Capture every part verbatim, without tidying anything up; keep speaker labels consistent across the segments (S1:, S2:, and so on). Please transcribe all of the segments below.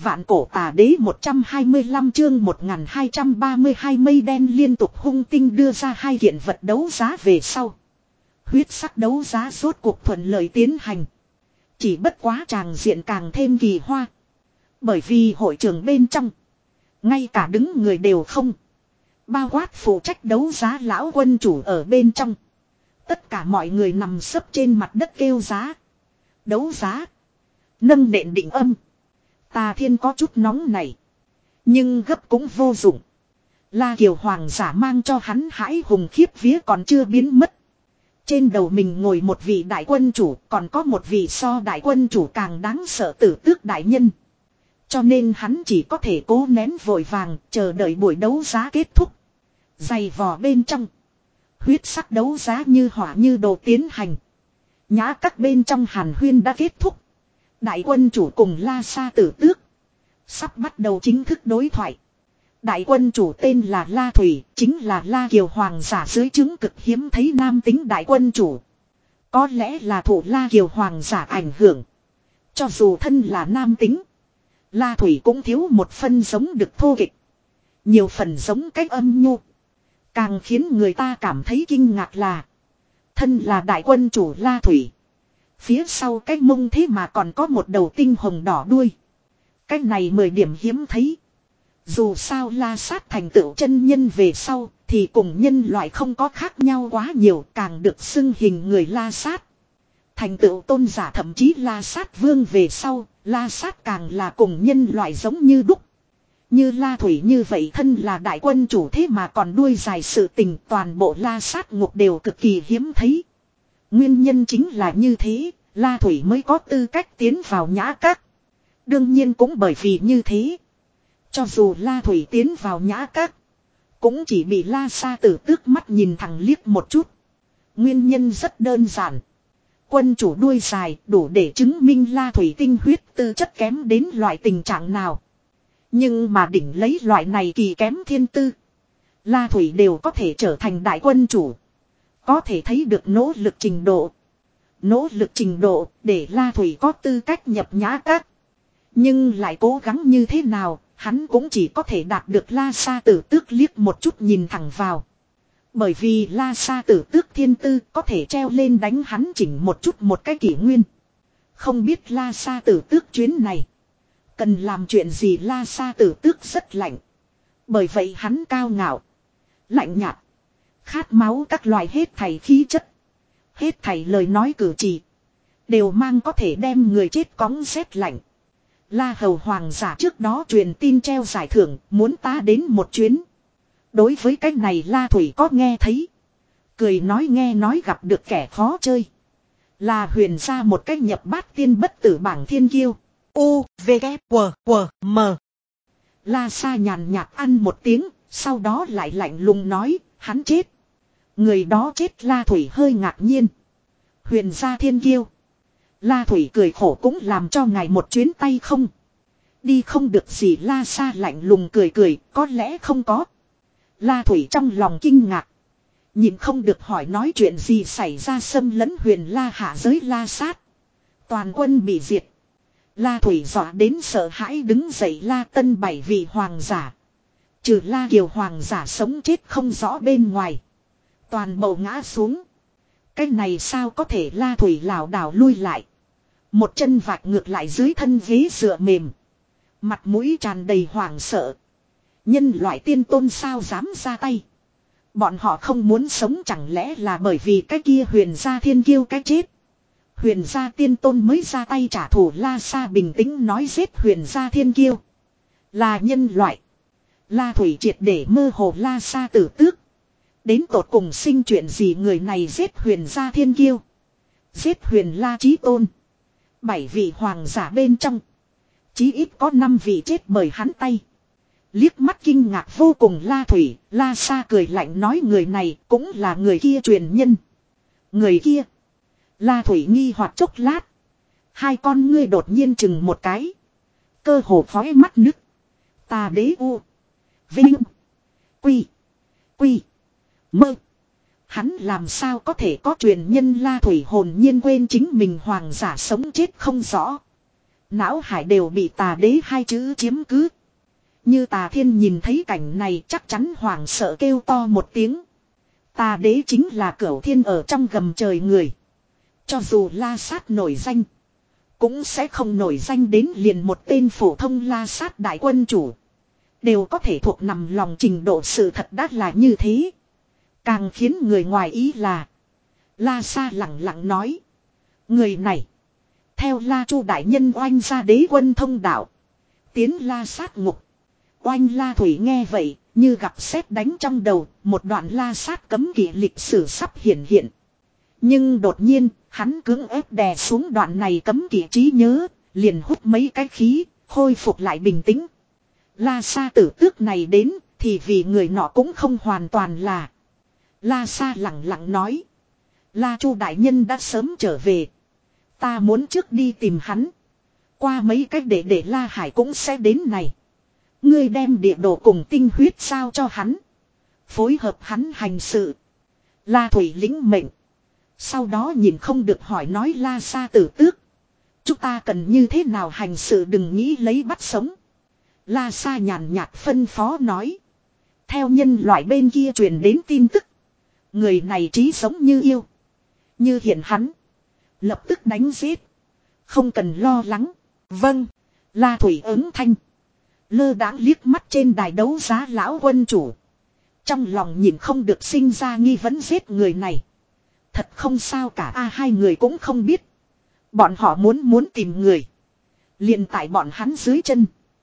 S1: Vạn cổ tà đế một trăm hai mươi lăm chương một nghìn hai trăm ba mươi hai mây đen liên tục hung tinh đưa ra hai kiện vật đấu giá về sau. Huyết sắc đấu giá rốt cuộc thuận lợi tiến hành. Chỉ bất quá tràng diện càng thêm kỳ hoa. Bởi vì hội trường bên trong, ngay cả đứng người đều không. Bao quát phụ trách đấu giá lão quân chủ ở bên trong. Tất cả mọi người nằm sấp trên mặt đất kêu giá. Đấu giá. Nâng nện định âm. Tà Thiên có chút nóng này. Nhưng gấp cũng vô dụng. La Kiều Hoàng giả mang cho hắn hãi hùng khiếp vía còn chưa biến mất. Trên đầu mình ngồi một vị đại quân chủ, còn có một vị so đại quân chủ càng đáng sợ tử tước đại nhân. Cho nên hắn chỉ có thể cố nén vội vàng, chờ đợi buổi đấu giá kết thúc. Dày vò bên trong. Huyết sắc đấu giá như hỏa như đồ tiến hành. Nhã các bên trong hàn huyên đã kết thúc. Đại quân chủ cùng La Sa tử tước sắp bắt đầu chính thức đối thoại. Đại quân chủ tên là La Thủy, chính là La Kiều Hoàng giả dưới chứng cực hiếm thấy nam tính đại quân chủ. Có lẽ là thụ La Kiều Hoàng giả ảnh hưởng. Cho dù thân là nam tính, La Thủy cũng thiếu một phân giống được thô kịch. Nhiều phần giống cách âm nhu. Càng khiến người ta cảm thấy kinh ngạc là, thân là đại quân chủ La Thủy, phía sau cái mông thế mà còn có một đầu tinh hồng đỏ đuôi. Cái này mười điểm hiếm thấy. Dù sao La Sát thành tựu chân nhân về sau thì cùng nhân loại không có khác nhau quá nhiều, càng được xưng hình người La Sát. Thành tựu tôn giả thậm chí La Sát vương về sau, La Sát càng là cùng nhân loại giống như đúc. Như La Thủy như vậy thân là đại quân chủ thế mà còn đuôi dài sự tình, toàn bộ La Sát ngục đều cực kỳ hiếm thấy. Nguyên nhân chính là như thế, La Thủy mới có tư cách tiến vào nhã các. Đương nhiên cũng bởi vì như thế, cho dù La Thủy tiến vào nhã các, cũng chỉ bị La Sa tử tước mắt nhìn thẳng liếc một chút. Nguyên nhân rất đơn giản. Quân chủ đuôi dài đủ để chứng minh La Thủy tinh huyết tư chất kém đến loại tình trạng nào. Nhưng mà đỉnh lấy loại này kỳ kém thiên tư, La Thủy đều có thể trở thành đại quân chủ. Có thể thấy được nỗ lực trình độ. Nỗ lực trình độ để La Thủy có tư cách nhập nhã các. Nhưng lại cố gắng như thế nào, hắn cũng chỉ có thể đạt được La Sa tử tước liếc một chút nhìn thẳng vào. Bởi vì La Sa tử tước thiên tư có thể treo lên đánh hắn chỉnh một chút một cái kỷ nguyên. Không biết La Sa tử tước chuyến này cần làm chuyện gì. La Sa tử tước rất lạnh. Bởi vậy hắn cao ngạo, lạnh nhạt, khát máu các loại hết thảy khí chất. Hết thảy lời nói cử chỉ đều mang có thể đem người chết cóng rét lạnh. La Hầu Hoàng giả trước đó truyền tin treo giải thưởng muốn ta đến một chuyến. Đối với cái này La Thủy có nghe thấy. Cười nói nghe nói gặp được kẻ khó chơi. Là huyền ra một cách nhập bát tiên bất tử bảng thiên kiêu. U, V, K, W, W, M. La Sa nhàn nhạt ăn một tiếng, sau đó lại lạnh lùng nói, hắn chết. Người đó chết. La Thủy hơi ngạc nhiên. Huyền gia thiên kiêu. La Thủy cười khổ cũng làm cho ngài một chuyến tay không. Đi không được gì. La Sa lạnh lùng cười cười, có lẽ không có. La Thủy trong lòng kinh ngạc, nhìn không được hỏi nói chuyện gì xảy ra. Xâm lấn huyền La hạ giới La Sát, toàn quân bị diệt. La Thủy dọa đến sợ hãi đứng dậy. La Tân bảy vị hoàng giả, trừ La Kiều Hoàng giả sống chết không rõ bên ngoài, toàn bộ ngã xuống. Cái này sao có thể. La Thủy lảo đảo lui lại, một chân vạch ngược lại dưới thân ghế dựa mềm, mặt mũi tràn đầy hoảng sợ. Nhân loại tiên tôn sao dám ra tay. Bọn họ không muốn sống, chẳng lẽ là bởi vì cái kia huyền gia thiên kiêu cái chết, huyền gia tiên tôn mới ra tay trả thù. La Sa bình tĩnh nói giết huyền gia thiên kiêu là nhân loại. La Thủy triệt để mơ hồ. La Sa tử tước đến tột cùng sinh chuyện gì. Người này giết huyền gia thiên kiêu, giết huyền La chí tôn. Bảy vị hoàng giả bên trong, chí ít có năm vị chết bởi hắn tay. Liếc mắt kinh ngạc vô cùng La Thủy, La Sa cười lạnh nói người này cũng là người kia truyền nhân. Người kia. La Thủy nghi hoặc chốc lát, hai con ngươi đột nhiên chừng một cái, cơ hồ khói mắt nứt. Tà đế U, Vinh, Quy, Quy, Mơ. Hắn làm sao có thể có truyền nhân. La Thủy hồn nhiên quên chính mình hoàng giả sống chết không rõ. Não hải đều bị tà đế hai chữ chiếm cứ. Như Tà Thiên nhìn thấy cảnh này chắc chắn hoảng sợ kêu to một tiếng. Tà đế chính là Cửu Thiên ở trong gầm trời người. Cho dù La Sát nổi danh, cũng sẽ không nổi danh đến liền một tên phổ thông La Sát đại quân chủ. Đều có thể thuộc nằm lòng trình độ sự thật đã là như thế. Càng khiến người ngoài ý là La Sa lặng lặng nói. Người này theo La Chu đại nhân oanh ra đế quân thông đạo, tiến La Sát ngục. Oanh La Thủy nghe vậy, như gặp sét đánh trong đầu, một đoạn La Sát cấm kỵ lịch sử sắp hiển hiện. Nhưng đột nhiên, hắn cưỡng ép đè xuống đoạn này cấm kỵ trí nhớ, liền hút mấy cái khí, khôi phục lại bình tĩnh. La Sa tử tước này đến, thì vì người nọ cũng không hoàn toàn là. La Sa lặng lặng nói. La Chu đại nhân đã sớm trở về. Ta muốn trước đi tìm hắn. Qua mấy cách để để La Hải cũng sẽ đến này. Ngươi đem địa đồ cùng tinh huyết sao cho hắn. Phối hợp hắn hành sự. La Thủy lĩnh mệnh. Sau đó nhìn không được hỏi nói La Sa tử tước. Chúng ta cần như thế nào hành sự đừng nghĩ lấy bắt sống. La Sa nhàn nhạt phân phó nói. Theo nhân loại bên kia truyền đến tin tức. Người này trí giống như yêu. Như hiện hắn. Lập tức đánh giết. Không cần lo lắng. Vâng. La Thủy ứng thanh. Lơ đãng liếc mắt trên đài đấu giá lão quân chủ. Trong lòng nhìn không được sinh ra nghi vấn giết người này. Thật không sao cả a hai người cũng không biết. Bọn họ muốn muốn tìm người. Liền tại bọn hắn dưới chân.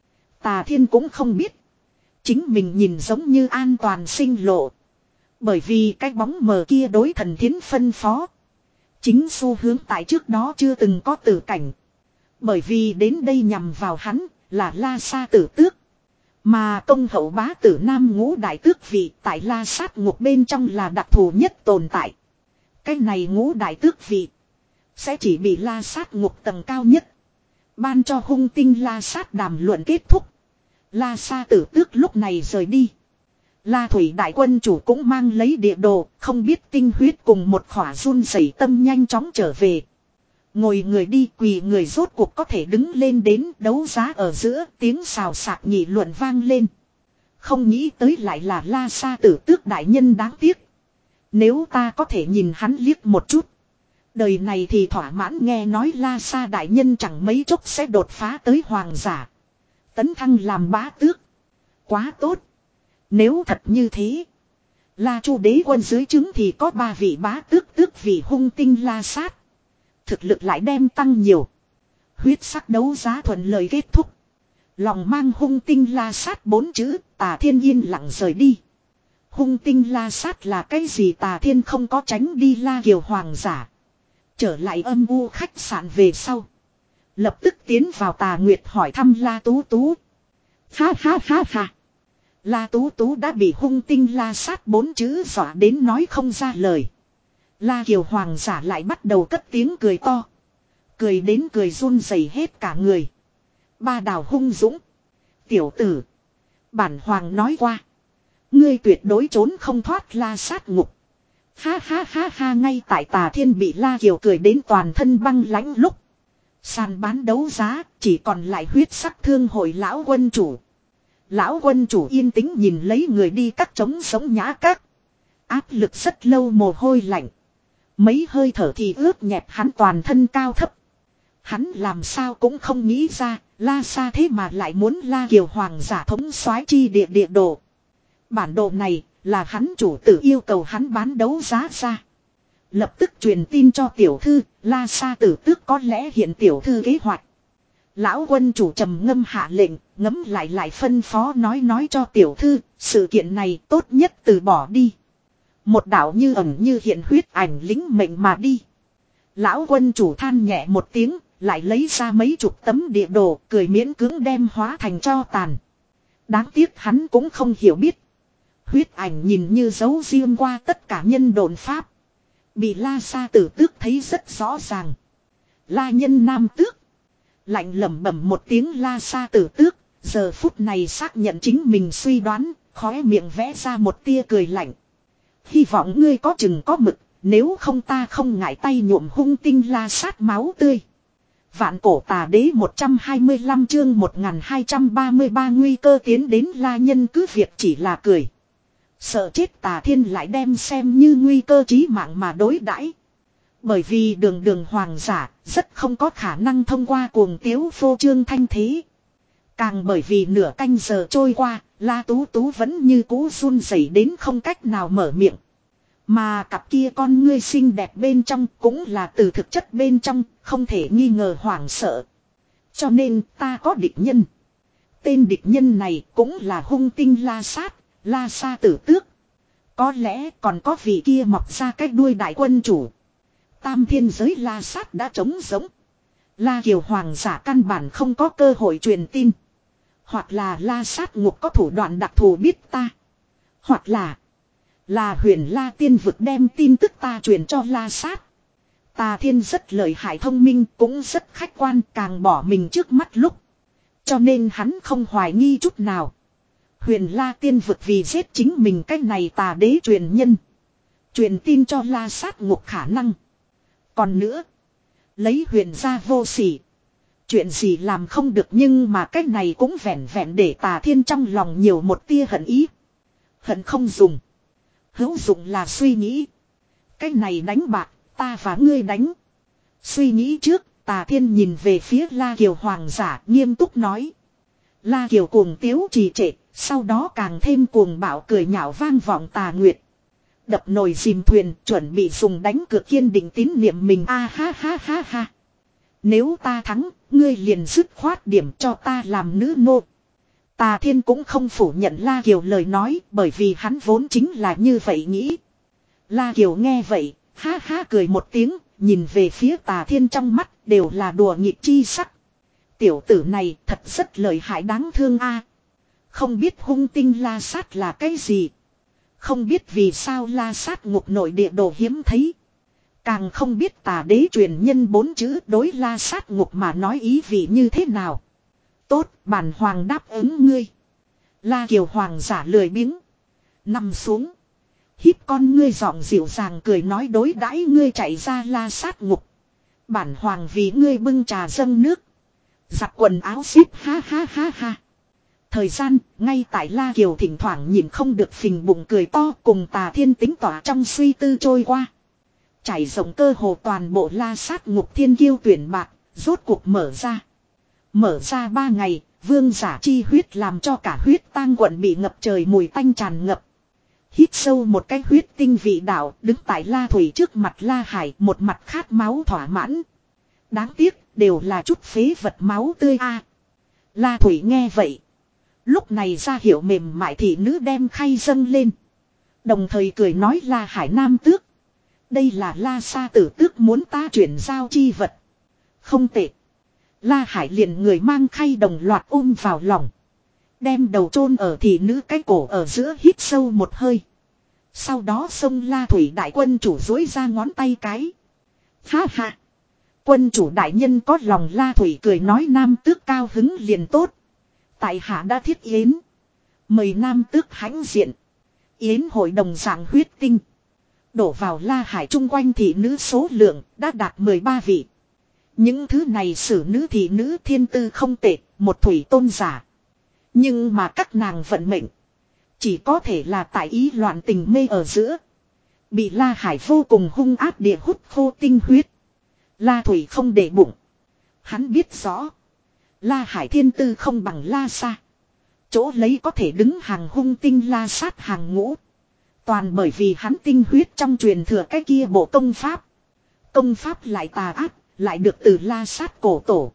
S1: Tà Thiên cũng không biết. Chính mình nhìn giống như an toàn sinh lộ. Bởi vì cái bóng mờ kia đối thần thiến phân phó. Chính xu hướng tại trước đó chưa từng có tử cảnh. Bởi vì đến đây nhằm vào hắn là La Sa tử tước. Mà công hậu bá tử nam ngũ đại tước vị tại La Sát ngục bên trong là đặc thù nhất tồn tại. Cái này ngũ đại tước vị sẽ chỉ bị La Sát ngục tầng cao nhất ban cho hung tinh La Sát đàm luận kết thúc. La Sa tử tước lúc này rời đi. La Thủy đại quân chủ cũng mang lấy địa đồ, không biết tinh huyết cùng một khỏa run rẩy tâm nhanh chóng trở về. Ngồi người đi quỳ người rốt cuộc có thể đứng lên đến đấu giá ở giữa tiếng xào xạc nghị luận vang lên. Không nghĩ tới lại là La Sa tử tước đại nhân đáng tiếc. Nếu ta có thể nhìn hắn liếc một chút. Đời này thì thỏa mãn nghe nói La Sa đại nhân chẳng mấy chốc sẽ đột phá tới hoàng giả. Tấn thăng làm bá tước. Quá tốt. Nếu thật như thế. La Chu đế quân dưới trướng thì có ba vị bá tước tước vị hung tinh La Sát. Thực lực lại đem tăng nhiều. Huyết sắc đấu giá thuận lợi kết thúc. Lòng mang hung tinh La Sát bốn chữ Tà Thiên yên lặng rời đi. Hung tinh La Sát là cái gì Tà Thiên không có tránh đi La Kiều hoàng giả. Trở lại âm u khách sạn về sau. Lập tức tiến vào Tà Nguyệt hỏi thăm La Tú Tú. Ha ha ha ha. La Tú Tú đã bị hung tinh La Sát bốn chữ dọa đến nói không ra lời. La Kiều hoàng giả lại bắt đầu cất tiếng cười to. Cười đến cười run rẩy hết cả người. Ba đào hung dũng. Tiểu tử. Bản hoàng nói qua. Ngươi tuyệt đối trốn không thoát La Sát ngục. Ha ha ha ha ngay tại Tà Thiên bị La Kiều cười đến toàn thân băng lãnh lúc. Sàn bán đấu giá chỉ còn lại huyết sắc thương hội lão quân chủ. Lão quân chủ yên tĩnh nhìn lấy người đi cắt trống sống nhã các. Áp lực rất lâu mồ hôi lạnh. Mấy hơi thở thì ướt nhẹp hắn toàn thân cao thấp. Hắn làm sao cũng không nghĩ ra, La Sa thế mà lại muốn La Kiều hoàng giả thống soái chi địa địa đồ. Bản đồ này là hắn chủ tử yêu cầu hắn bán đấu giá ra. Lập tức truyền tin cho tiểu thư, La Sa tử tước có lẽ hiện tiểu thư kế hoạch. Lão quân chủ trầm ngâm hạ lệnh, ngấm lại lại phân phó nói nói cho tiểu thư, sự kiện này tốt nhất từ bỏ đi. Một đạo như ẩn như hiện huyết ảnh lính mệnh mà đi. Lão quân chủ than nhẹ một tiếng, lại lấy ra mấy chục tấm địa đồ, cười miễn cưỡng đem hóa thành tro tàn. Đáng tiếc hắn cũng không hiểu biết. Huyết ảnh nhìn như giấu riêng qua tất cả nhân đồn pháp. Bị La Sa tử tước thấy rất rõ ràng. La nhân nam tước. Lạnh lẩm bẩm một tiếng La Sa tử tước. Giờ phút này xác nhận chính mình suy đoán. Khóe miệng vẽ ra một tia cười lạnh. Hy vọng ngươi có chừng có mực. Nếu không ta không ngại tay nhuộm hung tinh La Sát máu tươi. Vạn cổ tà đế một trăm hai mươi lăm chương một nghìn hai trăm ba mươi ba nguy cơ tiến đến La Nhân cứ việc chỉ là cười. Sợ chết Tà Thiên lại đem xem như nguy cơ chí mạng mà đối đãi. Bởi vì đường đường hoàng giả rất không có khả năng thông qua cuồng tiếu phô trương thanh thế. Càng bởi vì nửa canh giờ trôi qua, La Tú Tú vẫn như cũ run rẩy đến không cách nào mở miệng. Mà cặp kia con ngươi xinh đẹp bên trong cũng là từ thực chất bên trong, không thể nghi ngờ hoảng sợ. Cho nên ta có địch nhân. Tên địch nhân này cũng là hung tinh La Sát, La Sa Tử Tước. Có lẽ còn có vị kia mọc ra cái đuôi đại quân chủ. Tam thiên giới La Sát đã trống giống. La Kiều Hoàng giả căn bản không có cơ hội truyền tin. Hoặc là La Sát ngục có thủ đoạn đặc thù biết ta. Hoặc là Là huyền La tiên vực đem tin tức ta truyền cho La Sát. Tà Thiên rất lợi hại thông minh cũng rất khách quan càng bỏ mình trước mắt lúc. Cho nên hắn không hoài nghi chút nào. Huyền La tiên vực vì giết chính mình cách này tà đế truyền nhân. Truyền tin cho La Sát ngục khả năng. Còn nữa. Lấy huyền ra vô sỉ. Chuyện gì làm không được nhưng mà cách này cũng vẹn vẹn để Tà Thiên trong lòng nhiều một tia hận ý. Hận không dùng. Hữu dụng là suy nghĩ. Cái này đánh bạc, ta và ngươi đánh. Suy nghĩ trước, Tà Thiên nhìn về phía La Kiều Hoàng giả nghiêm túc nói. La Kiều cuồng tiếu trì trệ, sau đó càng thêm cuồng bạo cười nhạo vang vọng Tà Nguyệt. Đập nồi dìm thuyền, chuẩn bị dùng đánh cược kiên định tín niệm mình a ha ha ha ha. Nếu ta thắng, ngươi liền dứt khoát điểm cho ta làm nữ nô. Tà Thiên cũng không phủ nhận La Kiều lời nói bởi vì hắn vốn chính là như vậy nghĩ. La Kiều nghe vậy, ha ha cười một tiếng, nhìn về phía Tà Thiên trong mắt đều là đùa nghịch chi sắc. Tiểu tử này thật rất lợi hại đáng thương a. Không biết hung tinh La Sát là cái gì. Không biết vì sao La Sát ngục nội địa đồ hiếm thấy. Càng không biết tà đế truyền nhân bốn chữ đối La Sát ngục mà nói ý vị như thế nào. Tốt, bản hoàng đáp ứng ngươi. La Kiều Hoàng giả lười biếng. Nằm xuống. Híp con ngươi giọng dịu dàng cười nói đối đãi ngươi chạy ra La Sát ngục. Bản hoàng vì ngươi bưng trà dâng nước. Giặt quần áo xíp ha ha ha ha. Thời gian, ngay tại La Kiều thỉnh thoảng nhìn không được phình bụng cười to cùng Tà Thiên tính tỏa trong suy tư trôi qua. Trải rộng cơ hồ toàn bộ La Sát ngục thiên kiêu tuyển bạc, rốt cuộc mở ra. Mở ra ba ngày, vương giả chi huyết làm cho cả huyết tang quận bị ngập trời mùi tanh tràn ngập. Hít sâu một cái huyết tinh vị đạo, đứng tại La Thủy trước mặt La Hải, một mặt khát máu thỏa mãn. Đáng tiếc, đều là chút phế vật máu tươi a. La Thủy nghe vậy. Lúc này ra hiểu mềm mại thị nữ đem khay dâng lên. Đồng thời cười nói La Hải nam tước. Đây là La Sa Tử Tước muốn ta chuyển giao chi vật. Không tệ. La Hải liền người mang khay đồng loạt ôm vào lòng. Đem đầu chôn ở thị nữ cái cổ ở giữa hít sâu một hơi. Sau đó xông La Thủy đại quân chủ dối ra ngón tay cái. Ha ha. Quân chủ đại nhân có lòng La Thủy cười nói nam tước cao hứng liền tốt. Tại hạ đã thiết yến. Mời nam tước hãnh diện. Yến hội đồng dạng huyết tinh. Đổ vào La Hải chung quanh thị nữ số lượng đã đạt mười ba vị. Những thứ này xử nữ thị nữ thiên tư không tệ, một thủy tôn giả. Nhưng mà các nàng vận mệnh. Chỉ có thể là tại ý loạn tình mê ở giữa. Bị La Hải vô cùng hung ác địa hút khô tinh huyết. La Thủy không để bụng. Hắn biết rõ. La Hải thiên tư không bằng La Sa. Chỗ lấy có thể đứng hàng hung tinh La Sát hàng ngũ. Toàn bởi vì hắn tinh huyết trong truyền thừa cái kia bộ công pháp. Công pháp lại tà ác, lại được từ La Sát cổ tổ.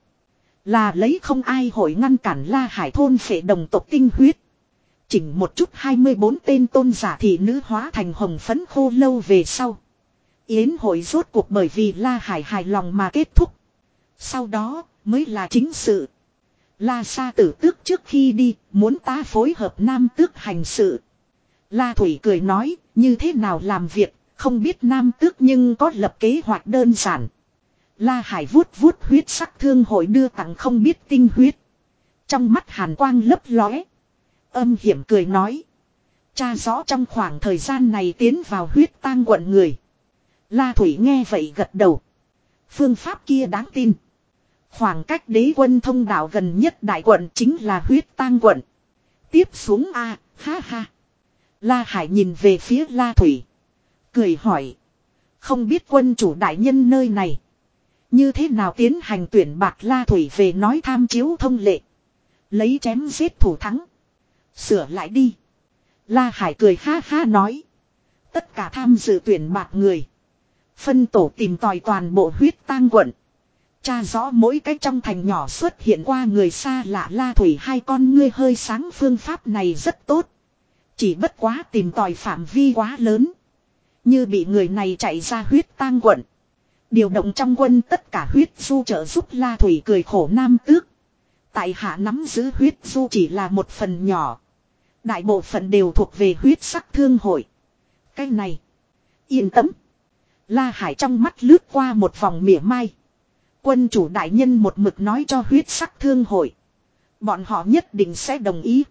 S1: Là lấy không ai hội ngăn cản La Hải thôn phệ đồng tộc tinh huyết. Chỉnh một chút hai mươi bốn tên tôn giả thị nữ hóa thành hồng phấn khô lâu về sau. Yến hội rốt cuộc bởi vì La Hải hài lòng mà kết thúc. Sau đó mới là chính sự. La Sa Tử Tước trước khi đi muốn ta phối hợp nam tước hành sự. La Thủy cười nói như thế nào làm việc không biết nam tước nhưng có lập kế hoạch đơn giản. La Hải vuốt vuốt huyết sắc thương hội đưa tặng không biết tinh huyết. Trong mắt hàn quang lấp lóe. Âm hiểm cười nói. Cha rõ trong khoảng thời gian này tiến vào huyết tang quận người. La Thủy nghe vậy gật đầu. Phương pháp kia đáng tin. Khoảng cách đế quân thông đạo gần nhất đại quận chính là huyết tang quận. Tiếp xuống a, ha ha. La Hải nhìn về phía La Thủy. Cười hỏi. Không biết quân chủ đại nhân nơi này. Như thế nào tiến hành tuyển bạc? La Thủy về nói tham chiếu thông lệ. Lấy chém giết thủ thắng. Sửa lại đi. La Hải cười ha ha nói. Tất cả tham dự tuyển bạc người. Phân tổ tìm tòi toàn bộ huyết tang quận. Tra rõ mỗi cái trong thành nhỏ xuất hiện qua người xa lạ. La Thủy hai con ngươi hơi sáng. Phương pháp này rất tốt. Chỉ bất quá tìm tòi phạm vi quá lớn. Như bị người này chạy ra huyết tang quận. Điều động trong quân tất cả huyết du trợ giúp. La Thủy cười khổ nam tước. Tại hạ nắm giữ huyết du chỉ là một phần nhỏ. Đại bộ phận đều thuộc về huyết sắc thương hội. Cái này. Yên tâm. La Hải trong mắt lướt qua một vòng mỉa mai. Quân chủ đại nhân một mực nói cho huyết sắc thương hội. Bọn họ nhất định sẽ đồng ý.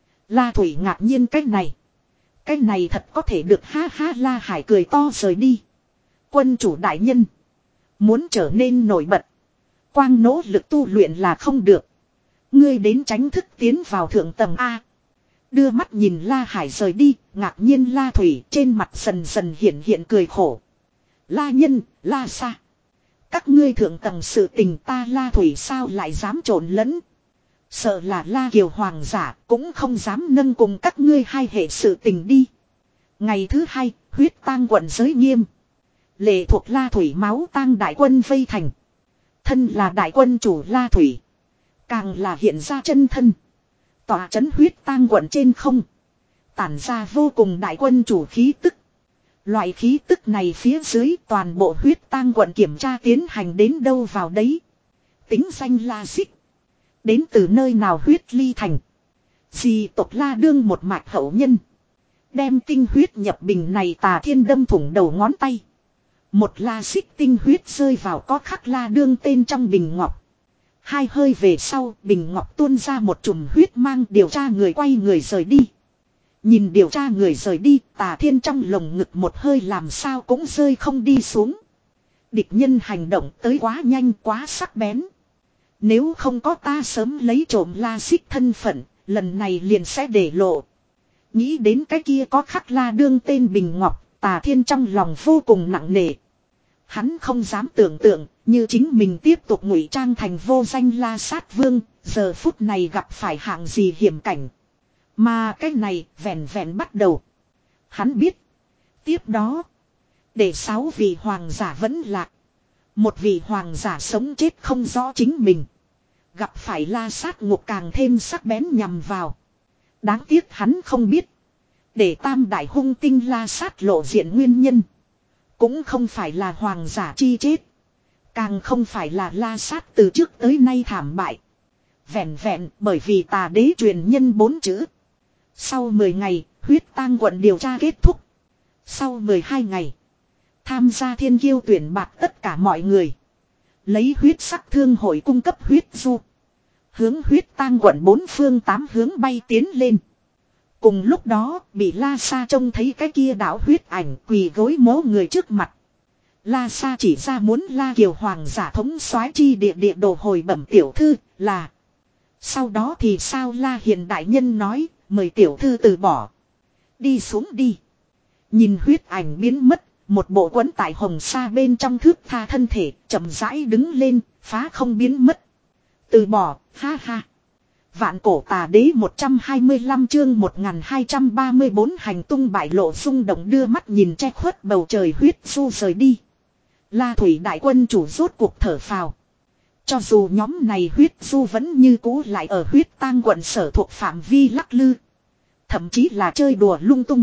S1: La Thủy ngạc nhiên cái này. Cái này thật có thể được ha ha. La Hải cười to rời đi. Quân chủ đại nhân. Muốn trở nên nổi bật. Quang nỗ lực tu luyện là không được. Ngươi đến tránh thức tiến vào thượng tầng A. Đưa mắt nhìn La Hải rời đi. Ngạc nhiên La Thủy trên mặt dần dần hiện hiện cười khổ. La nhân, La Sa. Các ngươi thượng tầng sự tình ta La Thủy sao lại dám trộn lẫn. Sợ là La Kiều Hoàng giả cũng không dám nâng cùng các ngươi hai hệ sự tình đi. Ngày thứ hai, huyết tang quận giới nghiêm. Lệ thuộc La Thủy máu tang đại quân vây thành. Thân là đại quân chủ La Thủy. Càng là hiện ra chân thân. Tỏa chấn huyết tang quận trên không. Tản ra vô cùng đại quân chủ khí tức. Loại khí tức này phía dưới toàn bộ huyết tang quận kiểm tra tiến hành đến đâu vào đấy. Tính danh La Xích. Đến từ nơi nào huyết ly thành. Dì tộc La đương một mạch hậu nhân. Đem tinh huyết nhập bình này Tà Thiên đâm thủng đầu ngón tay. Một La Xích tinh huyết rơi vào có khắc La đương tên trong bình ngọc. Hai hơi về sau bình ngọc tuôn ra một chùm huyết mang. Điều tra người quay người rời đi. Nhìn điều tra người rời đi. Tà Thiên trong lồng ngực một hơi làm sao cũng rơi không đi xuống. Địch nhân hành động tới quá nhanh quá sắc bén. Nếu không có ta sớm lấy trộm La Xích thân phận, lần này liền sẽ để lộ. Nghĩ đến cái kia có khắc La đương tên bình ngọc, Tà Thiên trong lòng vô cùng nặng nề. Hắn không dám tưởng tượng, như chính mình tiếp tục ngụy trang thành vô danh La Sát Vương, giờ phút này gặp phải hạng gì hiểm cảnh. Mà cái này vẹn vẹn bắt đầu. Hắn biết. Tiếp đó. Để sáu vị hoàng giả vẫn lạc. Một vị hoàng giả sống chết không rõ chính mình. Gặp phải La Sát ngục càng thêm sắc bén nhằm vào. Đáng tiếc hắn không biết. Để tam đại hung tinh La Sát lộ diện nguyên nhân. Cũng không phải là hoàng giả chi chết. Càng không phải là La Sát từ trước tới nay thảm bại. Vẹn vẹn bởi vì tà đế truyền nhân bốn chữ. Sau mười ngày, huyết tang quận điều tra kết thúc. Sau mười hai ngày, tham gia thiên kiêu tuyển bạc tất cả mọi người. Lấy huyết sắc thương hội cung cấp huyết du. Hướng huyết tang quận bốn phương tám hướng bay tiến lên. Cùng lúc đó, bị La Sa trông thấy cái kia đảo huyết ảnh quỳ gối mố người trước mặt. La Sa chỉ ra muốn La Kiều Hoàng giả thống soái chi địa địa đồ hồi bẩm tiểu thư là. Sau đó thì sao La Hiền đại nhân nói, mời tiểu thư từ bỏ. Đi xuống đi. Nhìn huyết ảnh biến mất, một bộ quấn tại hồng sa bên trong thước tha thân thể, chậm rãi đứng lên, phá không biến mất. Từ bỏ, ha ha. Vạn cổ tà đế một trăm hai mươi lăm chương một nghìn hai trăm ba mươi bốn hành tung bại lộ rung động đưa mắt nhìn che khuất bầu trời huyết du rời đi. La Thủy đại quân chủ rốt cuộc thở phào. Cho dù nhóm này huyết du vẫn như cũ lại ở huyết tang quận sở thuộc phạm vi lắc lư. Thậm chí là chơi đùa lung tung.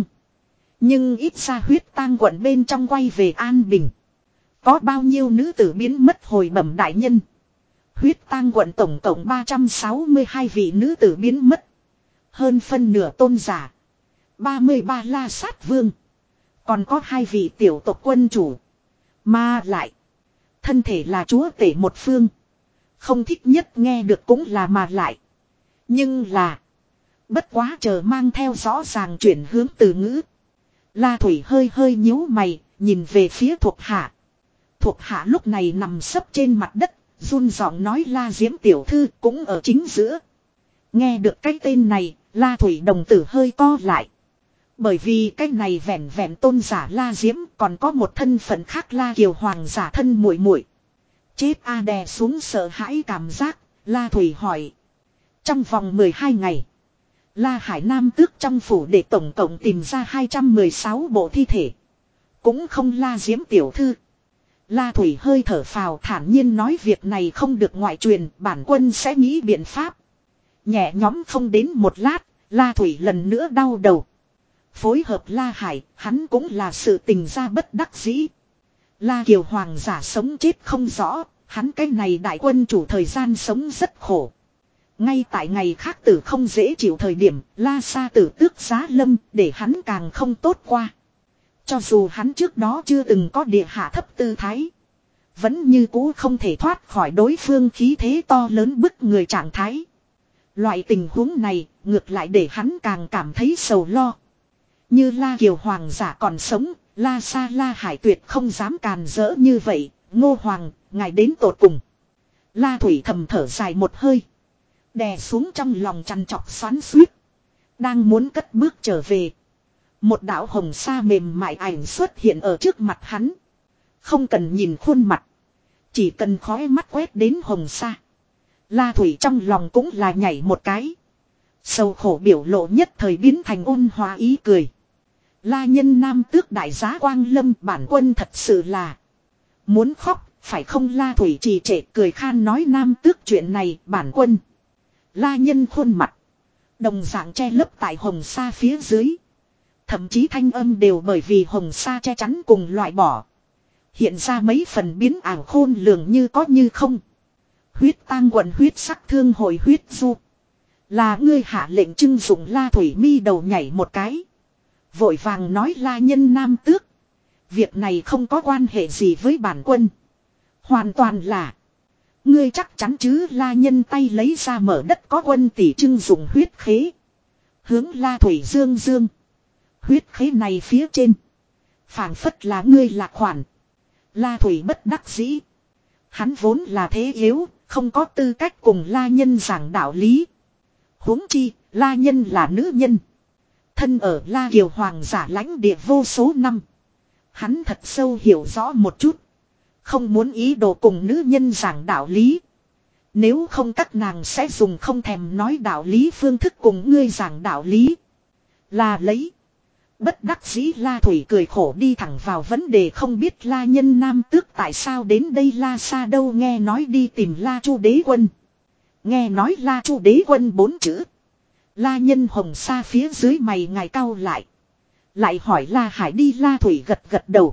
S1: Nhưng ít ra huyết tang quận bên trong quay về an bình. Có bao nhiêu nữ tử biến mất hồi bẩm đại nhân. Huyết tang quận tổng cộng ba trăm sáu mươi hai vị nữ tử biến mất. Hơn phân nửa tôn giả. ba mươi ba La Sát Vương. Còn có hai vị tiểu tộc quân chủ. Mà lại. Thân thể là chúa tể một phương. Không thích nhất nghe được cũng là mà lại. Nhưng là. Bất quá chờ mang theo rõ ràng chuyển hướng từ ngữ. La Thủy hơi hơi nhíu mày. Nhìn về phía thuộc hạ. Thuộc hạ lúc này nằm sấp trên mặt đất. Run giọng nói La Diễm tiểu thư cũng ở chính giữa. Nghe được cái tên này, La Thủy đồng tử hơi co lại. Bởi vì cái này vẹn vẹn tôn giả La Diễm còn có một thân phận khác La Kiều Hoàng giả thân muội muội. Chết a đè xuống sợ hãi cảm giác, La Thủy hỏi. Trong vòng mười hai ngày, La Hải Nam tước trong phủ để tổng cộng tìm ra hai trăm mười sáu bộ thi thể. Cũng không La Diễm tiểu thư. La Thủy hơi thở phào thản nhiên nói việc này không được ngoại truyền, bản quân sẽ nghĩ biện pháp. Nhẹ nhóm không đến một lát, La Thủy lần nữa đau đầu. Phối hợp La Hải, hắn cũng là sự tình ra bất đắc dĩ. La Kiều Hoàng giả sống chết không rõ, hắn cái này đại quân chủ thời gian sống rất khổ. Ngay tại ngày khác tử không dễ chịu thời điểm, La Sa tử tước giá lâm để hắn càng không tốt qua. Cho dù hắn trước đó chưa từng có địa hạ thấp tư thái, vẫn như cũ không thể thoát khỏi đối phương khí thế to lớn bức người trạng thái. Loại tình huống này ngược lại để hắn càng cảm thấy sầu lo. Như La Kiều Hoàng giả còn sống, La Sa La Hải tuyệt không dám càn rỡ như vậy. Ngô Hoàng, ngài đến tột cùng. La Thủy thầm thở dài một hơi, đè xuống trong lòng chăn chọc xoắn xuýt, đang muốn cất bước trở về. Một đạo hồng sa mềm mại ảnh xuất hiện ở trước mặt hắn. Không cần nhìn khuôn mặt, chỉ cần khói mắt quét đến hồng sa, La Thủy trong lòng cũng là nhảy một cái. Sầu khổ biểu lộ nhất thời biến thành ôn hòa ý cười. La nhân nam tước đại giá quang lâm, bản quân thật sự là muốn khóc, phải không? La Thủy trì trệ cười khan nói nam tước chuyện này bản quân. La nhân khuôn mặt đồng dạng che lấp tại hồng sa phía dưới. Thậm chí thanh âm đều bởi vì hồng sa che chắn cùng loại bỏ, hiện ra mấy phần biến ảo khôn lường như có như không. Huyết tang quận huyết sắc thương hồi huyết du. Là ngươi hạ lệnh trưng dụng? La Thủy mi đầu nhảy một cái, vội vàng nói La nhân nam tước, việc này không có quan hệ gì với bản quân. Hoàn toàn là. Ngươi chắc chắn chứ? La nhân tay lấy ra mở đất có quân tỷ trưng dụng huyết khế. Hướng La Thủy dương dương. Huyết khế này phía trên phảng phất là ngươi lạc khoản. La Thủy bất đắc dĩ. Hắn vốn là thế yếu, không có tư cách cùng La nhân giảng đạo lý. Huống chi, La nhân là nữ nhân. Thân ở La Kiều Hoàng giả lãnh địa vô số năm, hắn thật sâu hiểu rõ một chút. Không muốn ý đồ cùng nữ nhân giảng đạo lý. Nếu không các nàng sẽ dùng không thèm nói đạo lý phương thức cùng ngươi giảng đạo lý. Là lấy. Bất đắc dĩ La Thủy cười khổ đi thẳng vào vấn đề, không biết La nhân nam tước tại sao đến đây. La Sa đâu nghe nói đi tìm La Chu đế quân. Nghe nói La Chu đế quân bốn chữ, La nhân hồng sa phía dưới mày ngài cau lại. Lại hỏi La Hải đi. La Thủy gật gật đầu,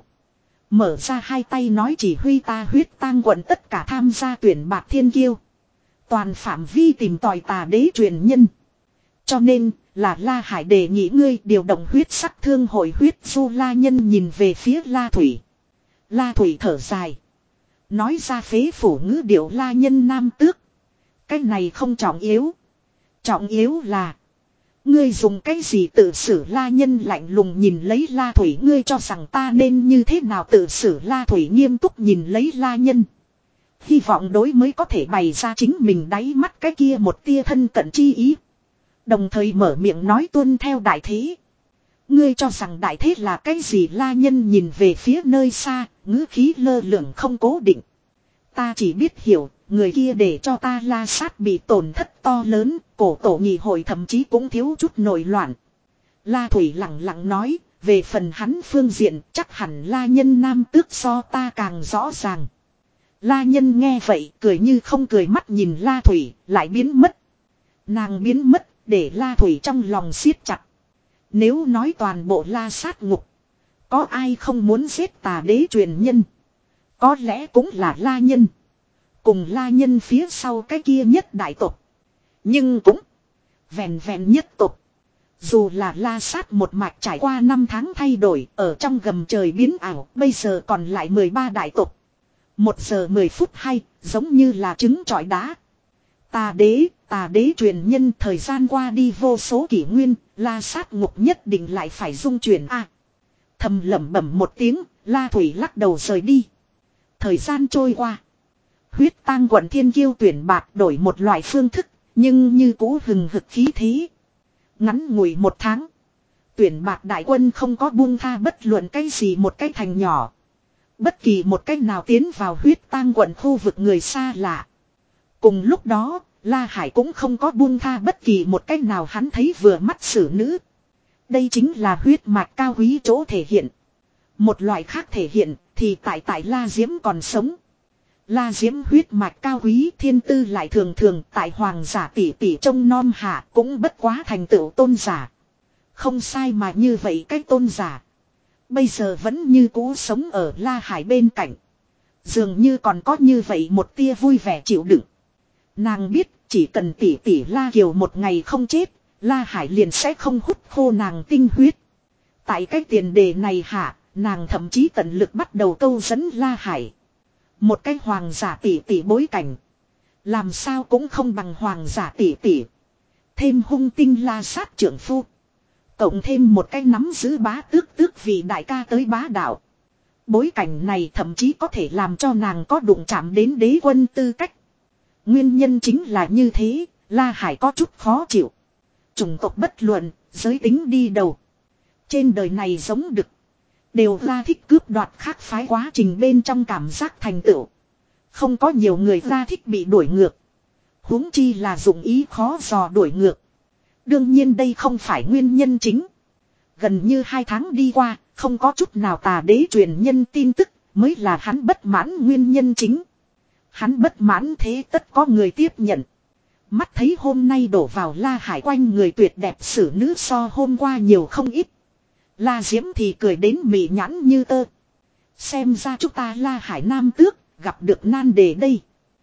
S1: mở ra hai tay nói chỉ huy ta huyết tang quận tất cả tham gia tuyển bạc thiên kiêu, toàn phạm vi tìm tòi tà đế truyền nhân. Cho nên là La Hải đề nghị ngươi điều động huyết sắc thương hội huyết du. La nhân nhìn về phía La Thủy. La Thủy thở dài, nói ra phế phủ ngữ điệu. La nhân nam tước, cái này không trọng yếu. Trọng yếu là ngươi dùng cái gì tự xử? La nhân lạnh lùng nhìn lấy La Thủy. Ngươi cho rằng ta nên như thế nào tự xử? La Thủy nghiêm túc nhìn lấy La nhân, hy vọng đối mới có thể bày ra chính mình đáy mắt cái kia một tia thân cận chi ý. Đồng thời mở miệng nói tuân theo đại thế. Ngươi cho rằng đại thế là cái gì? La nhân nhìn về phía nơi xa, ngữ khí lơ lửng không cố định. Ta chỉ biết hiểu, người kia để cho ta La Sát bị tổn thất to lớn, cổ tổ nghị hội thậm chí cũng thiếu chút nổi loạn. La Thủy lặng lặng nói, về phần hắn phương diện chắc hẳn La nhân nam tước so ta càng rõ ràng. La nhân nghe vậy cười như không cười, mắt nhìn La Thủy lại biến mất. Nàng biến mất để La Thủy trong lòng siết chặt. Nếu nói toàn bộ La Sát ngục có ai không muốn giết tà đế truyền nhân, có lẽ cũng là La nhân. Cùng La nhân phía sau cái kia nhất đại tộc. Nhưng cũng vẹn vẹn nhất tộc. Dù là La Sát một mạch trải qua năm tháng thay đổi, ở trong gầm trời biến ảo, bây giờ còn lại mười ba đại tộc. Một giờ mười phút hay, giống như là trứng trọi đá. Tà đế, tà đế truyền nhân, thời gian qua đi vô số kỷ nguyên, La Sát ngục nhất định lại phải dung chuyển a. À, thầm lẩm bẩm một tiếng, La Thủy lắc đầu rời đi. Thời gian trôi qua. Huyết tang quận thiên kiêu tuyển bạt đổi một loại phương thức, nhưng như cũ hừng hực khí thế. Ngắn ngủi một tháng. Tuyển bạt đại quân không có buông tha bất luận cái gì một cái thành nhỏ. Bất kỳ một cách nào tiến vào huyết tang quận khu vực người xa lạ. Cùng lúc đó, La Hải cũng không có buông tha bất kỳ một cách nào hắn thấy vừa mắt xử nữ. Đây chính là huyết mạch cao quý chỗ thể hiện. Một loại khác thể hiện thì tại tại La Diễm còn sống. La Diễm huyết mạch cao quý thiên tư lại thường thường tại hoàng giả tỷ tỷ trông nom hạ cũng bất quá thành tựu tôn giả. Không sai mà như vậy cái tôn giả. Bây giờ vẫn như cũ sống ở La Hải bên cạnh. Dường như còn có như vậy một tia vui vẻ chịu đựng. Nàng biết chỉ cần tỷ tỷ La Kiều một ngày không chết, La Hải liền sẽ không hút khô nàng tinh huyết. Tại cái tiền đề này hạ, nàng thậm chí tận lực bắt đầu câu dẫn La Hải. Một cái hoàng giả tỷ tỷ bối cảnh. Làm sao cũng không bằng hoàng giả tỷ tỷ. Thêm hung tinh la sát trưởng phu. Cộng thêm một cái nắm giữ bá tước tước vì đại ca tới bá đạo. Bối cảnh này thậm chí có thể làm cho nàng có đụng chạm đến đế quân tư cách. Nguyên nhân chính là như thế, La Hải có chút khó chịu. Chủng tộc bất luận, giới tính đi đầu. Trên đời này giống đực. Đều ra thích cướp đoạt khác phái quá trình bên trong cảm giác thành tựu. Không có nhiều người ra thích bị đuổi ngược. Huống chi là dụng ý khó dò đuổi ngược. Đương nhiên đây không phải nguyên nhân chính. Gần như hai tháng đi qua, không có chút nào tà đế truyền nhân tin tức, mới là hắn bất mãn nguyên nhân chính. Hắn bất mãn thế tất có người tiếp nhận. Mắt thấy hôm nay đổ vào La Hải quanh người tuyệt đẹp xử nữ so hôm qua nhiều không ít. La Diễm thì cười đến mị nhãn như tơ. Xem ra chúng ta La Hải Nam tước, gặp được nan đề đây.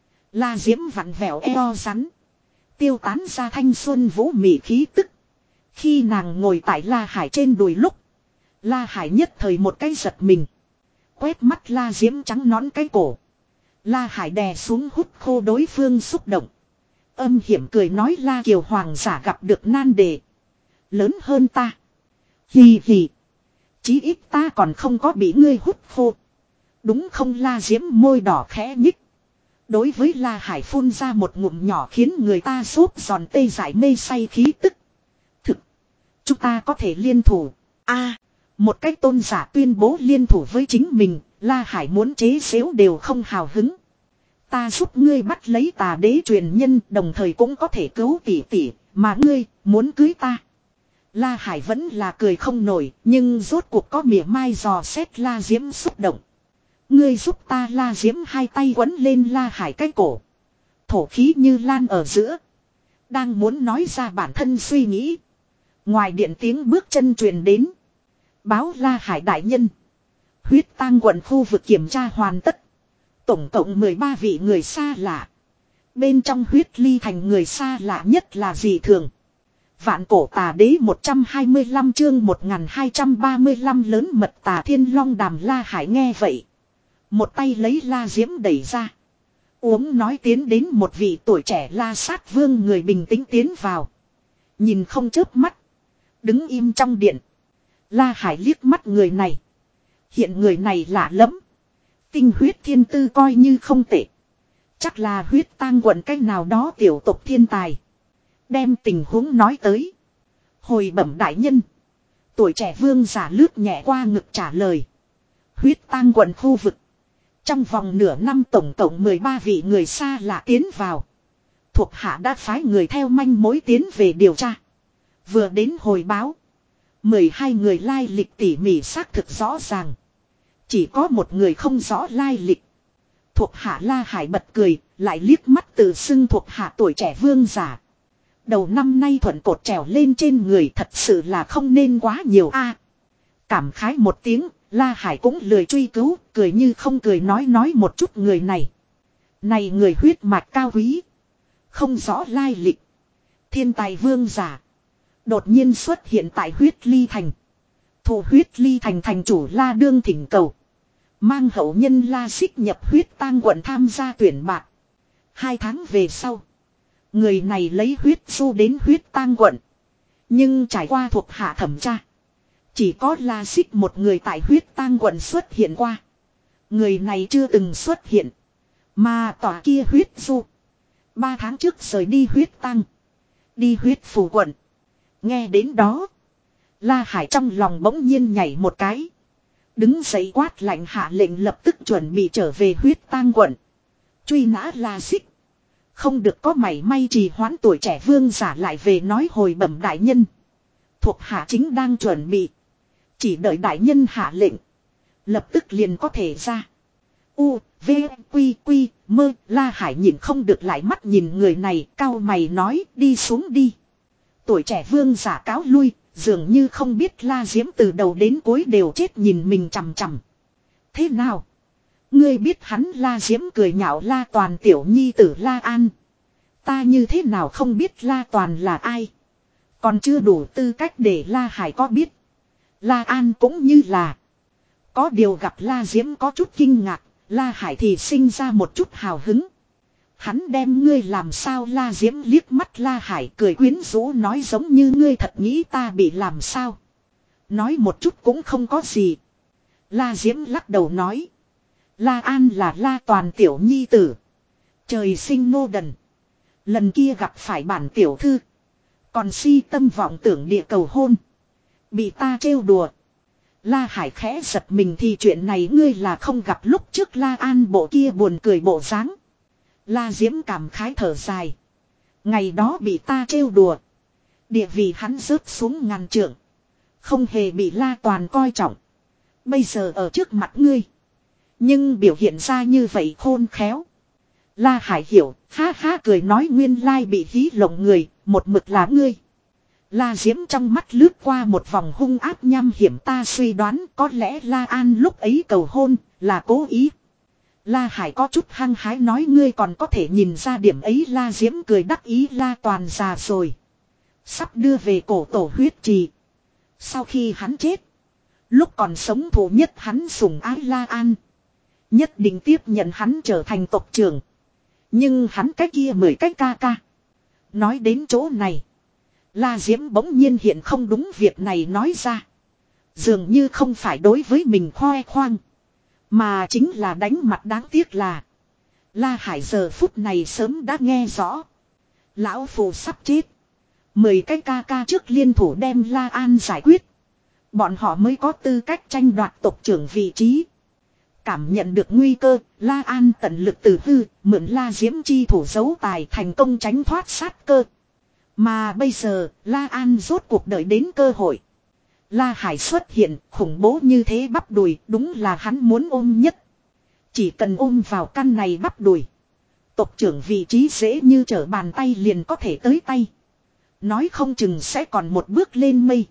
S1: La Diễm vặn vẹo eo rắn. Tiêu tán ra thanh xuân vũ mị khí tức. Khi nàng ngồi tại La Hải trên đùi lúc. La Hải nhất thời một cái giật mình. Quét mắt La Diễm trắng nón cái cổ. La Hải đè xuống hút khô đối phương xúc động. Âm hiểm cười nói La Kiều hoàng giả gặp được nan đề. Lớn hơn ta. Hì hì. Chí ít ta còn không có bị ngươi hút khô. Đúng không? La Diễm môi đỏ khẽ nhích. Đối với La Hải phun ra một ngụm nhỏ khiến người ta sốt giòn tê dại mê say khí tức. Thực. Chúng ta có thể liên thủ. A, một cách tôn giả tuyên bố liên thủ với chính mình. La Hải muốn chế xếu đều không hào hứng. Ta giúp ngươi bắt lấy tà đế truyền nhân, đồng thời cũng có thể cứu tỷ tỷ, mà ngươi muốn cưới ta. La Hải vẫn là cười không nổi, nhưng rốt cuộc có mỉa mai dò xét La Diễm xúc động. Ngươi giúp ta. La Diễm hai tay quấn lên La Hải cái cổ. Thổ khí như lan ở giữa. Đang muốn nói ra bản thân suy nghĩ. Ngoài điện tiếng bước chân truyền đến. Báo La Hải đại nhân. Huyết tang quận khu vực kiểm tra hoàn tất. Tổng cộng mười ba vị người xa lạ. Bên trong huyết ly thành người xa lạ nhất là gì thường. Vạn cổ tà đế một trăm hai mươi lăm chương một nghìn hai trăm ba mươi lăm lớn mật tà thiên long đàm. La Hải nghe vậy. Một tay lấy La Diễm đẩy ra. Uống nói tiến đến một vị tuổi trẻ La Sát Vương người bình tĩnh tiến vào. Nhìn không chớp mắt. Đứng im trong điện. La Hải liếc mắt người này. Hiện người này lạ lắm. Tinh huyết thiên tư coi như không tệ. Chắc là huyết tang quận cách nào đó tiểu tộc thiên tài. Đem tình huống nói tới. Hồi bẩm đại nhân. Tuổi trẻ vương giả lướt nhẹ qua ngực trả lời. Huyết tang quận khu vực. Trong vòng nửa năm tổng cộng mười ba vị người xa lạ tiến vào. Thuộc hạ đã phái người theo manh mối tiến về điều tra. Vừa đến hồi báo. mười hai người lai lịch tỉ mỉ xác thực rõ ràng. Chỉ có một người không rõ lai lịch. Thuộc hạ La Hải bật cười, lại liếc mắt tự xưng thuộc hạ tuổi trẻ vương giả. Đầu năm nay thuận cột trèo lên trên người thật sự là không nên quá nhiều a. Cảm khái một tiếng, La Hải cũng lười truy cứu, cười như không cười nói nói một chút người này. Này người huyết mạch cao quý. Không rõ lai lịch. Thiên tài vương giả. Đột nhiên xuất hiện tại huyết ly thành. Thủ huyết ly thành thành chủ La Đương thỉnh cầu. Mang hậu nhân La Xích nhập huyết tang quận tham gia tuyển bạt. Hai tháng về sau. Người này lấy huyết du đến huyết tang quận. Nhưng trải qua thuộc hạ thẩm tra. Chỉ có La Xích một người tại huyết tang quận xuất hiện qua. Người này chưa từng xuất hiện. Mà tòa kia huyết du. Ba tháng trước rời đi huyết tăng. Đi huyết phủ quận. Nghe đến đó. La Hải trong lòng bỗng nhiên nhảy một cái. Đứng dậy quát lạnh hạ lệnh lập tức chuẩn bị trở về huyết tang quận. Truy nã La Xích. Không được có mảy may trì hoãn, tuổi trẻ vương giả lại về nói hồi bẩm đại nhân. Thuộc hạ chính đang chuẩn bị. Chỉ đợi đại nhân hạ lệnh. Lập tức liền có thể ra. U, V, Quy, Quy, Mơ. La Hải nhìn không được lại mắt nhìn người này, cao mày nói đi xuống đi. Tuổi trẻ vương giả cáo lui. Dường như không biết La Diễm từ đầu đến cuối đều chết nhìn mình chằm chằm. Thế nào? Ngươi biết hắn La Diễm cười nhạo La Toàn tiểu nhi tử La An. Ta như thế nào không biết La Toàn là ai? Còn chưa đủ tư cách để La Hải có biết. La An cũng như là. Có điều gặp La Diễm có chút kinh ngạc, La Hải thì sinh ra một chút hào hứng. Hắn đem ngươi làm sao? La Diễm liếc mắt La Hải cười quyến rũ nói giống như ngươi thật nghĩ ta bị làm sao. Nói một chút cũng không có gì. La Diễm lắc đầu nói. La An là La Toàn tiểu nhi tử. Trời sinh nô đần. Lần kia gặp phải bản tiểu thư. Còn si tâm vọng tưởng địa cầu hôn. Bị ta trêu đùa. La Hải khẽ giật mình thì chuyện này ngươi là không gặp lúc trước La An bộ kia buồn cười bộ dáng. La Diễm cảm khái thở dài. Ngày đó bị ta trêu đùa. Địa vị hắn rớt xuống ngàn trượng. Không hề bị La Toàn coi trọng. Bây giờ ở trước mặt ngươi. Nhưng biểu hiện ra như vậy khôn khéo. La Hải hiểu, ha ha cười nói nguyên lai bị hí lộng người, một mực là ngươi. La Diễm trong mắt lướt qua một vòng hung áp nham hiểm, ta suy đoán có lẽ La An lúc ấy cầu hôn, là cố ý. La Hải có chút hăng hái nói ngươi còn có thể nhìn ra điểm ấy. La Diễm cười đắc ý La Toàn già rồi. Sắp đưa về cổ tổ huyết trì. Sau khi hắn chết. Lúc còn sống thủ nhất hắn sủng ái La An. Nhất định tiếp nhận hắn trở thành tộc trưởng. Nhưng hắn cái kia mười cái ca ca. Nói đến chỗ này. La Diễm bỗng nhiên hiện không đúng việc này nói ra. Dường như không phải đối với mình khoe khoang. Mà chính là đánh mặt, đáng tiếc là. La Hải giờ phút này sớm đã nghe rõ. Lão phù sắp chết. Mười cái ca ca trước liên thủ đem La An giải quyết. Bọn họ mới có tư cách tranh đoạt tộc trưởng vị trí. Cảm nhận được nguy cơ, La An tận lực từ hư, mượn La Diễm chi thủ giấu tài thành công tránh thoát sát cơ. Mà bây giờ, La An rốt cuộc đợi đến cơ hội. La Hải xuất hiện, khủng bố như thế bắp đùi, đúng là hắn muốn ôm nhất. Chỉ cần ôm vào căn này bắp đùi. Tộc trưởng vị trí dễ như trở bàn tay liền có thể tới tay. Nói không chừng sẽ còn một bước lên mây.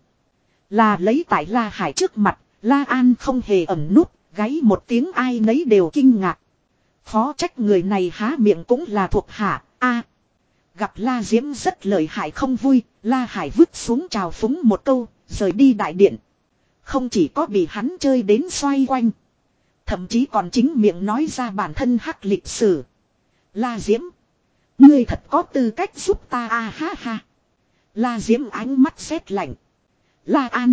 S1: Là lấy tại La Hải trước mặt, La An không hề ẩn nút, gáy một tiếng ai nấy đều kinh ngạc. Phó trách người này há miệng cũng là thuộc hạ, a. Gặp La Diễm rất lợi hại không vui, La Hải vứt xuống chào phúng một câu, rời đi đại điện. Không chỉ có bị hắn chơi đến xoay quanh. Thậm chí còn chính miệng nói ra bản thân hắc lịch sử. La Diễm. Ngươi thật có tư cách giúp ta a ha ha. La Diễm ánh mắt rét lạnh. La An.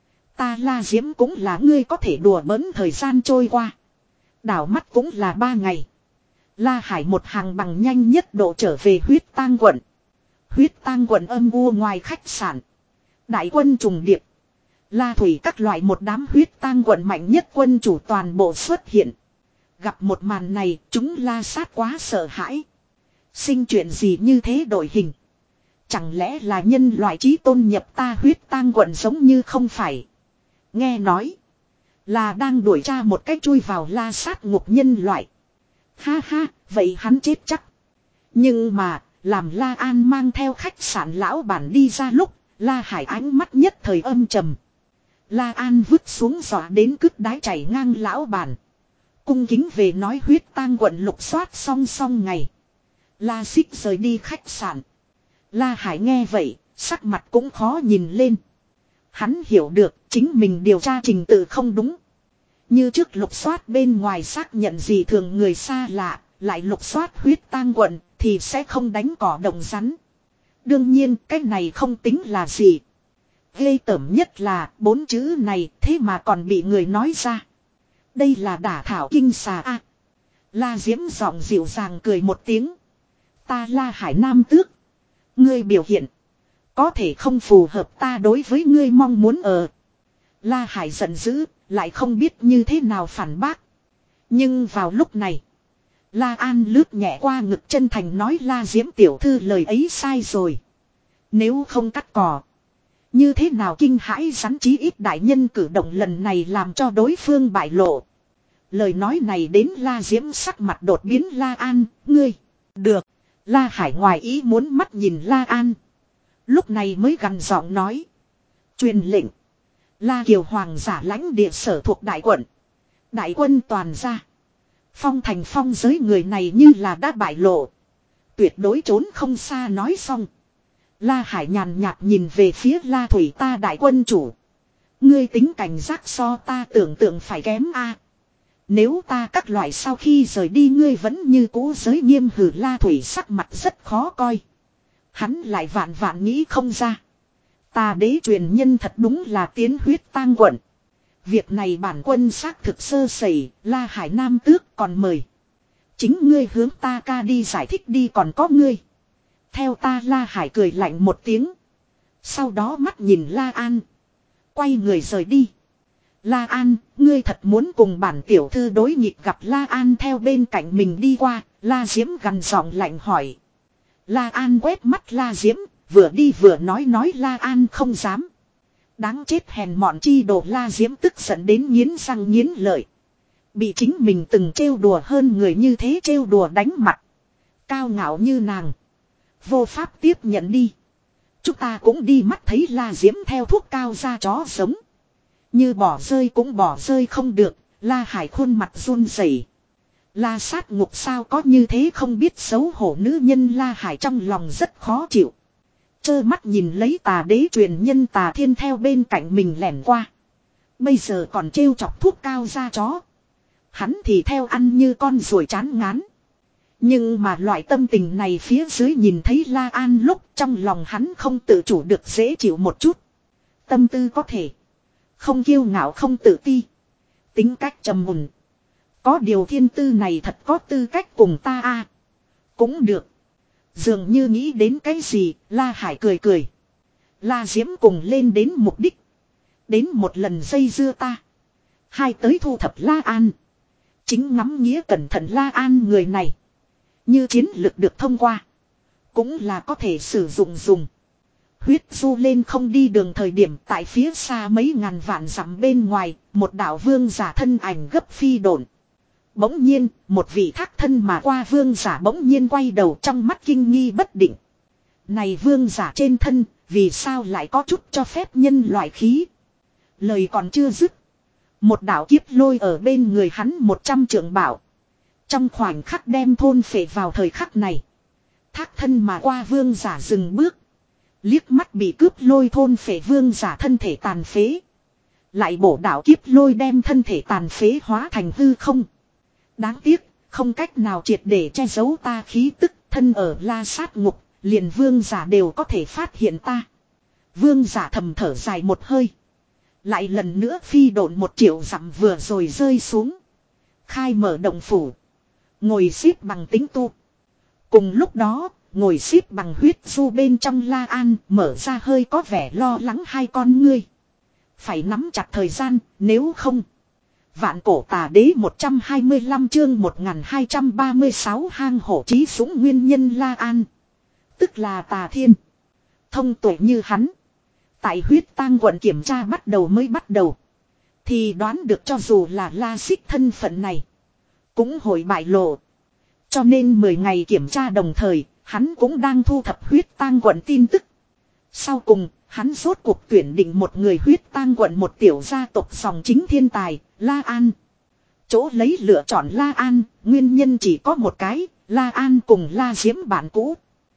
S1: Ta La Diễm cũng là ngươi có thể đùa bỡn thời gian trôi qua. Đảo mắt cũng là ba ngày. La Hải một hàng bằng nhanh nhất độ trở về huyết tang quận. Huyết tang quận âm u ngoài khách sạn. Đại quân trùng điệp. La Thủy các loại một đám huyết tang quận mạnh nhất quân chủ toàn bộ xuất hiện. Gặp một màn này chúng La Sát quá sợ hãi. Sinh chuyện gì như thế đổi hình. Chẳng lẽ là nhân loại chí tôn nhập ta huyết tang quận giống như không phải. Nghe nói. Là đang đuổi tra một cách chui vào La Sát ngục nhân loại. Ha ha, vậy hắn chết chắc. Nhưng mà, làm La An mang theo khách sạn lão bản đi ra lúc, La Hải ánh mắt nhất thời âm trầm. La An vứt xuống dọa đến cứt đái chảy ngang lão bản. Cung kính về nói huyết tang quận lục soát song song ngày. La Xích rời đi khách sạn. La Hải nghe vậy, sắc mặt cũng khó nhìn lên. Hắn hiểu được chính mình điều tra trình tự không đúng. Như trước lục soát bên ngoài xác nhận gì thường người xa lạ, lại lục soát huyết tang quận thì sẽ không đánh cỏ động rắn. Đương nhiên cái này không tính là gì. Ghê tởm nhất là bốn chữ này thế mà còn bị người nói ra. Đây là đả thảo kinh xà a. La Diễm giọng dịu dàng cười một tiếng. Ta La Hải Nam tước. Ngươi biểu hiện. Có thể không phù hợp ta đối với ngươi mong muốn ở. La Hải giận dữ, lại không biết như thế nào phản bác. Nhưng vào lúc này. La An lướt nhẹ qua ngực chân thành nói La Diễm tiểu thư lời ấy sai rồi. Nếu không cắt cỏ. Như thế nào kinh hãi rắn chí ít đại nhân cử động lần này làm cho đối phương bại lộ. Lời nói này đến La Diễm sắc mặt đột biến La An, ngươi. Được. La Hải ngoài ý muốn mắt nhìn La An. Lúc này mới gằn giọng nói. Truyền lệnh. La Kiều Hoàng giả lãnh địa sở thuộc đại quận. Đại quân toàn ra. Phong thành phong giới người này như là đã bại lộ. Tuyệt đối trốn không xa nói xong. La Hải nhàn nhạt nhìn về phía La Thủy ta đại quân chủ. Ngươi tính cảnh giác so ta tưởng tượng phải kém a. Nếu ta các loại sau khi rời đi ngươi vẫn như cũ giới nghiêm hử La Thủy sắc mặt rất khó coi. Hắn lại vạn vạn nghĩ không ra. Ta đế truyền nhân thật đúng là tiến huyết tang quận. Việc này bản quân xác thực sơ sẩy, La Hải Nam tước còn mời. Chính ngươi hướng ta ca đi giải thích đi còn có ngươi. Theo ta La Hải cười lạnh một tiếng. Sau đó mắt nhìn La An. Quay người rời đi. La An, ngươi thật muốn cùng bản tiểu thư đối nghịch gặp La An theo bên cạnh mình đi qua, La Diễm gằn giọng lạnh hỏi. La An quét mắt La Diễm, vừa đi vừa nói nói La An không dám. Đáng chết hèn mọn chi đồ La Diễm tức giận đến nghiến răng nghiến lợi. Bị chính mình từng trêu đùa hơn người như thế trêu đùa đánh mặt. Cao ngạo như nàng. Vô pháp tiếp nhận đi. Chúng ta cũng đi mắt thấy La Diễm theo thuốc cao ra chó sống. Như bỏ rơi cũng bỏ rơi không được. La Hải khuôn mặt run rẩy. La sát ngục sao có như thế không biết xấu hổ nữ nhân La Hải trong lòng rất khó chịu. Chơ mắt nhìn lấy tà đế truyền nhân tà thiên theo bên cạnh mình lẻn qua. Bây giờ còn trêu chọc thuốc cao ra chó. Hắn thì theo ăn như con ruồi chán ngán. Nhưng mà loại tâm tình này phía dưới nhìn thấy La An lúc trong lòng hắn không tự chủ được dễ chịu một chút. Tâm tư có thể. Không kiêu ngạo không tự ti. Tính cách trầm mùn. Có điều thiên tư này thật có tư cách cùng ta a à. Cũng được. Dường như nghĩ đến cái gì, La Hải cười cười. La Diễm cùng lên đến mục đích. Đến một lần dây dưa ta. Hai tới thu thập La An. Chính ngắm nghĩa cẩn thận La An người này. Như chiến lực được thông qua. Cũng là có thể sử dụng dùng. Huyết du lên không đi đường thời điểm tại phía xa mấy ngàn vạn dặm bên ngoài. Một đạo vương giả thân ảnh gấp phi độn. Bỗng nhiên, một vị thác thân mà qua vương giả bỗng nhiên quay đầu trong mắt kinh nghi bất định. Này vương giả trên thân, vì sao lại có chút cho phép nhân loại khí? Lời còn chưa dứt. Một đạo kiếp lôi ở bên người hắn một trăm trượng bảo. Trong khoảnh khắc đem thôn phệ vào thời khắc này. Thác thân mà qua vương giả dừng bước. Liếc mắt bị cướp lôi thôn phệ vương giả thân thể tàn phế. Lại bổ đạo kiếp lôi đem thân thể tàn phế hóa thành hư không. Đáng tiếc, không cách nào triệt để che giấu ta khí tức thân ở La sát ngục, liền vương giả đều có thể phát hiện ta. Vương giả thầm thở dài một hơi. Lại lần nữa phi độn một triệu dặm vừa rồi rơi xuống. Khai mở động phủ. Ngồi xếp bằng tính tu. Cùng lúc đó, ngồi xếp bằng huyết du bên trong La An mở ra hơi có vẻ lo lắng hai con ngươi. Phải nắm chặt thời gian, nếu không. Vạn cổ tà đế một trăm hai mươi lăm chương một nghìn hai trăm ba mươi sáu hang hổ chí súng nguyên nhân La An. Tức là tà thiên. Thông tuệ như hắn. Tại huyết tang quận kiểm tra bắt đầu mới bắt đầu. Thì đoán được cho dù là La Xích thân phận này. Cũng hồi bại lộ. Cho nên mười ngày kiểm tra đồng thời, hắn cũng đang thu thập huyết tang quận tin tức. Sau cùng, hắn rốt cuộc tuyển định một người huyết tang quận một tiểu gia tộc dòng chính thiên tài, La An. Chỗ lấy lựa chọn La An, nguyên nhân chỉ có một cái, La An cùng La Diễm bạn cũ.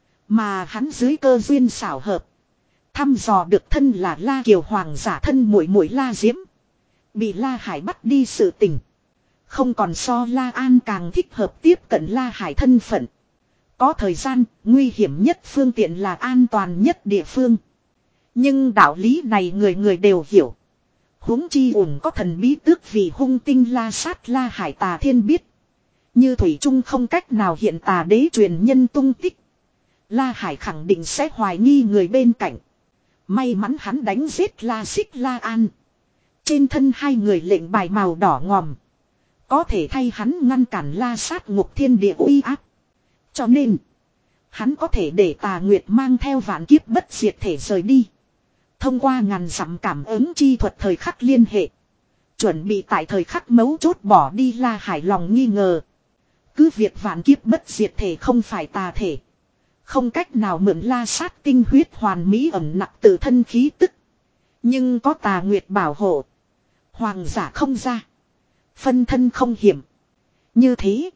S1: Mà hắn dưới cơ duyên xảo hợp. Thăm dò được thân là La Kiều Hoàng giả thân muội muội La Diễm. Bị La Hải bắt đi sự tình. Không còn so La An càng thích hợp tiếp cận La Hải thân phận. Có thời gian, nguy hiểm nhất phương tiện là an toàn nhất địa phương. Nhưng đạo lý này người người đều hiểu. Huống chi ủng có thần bí tước vì hung tinh La sát La Hải tà thiên biết. Như thủy chung không cách nào hiện tà đế truyền nhân tung tích. La Hải khẳng định sẽ hoài nghi người bên cạnh. May mắn hắn đánh giết La Xích La An. Trên thân hai người lệnh bài màu đỏ ngòm. Có thể thay hắn ngăn cản La Sát Ngục thiên địa uy áp. Cho nên, hắn có thể để Tà Nguyệt mang theo vạn kiếp bất diệt thể rời đi. Thông qua ngàn dặm cảm ứng chi thuật thời khắc liên hệ. Chuẩn bị tại thời khắc mấu chốt bỏ đi La Hải lòng nghi ngờ. Cứ việc vạn kiếp bất diệt thể không phải tà thể. Không cách nào mượn La Sát tinh huyết hoàn mỹ ẩn nặc tự thân khí tức. Nhưng có Tà Nguyệt bảo hộ. Hoàng giả không ra. Phân thân không hiểm. Như thế.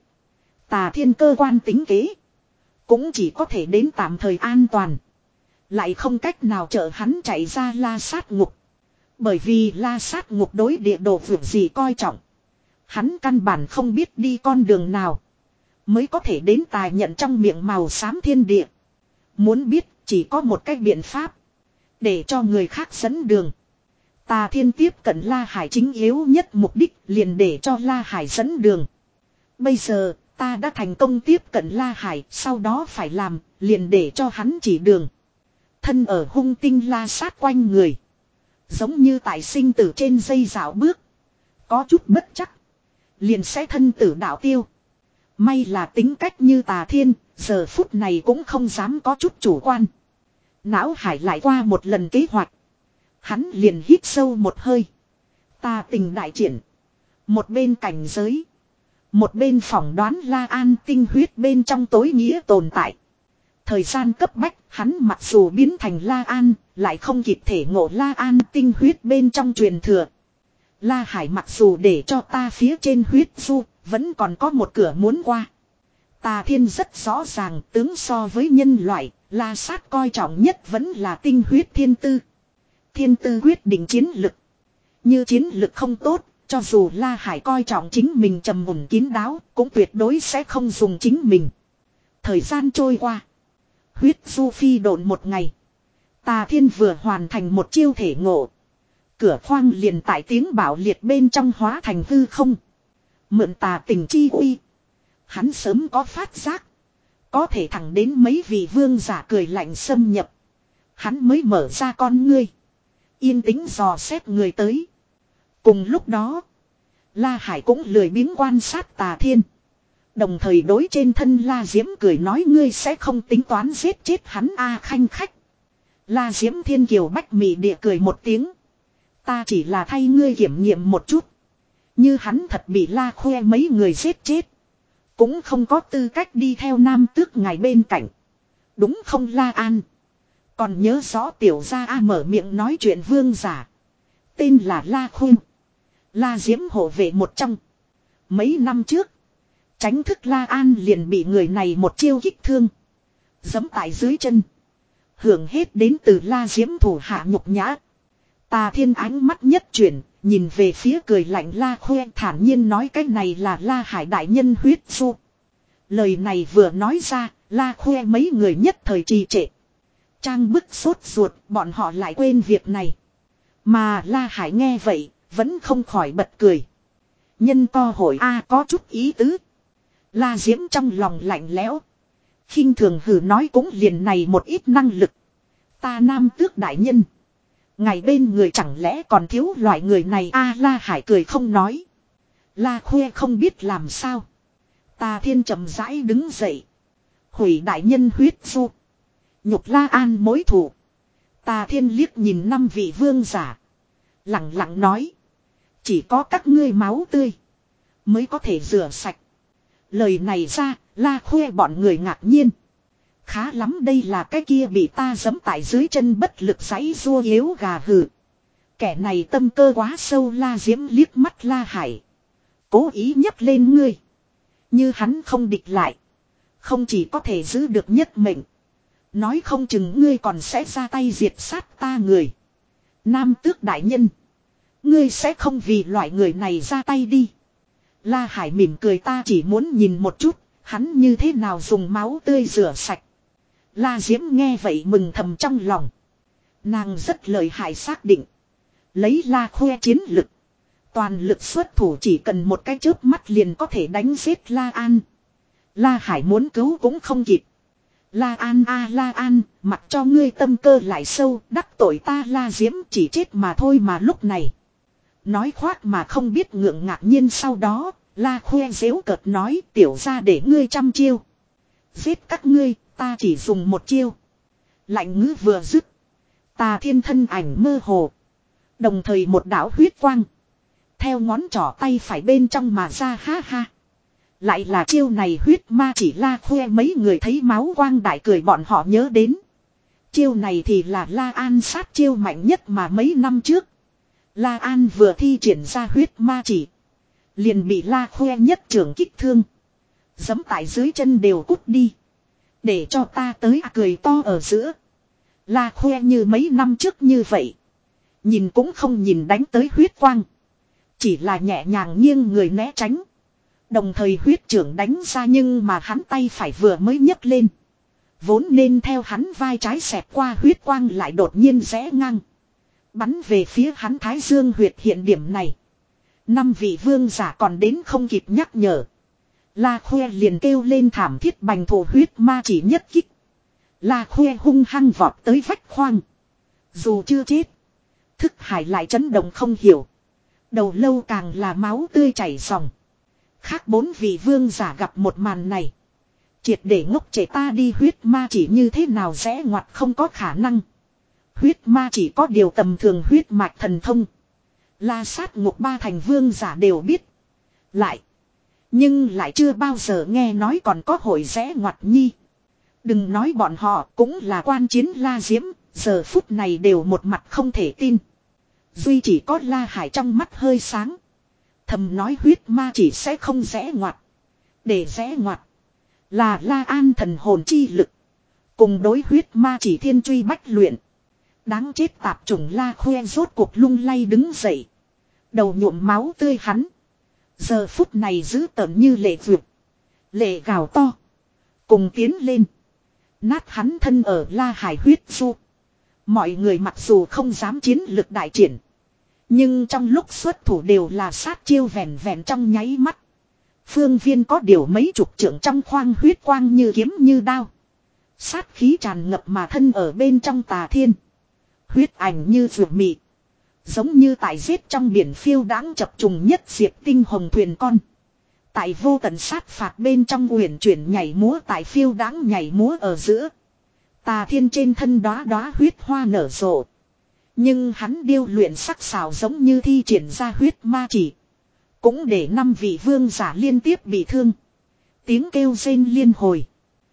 S1: Tà thiên cơ quan tính kế. Cũng chỉ có thể đến tạm thời an toàn. Lại không cách nào trợ hắn chạy ra La Sát Ngục. Bởi vì La Sát Ngục đối địa đồ vượt gì coi trọng. Hắn căn bản không biết đi con đường nào. Mới có thể đến tài nhận trong miệng màu xám thiên địa. Muốn biết chỉ có một cách biện pháp. Để cho người khác dẫn đường. Tà thiên tiếp cận La Hải chính yếu nhất mục đích liền để cho La Hải dẫn đường. Bây giờ ta đã thành công tiếp cận La Hải. Sau đó phải làm liền để cho hắn chỉ đường. Thân ở hung tinh La Sát quanh người. Giống như tại sinh tử trên dây dạo bước. Có chút bất chắc. Liền sẽ thân tử đạo tiêu. May là tính cách như Tà Thiên. Giờ phút này cũng không dám có chút chủ quan. Não Hải lại qua một lần kế hoạch. Hắn liền hít sâu một hơi. Tà tình đại triển. Một bên cảnh giới. Một bên phỏng đoán La An tinh huyết bên trong tối nghĩa tồn tại. Thời gian cấp bách, hắn mặc dù biến thành La An, lại không kịp thể ngộ La An tinh huyết bên trong truyền thừa. La Hải mặc dù để cho ta phía trên huyết du, vẫn còn có một cửa muốn qua. Tà Thiên rất rõ ràng tướng so với nhân loại, La Sát coi trọng nhất vẫn là tinh huyết thiên tư. Thiên tư quyết định chiến lực. Như chiến lực không tốt, cho dù La Hải coi trọng chính mình trầm mùn kín đáo, cũng tuyệt đối sẽ không dùng chính mình. Thời gian trôi qua. Huyết du phi độn một ngày. Tà Thiên vừa hoàn thành một chiêu thể ngộ. Cửa khoang liền tại tiếng bảo liệt bên trong hóa thành hư không. Mượn tà tình chi uy. Hắn sớm có phát giác. Có thể thẳng đến mấy vị vương giả cười lạnh xâm nhập. Hắn mới mở ra con ngươi. Yên tĩnh dò xét người tới. Cùng lúc đó. La Hải cũng lười biếng quan sát Tà Thiên. Đồng thời đối trên thân La Diễm cười nói ngươi sẽ không tính toán giết chết hắn a khanh khách. La Diễm Thiên Kiều bách mị địa cười một tiếng. Ta chỉ là thay ngươi kiểm nghiệm một chút. Như hắn thật bị La Khoe mấy người giết chết. Cũng không có tư cách đi theo nam tước ngài bên cạnh. Đúng không La An? Còn nhớ rõ tiểu gia A mở miệng nói chuyện vương giả. Tên là La Khoe. La Diễm hộ vệ một trong. Mấy năm trước. Tránh thức La An liền bị người này một chiêu kích thương. Giẫm tại dưới chân. Hưởng hết đến từ La Diễm thủ hạ nhục nhã. Tà Thiên ánh mắt nhất chuyển. Nhìn về phía cười lạnh La Khoe thản nhiên nói cái này là La Hải đại nhân huyết du. Lời này vừa nói ra. La Khoe mấy người nhất thời trì trệ. Trang bức sốt ruột bọn họ lại quên việc này. Mà La Hải nghe vậy. Vẫn không khỏi bật cười. Nhân co hội A có chút ý tứ. La Diễm trong lòng lạnh lẽo. khinh thường hừ nói cũng liền này một ít năng lực. Ta nam tước đại nhân. Ngày bên người chẳng lẽ còn thiếu loại người này a La Hải cười không nói. La Khoe không biết làm sao. Tà Thiên chậm rãi đứng dậy. Hủy đại nhân huyết du. Nhục La An mối thù. Tà Thiên liếc nhìn năm vị vương giả. Lặng lặng nói. Chỉ có các ngươi máu tươi. Mới có thể rửa sạch. Lời này ra, La Khoe bọn người ngạc nhiên. Khá lắm đây là cái kia bị ta giẫm tại dưới chân bất lực giãy rua yếu gà hừ. Kẻ này tâm cơ quá sâu La Diễm liếc mắt La Hải. Cố ý nhấc lên ngươi. Như hắn không địch lại. Không chỉ có thể giữ được nhất mệnh. Nói không chừng ngươi còn sẽ ra tay diệt sát ta người. Nam tước đại nhân. Ngươi sẽ không vì loại người này ra tay đi. La Hải mỉm cười ta chỉ muốn nhìn một chút. Hắn như thế nào dùng máu tươi rửa sạch. La Diễm nghe vậy mừng thầm trong lòng. Nàng rất lợi hại xác định. Lấy La Khoe chiến lực. Toàn lực xuất thủ chỉ cần một cái chớp mắt liền có thể đánh giết La An. La Hải muốn cứu cũng không kịp. La An a La An, mặc cho ngươi tâm cơ lại sâu, đắc tội ta La Diễm chỉ chết mà thôi mà lúc này. Nói khoác mà không biết ngượng ngạc nhiên sau đó, La khoe dễu cợt nói tiểu ra để ngươi trăm chiêu. Giết các ngươi, ta chỉ dùng một chiêu. Lạnh ngữ vừa dứt. Tà Thiên thân ảnh mơ hồ. Đồng thời một đạo huyết quang. Theo ngón trỏ tay phải bên trong mà ra ha ha. Lại là chiêu này huyết ma chỉ La khoe mấy người thấy máu quang đại cười bọn họ nhớ đến. Chiêu này thì là La An sát chiêu mạnh nhất mà mấy năm trước. La An vừa thi triển ra huyết ma chỉ. Liền bị La khoe nhất trưởng kích thương. Giẫm tại dưới chân đều cút đi. Để cho ta tới à cười to ở giữa. La khoe như mấy năm trước như vậy. Nhìn cũng không nhìn đánh tới huyết quang. Chỉ là nhẹ nhàng nghiêng người né tránh. Đồng thời huyết trưởng đánh ra nhưng mà hắn tay phải vừa mới nhấc lên. Vốn nên theo hắn vai trái xẹt qua huyết quang lại đột nhiên rẽ ngang. Bắn về phía hắn thái dương huyệt hiện điểm này. Năm vị vương giả còn đến không kịp nhắc nhở. La khoe liền kêu lên thảm thiết bành thổ huyết ma chỉ nhất kích. La khoe hung hăng vọt tới vách khoang. Dù chưa chết. Thức hải lại chấn động không hiểu. Đầu lâu càng là máu tươi chảy ròng. Khác bốn vị vương giả gặp một màn này. Triệt để ngốc trẻ ta đi huyết ma chỉ như thế nào rẽ ngoặt không có khả năng. Huyết ma chỉ có điều tầm thường huyết mạch thần thông. La sát ngục ba thành vương giả đều biết. Lại. Nhưng lại chưa bao giờ nghe nói còn có hội rẽ ngoặt nhi. Đừng nói bọn họ cũng là quan chiến La Diễm. Giờ phút này đều một mặt không thể tin. Duy chỉ có La Hải trong mắt hơi sáng. Thầm nói huyết ma chỉ sẽ không rẽ ngoặt. Để rẽ ngoặt. Là La An thần hồn chi lực. Cùng đối huyết ma chỉ thiên truy bách luyện. Đáng chết tạp chủng La khoe rốt cuộc lung lay đứng dậy. Đầu nhuộm máu tươi hắn. Giờ phút này giữ tợn như lệ vượt. Lệ gào to. Cùng tiến lên. Nát hắn thân ở La Hải huyết du. Mọi người mặc dù không dám chiến lực đại triển. Nhưng trong lúc xuất thủ đều là sát chiêu vẹn vẹn trong nháy mắt. Phương viên có điều mấy chục trượng trong khoang huyết quang như kiếm như đao. Sát khí tràn ngập mà thân ở bên trong Tà Thiên. Huyết ảnh như vượt mị. Giống như tại giết trong biển phiêu đáng chập trùng nhất diệt tinh hồng thuyền con. Tại vô tận sát phạt bên trong uyển chuyển nhảy múa tại phiêu đáng nhảy múa ở giữa. Tà Thiên trên thân đóa đóa huyết hoa nở rộ. Nhưng hắn điêu luyện sắc sảo giống như thi triển ra huyết ma chỉ. Cũng để năm vị vương giả liên tiếp bị thương. Tiếng kêu rên liên hồi.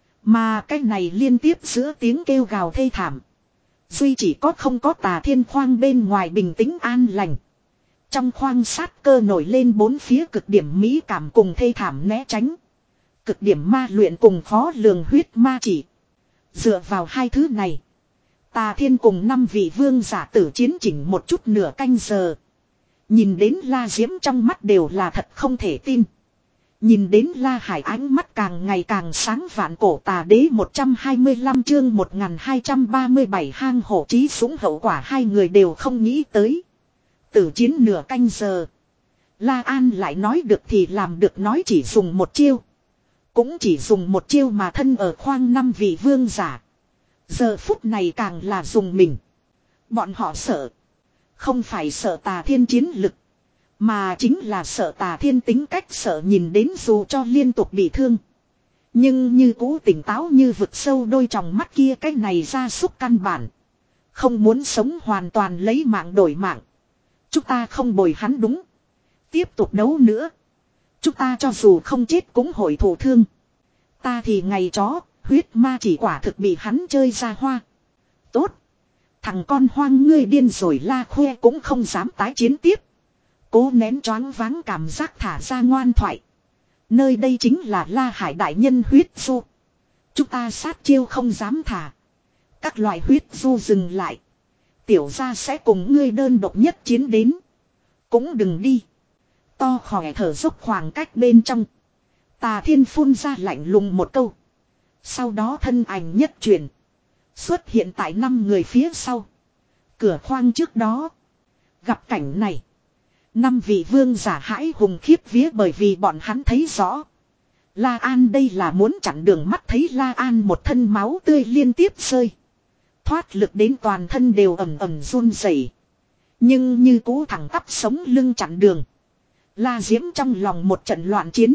S1: Mà cái này liên tiếp giữa tiếng kêu gào thê thảm. Duy chỉ có không có Tà Thiên khoang bên ngoài bình tĩnh an lành. Trong khoang sát cơ nổi lên bốn phía cực điểm mỹ cảm cùng thê thảm né tránh. Cực điểm ma luyện cùng khó lường huyết ma chỉ. Dựa vào hai thứ này. Tà Thiên cùng năm vị vương giả tử chiến chỉnh một chút nửa canh giờ. Nhìn đến La Diễm trong mắt đều là thật không thể tin. Nhìn đến La Hải ánh mắt càng ngày càng sáng vạn cổ tà đế một trăm hai mươi lăm chương một nghìn hai trăm ba mươi bảy hang hổ trí súng hậu quả hai người đều không nghĩ tới. Tử chiến nửa canh giờ. La An lại nói được thì làm được nói chỉ dùng một chiêu. Cũng chỉ dùng một chiêu mà thân ở khoang năm vị vương giả. Giờ phút này càng là dùng mình. Bọn họ sợ. Không phải sợ Tà Thiên chiến lực. Mà chính là sợ Tà Thiên tính cách sợ nhìn đến dù cho liên tục bị thương. Nhưng như cũ tỉnh táo như vực sâu đôi tròng mắt kia cái này ra xúc căn bản. Không muốn sống hoàn toàn lấy mạng đổi mạng. Chúng ta không bồi hắn đúng. Tiếp tục đấu nữa. Chúng ta cho dù không chết cũng hội thổ thương. Ta thì ngày chó, huyết ma chỉ quả thực bị hắn chơi ra hoa. Tốt. Thằng con hoang ngươi điên rồi La khoe cũng không dám tái chiến tiếp. Cố nén choáng váng cảm giác thả ra ngoan thoại. Nơi đây chính là La Hải đại nhân huyết du. Chúng ta sát chiêu không dám thả. Các loại huyết du dừng lại. Tiểu gia sẽ cùng ngươi đơn độc nhất chiến đến. Cũng đừng đi. To khỏe thở dốc khoảng cách bên trong. Tà Thiên phun ra lạnh lùng một câu. Sau đó thân ảnh nhất chuyển. Xuất hiện tại năm người phía sau. Cửa khoang trước đó. Gặp cảnh này. Năm vị vương giả hãi hùng khiếp vía bởi vì bọn hắn thấy rõ. La An đây là muốn chặn đường mắt thấy La An một thân máu tươi liên tiếp rơi. Thoát lực đến toàn thân đều ẩm ẩm run rẩy. Nhưng như cú thẳng tắp sống lưng chặn đường. La Diễm trong lòng một trận loạn chiến.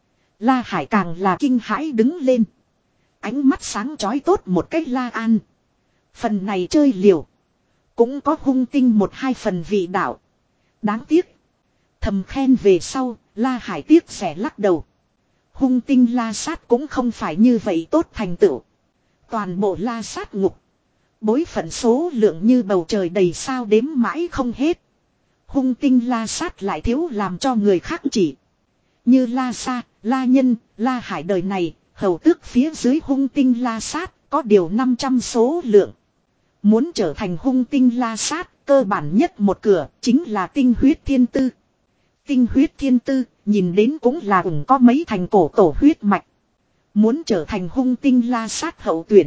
S1: La Hải càng là kinh hãi đứng lên. Ánh mắt sáng chói tốt một cách La An. Phần này chơi liều. Cũng có hung tinh một hai phần vị đạo. Đáng tiếc. Thầm khen về sau, La Hải tiếc rẻ lắc đầu. Hung tinh La Sát cũng không phải như vậy tốt thành tựu. Toàn bộ La Sát ngục. Bối phận số lượng như bầu trời đầy sao đếm mãi không hết. Hung tinh La Sát lại thiếu làm cho người khác chỉ. Như La Sa, La Nhân, La Hải đời này, hầu tước phía dưới hung tinh La Sát, có điều năm trăm số lượng. Muốn trở thành hung tinh La Sát, cơ bản nhất một cửa, chính là tinh huyết thiên tư. Tinh huyết thiên tư, nhìn đến cũng là ủng có mấy thành cổ tổ huyết mạch. Muốn trở thành hung tinh La Sát hậu tuyển.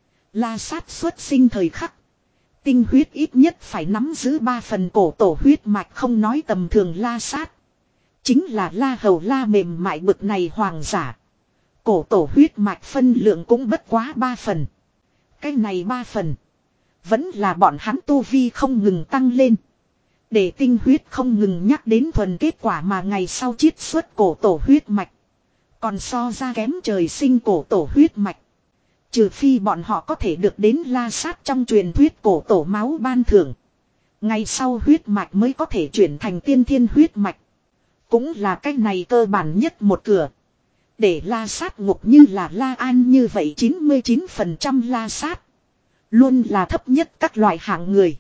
S1: La Sát xuất sinh thời khắc. Tinh huyết ít nhất phải nắm giữ ba phần cổ tổ huyết mạch không nói tầm thường La Sát. Chính là La Hầu La mềm mại bực này hoàng giả. Cổ tổ huyết mạch phân lượng cũng bất quá ba phần. Cái này ba phần. Vẫn là bọn hắn tu vi không ngừng tăng lên. Để tinh huyết không ngừng nhắc đến thuần kết quả mà ngày sau chiết xuất cổ tổ huyết mạch. Còn so ra kém trời sinh cổ tổ huyết mạch. Trừ phi bọn họ có thể được đến La Sát trong truyền thuyết cổ tổ máu ban thưởng. Ngày sau huyết mạch mới có thể chuyển thành tiên thiên huyết mạch. Cũng là cách này cơ bản nhất một cửa. Để La Sát ngục như là La An như vậy chín mươi chín phần trăm La Sát. Luôn là thấp nhất các loại hạng người.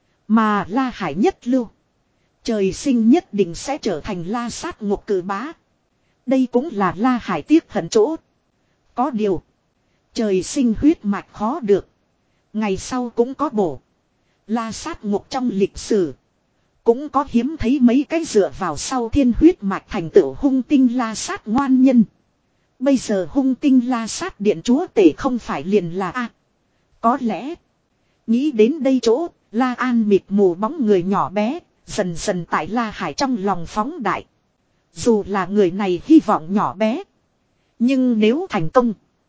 S1: Mà La Hải nhất lưu. Trời sinh nhất định sẽ trở thành La Sát ngục cử bá. Đây cũng là La Hải tiếc hận chỗ. Có điều. Trời sinh huyết mạch khó được. Ngày sau cũng có bổ. La Sát ngục trong lịch sử. Cũng có hiếm thấy mấy cái dựa vào sau thiên huyết mạch thành tựu hung tinh La Sát ngoan nhân. Bây giờ hung tinh La Sát điện chúa tể không phải liền là A. Có lẽ. Nghĩ đến đây chỗ. La An mịt mù bóng người nhỏ bé. Dần dần tại La Hải trong lòng phóng đại. Dù là người này hy vọng nhỏ bé. Nhưng nếu thành công.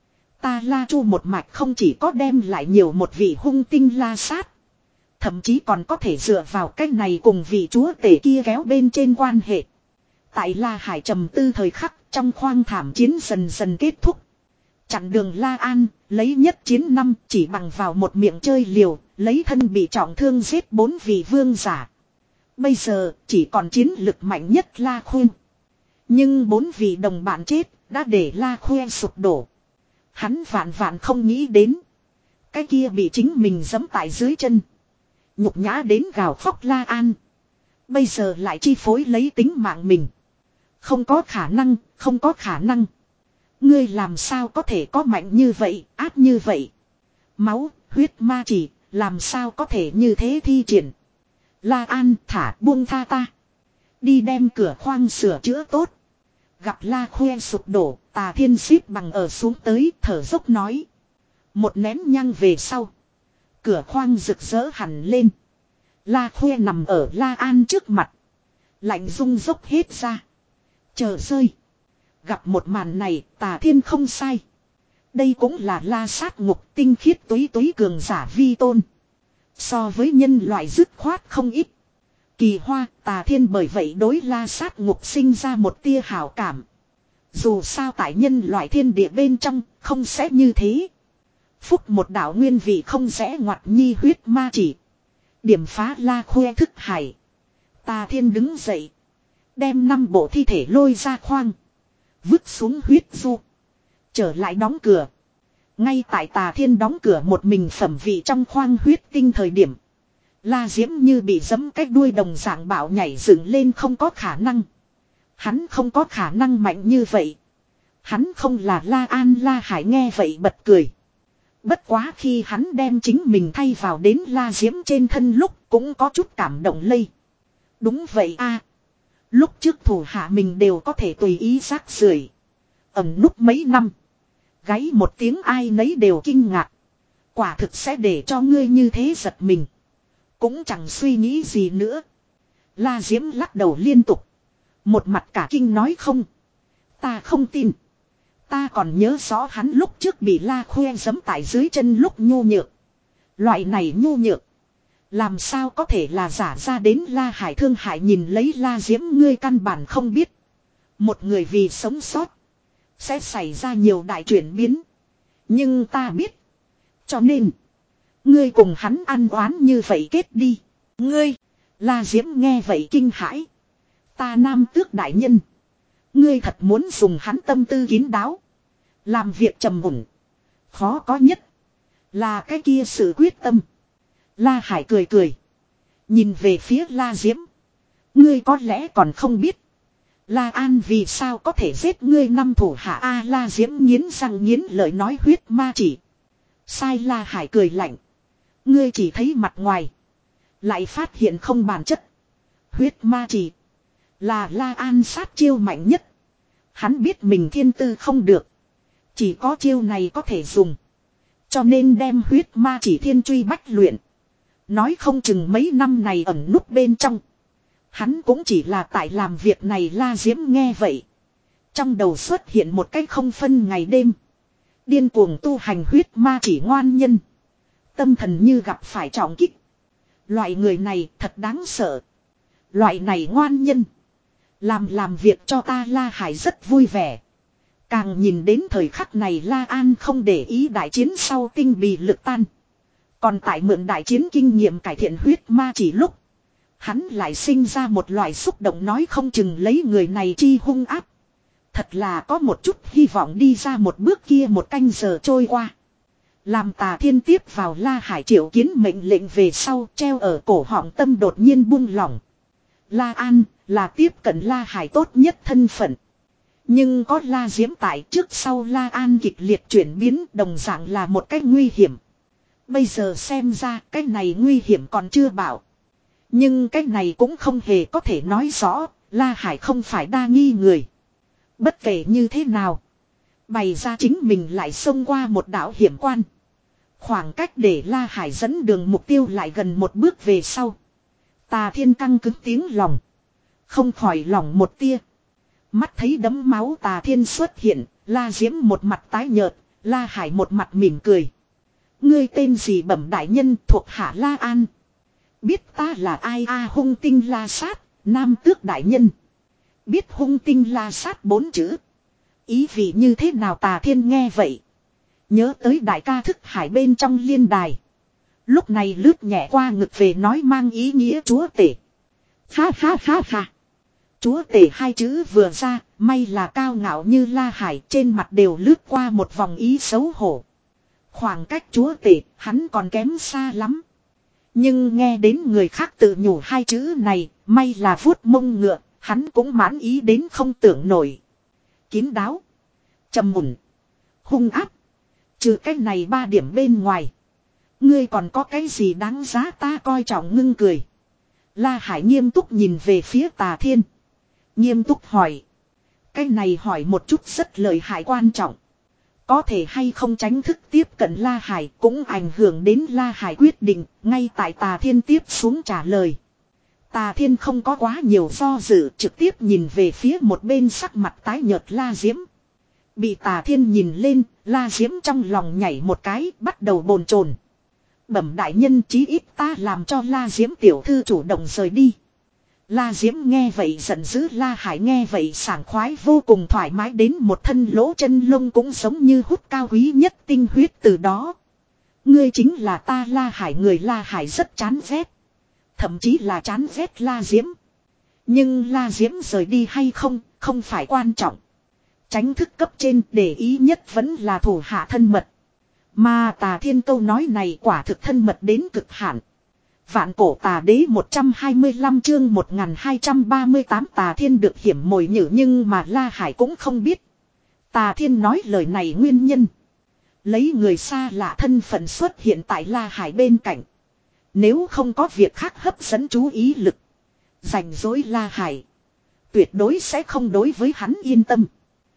S1: Ta La Chu một mạch không chỉ có đem lại nhiều một vị hung tinh La Sát. Thậm chí còn có thể dựa vào cách này cùng vị chúa tể kia kéo bên trên quan hệ. Tại La Hải trầm tư thời khắc trong khoang thảm chiến dần dần kết thúc. Chặn đường La An, lấy nhất chiến năm chỉ bằng vào một miệng chơi liều, lấy thân bị trọng thương giết bốn vị vương giả. Bây giờ chỉ còn chiến lực mạnh nhất La Khuyên. Nhưng bốn vị đồng bạn chết đã để La Khuyên sụp đổ. Hắn vạn vạn không nghĩ đến. Cái kia bị chính mình giẫm tại dưới chân. Nhục nhã đến gào khóc La An. Bây giờ lại chi phối lấy tính mạng mình. Không có khả năng, không có khả năng. Ngươi làm sao có thể có mạnh như vậy, áp như vậy. Máu, huyết ma chỉ, làm sao có thể như thế thi triển. La An thả buông tha ta. Đi đem cửa khoang sửa chữa tốt. Gặp La Khoe sụp đổ, Tà Thiên xếp bằng ở xuống tới, thở dốc nói. Một nén nhang về sau. Cửa khoang rực rỡ hẳn lên. La Khoe nằm ở La An trước mặt. Lạnh rung dốc hết ra. Chờ rơi. Gặp một màn này, Tà Thiên không sai. Đây cũng là La Sát ngục tinh khiết túy túy cường giả vi tôn. So với nhân loại dứt khoát không ít. Kỳ Hoa, Tà Thiên bởi vậy đối La Sát ngục sinh ra một tia hảo cảm. Dù sao tại nhân loại thiên địa bên trong, không sẽ như thế. Phúc một đạo nguyên vị không rẽ ngoặt nhi huyết ma chỉ. Điểm phá La Khoe thức hải. Tà Thiên đứng dậy. Đem năm bộ thi thể lôi ra khoang. Vứt xuống huyết du. Trở lại đóng cửa. Ngay tại Tà Thiên đóng cửa một mình phẩm vị trong khoang huyết tinh thời điểm. La Diễm như bị giẫm cách đuôi đồng dạng bạo nhảy dựng lên không có khả năng. Hắn không có khả năng mạnh như vậy. Hắn không là La An. La Hải nghe vậy bật cười. Bất quá khi hắn đem chính mình thay vào đến La Diễm trên thân lúc cũng có chút cảm động lây. Đúng vậy a. Lúc trước thủ hạ mình đều có thể tùy ý rác rưởi, ẩn núp mấy năm. Gáy một tiếng ai nấy đều kinh ngạc. Quả thực sẽ để cho ngươi như thế giật mình. Cũng chẳng suy nghĩ gì nữa. La Diễm lắc đầu liên tục. Một mặt cả kinh nói không. Ta không tin. Ta còn nhớ rõ hắn lúc trước bị La Khuê giẫm tại dưới chân lúc nhu nhược. Loại này nhu nhược. Làm sao có thể là giả ra đến La Hải Thương Hải nhìn lấy La Diễm, ngươi căn bản không biết. Một người vì sống sót. Sẽ xảy ra nhiều đại chuyển biến. Nhưng ta biết. Cho nên. Ngươi cùng hắn ăn oán như vậy kết đi. Ngươi. La Diễm nghe vậy kinh hãi. Ta Nam Tước đại nhân. Ngươi thật muốn dùng hắn tâm tư kín đáo. Làm việc trầm mùn. Khó có nhất. Là cái kia sự quyết tâm. La Hải cười cười. Nhìn về phía La Diễm. Ngươi có lẽ còn không biết. La An vì sao có thể giết ngươi năm thủ hạ A. La Diễm nghiến răng nghiến lợi nói huyết ma chỉ. Sai. La Hải cười lạnh. Ngươi chỉ thấy mặt ngoài. Lại phát hiện không bản chất. Huyết ma chỉ. Là La An sát chiêu mạnh nhất. Hắn biết mình thiên tư không được. Chỉ có chiêu này có thể dùng. Cho nên đem huyết ma chỉ thiên truy bách luyện. Nói không chừng mấy năm này ẩn núp bên trong. Hắn cũng chỉ là tại làm việc này. La Diễm nghe vậy. Trong đầu xuất hiện một cách không phân ngày đêm. Điên cuồng tu hành huyết ma chỉ ngoan nhân. Tâm thần như gặp phải trọng kích. Loại người này thật đáng sợ. Loại này ngoan nhân. Làm làm việc cho ta. La Hải rất vui vẻ. Càng nhìn đến thời khắc này La An không để ý đại chiến sau tinh bì lực tan. Còn tại mượn đại chiến kinh nghiệm cải thiện huyết ma chỉ lúc. Hắn lại sinh ra một loại xúc động, nói không chừng lấy người này chi hung áp. Thật là có một chút hy vọng đi ra một bước. Kia một canh giờ trôi qua. Làm Tà Thiên tiếp vào La Hải triệu kiến mệnh lệnh về sau, treo ở cổ họng tâm đột nhiên buông lỏng. La An là tiếp cận La Hải tốt nhất thân phận. Nhưng có La Diễm tại, trước sau La An kịch liệt chuyển biến, đồng dạng là một cách nguy hiểm. Bây giờ xem ra cái này nguy hiểm còn chưa bảo. Nhưng cái này cũng không hề có thể nói rõ La Hải không phải đa nghi người. Bất kể như thế nào, bày ra chính mình lại xông qua một đạo hiểm quan. Khoảng cách để La Hải dẫn đường mục tiêu lại gần một bước về sau. Tà Thiên căng cứng tiếng lòng. Không khỏi lòng một tia. Mắt thấy đấm máu Tà Thiên xuất hiện. La Diễm một mặt tái nhợt. La Hải một mặt mỉm cười. Ngươi tên gì bẩm đại nhân? Thuộc hạ La An. Biết ta là ai? A hung tinh La Sát, Nam Tước đại nhân. Biết hung tinh La Sát bốn chữ. Ý vị như thế nào? Tà Thiên nghe vậy. Nhớ tới đại ca thức hải bên trong liên đài. Lúc này lướt nhẹ qua ngực về nói mang ý nghĩa chúa tể. Ha ha ha ha. Chúa tể hai chữ vừa ra, may là cao ngạo như La Hải trên mặt đều lướt qua một vòng ý xấu hổ. Khoảng cách chúa tể, hắn còn kém xa lắm. Nhưng nghe đến người khác tự nhủ hai chữ này, may là vuốt mông ngựa, hắn cũng mãn ý đến không tưởng nổi. Kín đáo, trầm mùn, hung áp. Trừ cái này ba điểm bên ngoài. Ngươi còn có cái gì đáng giá ta coi trọng? Ngưng cười. La Hải nghiêm túc nhìn về phía Tà Thiên. Nghiêm túc hỏi. Cái này hỏi một chút rất lợi hại quan trọng. Có thể hay không tránh thức tiếp cận La Hải cũng ảnh hưởng đến La Hải quyết định. Ngay tại Tà Thiên tiếp xuống trả lời. Tà Thiên không có quá nhiều do dự, trực tiếp nhìn về phía một bên sắc mặt tái nhợt La Diễm. Bị Tà Thiên nhìn lên, La Diễm trong lòng nhảy một cái, bắt đầu bồn chồn. Bẩm đại nhân, chí ít ta làm cho La Diễm tiểu thư chủ động rời đi. La Diễm nghe vậy giận dữ. La Hải nghe vậy sảng khoái vô cùng, thoải mái đến một thân lỗ chân lông cũng giống như hút cao quý nhất tinh huyết từ đó. Ngươi chính là ta La Hải người. La Hải rất chán ghét. Thậm chí là chán ghét La Diễm. Nhưng La Diễm rời đi hay không, không phải quan trọng. Tránh thức cấp trên để ý nhất vẫn là thủ hạ thân mật. Mà Tà Thiên câu nói này quả thực thân mật đến cực hạn. Vạn cổ tà đế một trăm hai mươi lăm chương một nghìn hai trăm ba mươi tám. Tà Thiên được hiểm mồi nhử, nhưng mà La Hải cũng không biết. Tà Thiên nói lời này nguyên nhân. Lấy người xa lạ thân phận xuất hiện tại La Hải bên cạnh. Nếu không có việc khác hấp dẫn chú ý lực. Rảnh rỗi La Hải. Tuyệt đối sẽ không đối với hắn yên tâm.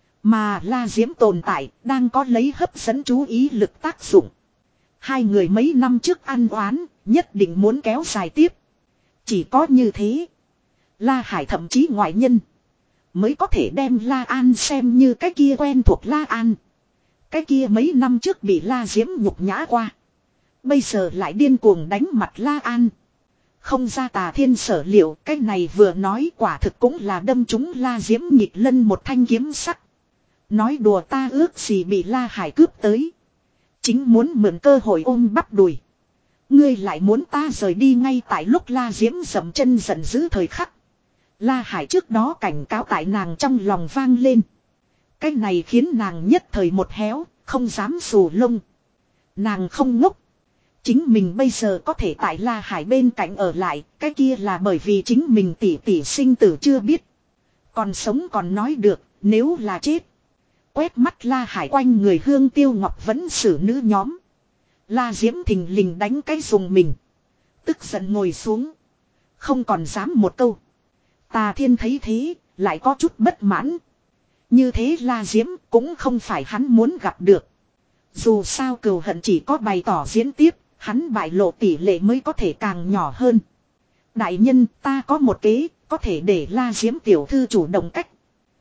S1: Mà La Diễm tồn tại đang có lấy hấp dẫn chú ý lực tác dụng. Hai người mấy năm trước ăn oán, nhất định muốn kéo dài tiếp. Chỉ có như thế, La Hải thậm chí ngoại nhân. Mới có thể đem La An xem như cái kia quen thuộc La An. Cái kia mấy năm trước bị La Diễm nhục nhã qua. Bây giờ lại điên cuồng đánh mặt La An. Không ra Tà Thiên sở liệu, cái này vừa nói quả thực cũng là đâm trúng La Diễm nhịp lân một thanh kiếm sắc. Nói đùa ta ước gì bị La Hải cướp tới. Chính muốn mượn cơ hội ôm bắp đùi. Ngươi lại muốn ta rời đi ngay tại lúc La Diễm dậm chân giận dữ thời khắc. La Hải trước đó cảnh cáo tại nàng trong lòng vang lên. Cái này khiến nàng nhất thời một héo, không dám xù lông. Nàng không ngốc. Chính mình bây giờ có thể tại La Hải bên cạnh ở lại, cái kia là bởi vì chính mình tỷ tỷ sinh tử chưa biết. Còn sống còn nói được, nếu là chết. Quét mắt La Hải quanh người Hương Tiêu Ngọc vẫn xử nữ nhóm. La Diễm thình lình đánh cái dùng mình. Tức giận ngồi xuống. Không còn dám một câu. Tà Thiên thấy thế, lại có chút bất mãn. Như thế La Diễm cũng không phải hắn muốn gặp được. Dù sao cừu hận chỉ có bày tỏ diễn tiếp, hắn bại lộ tỷ lệ mới có thể càng nhỏ hơn. Đại nhân, ta có một kế, có thể để La Diễm tiểu thư chủ động cách.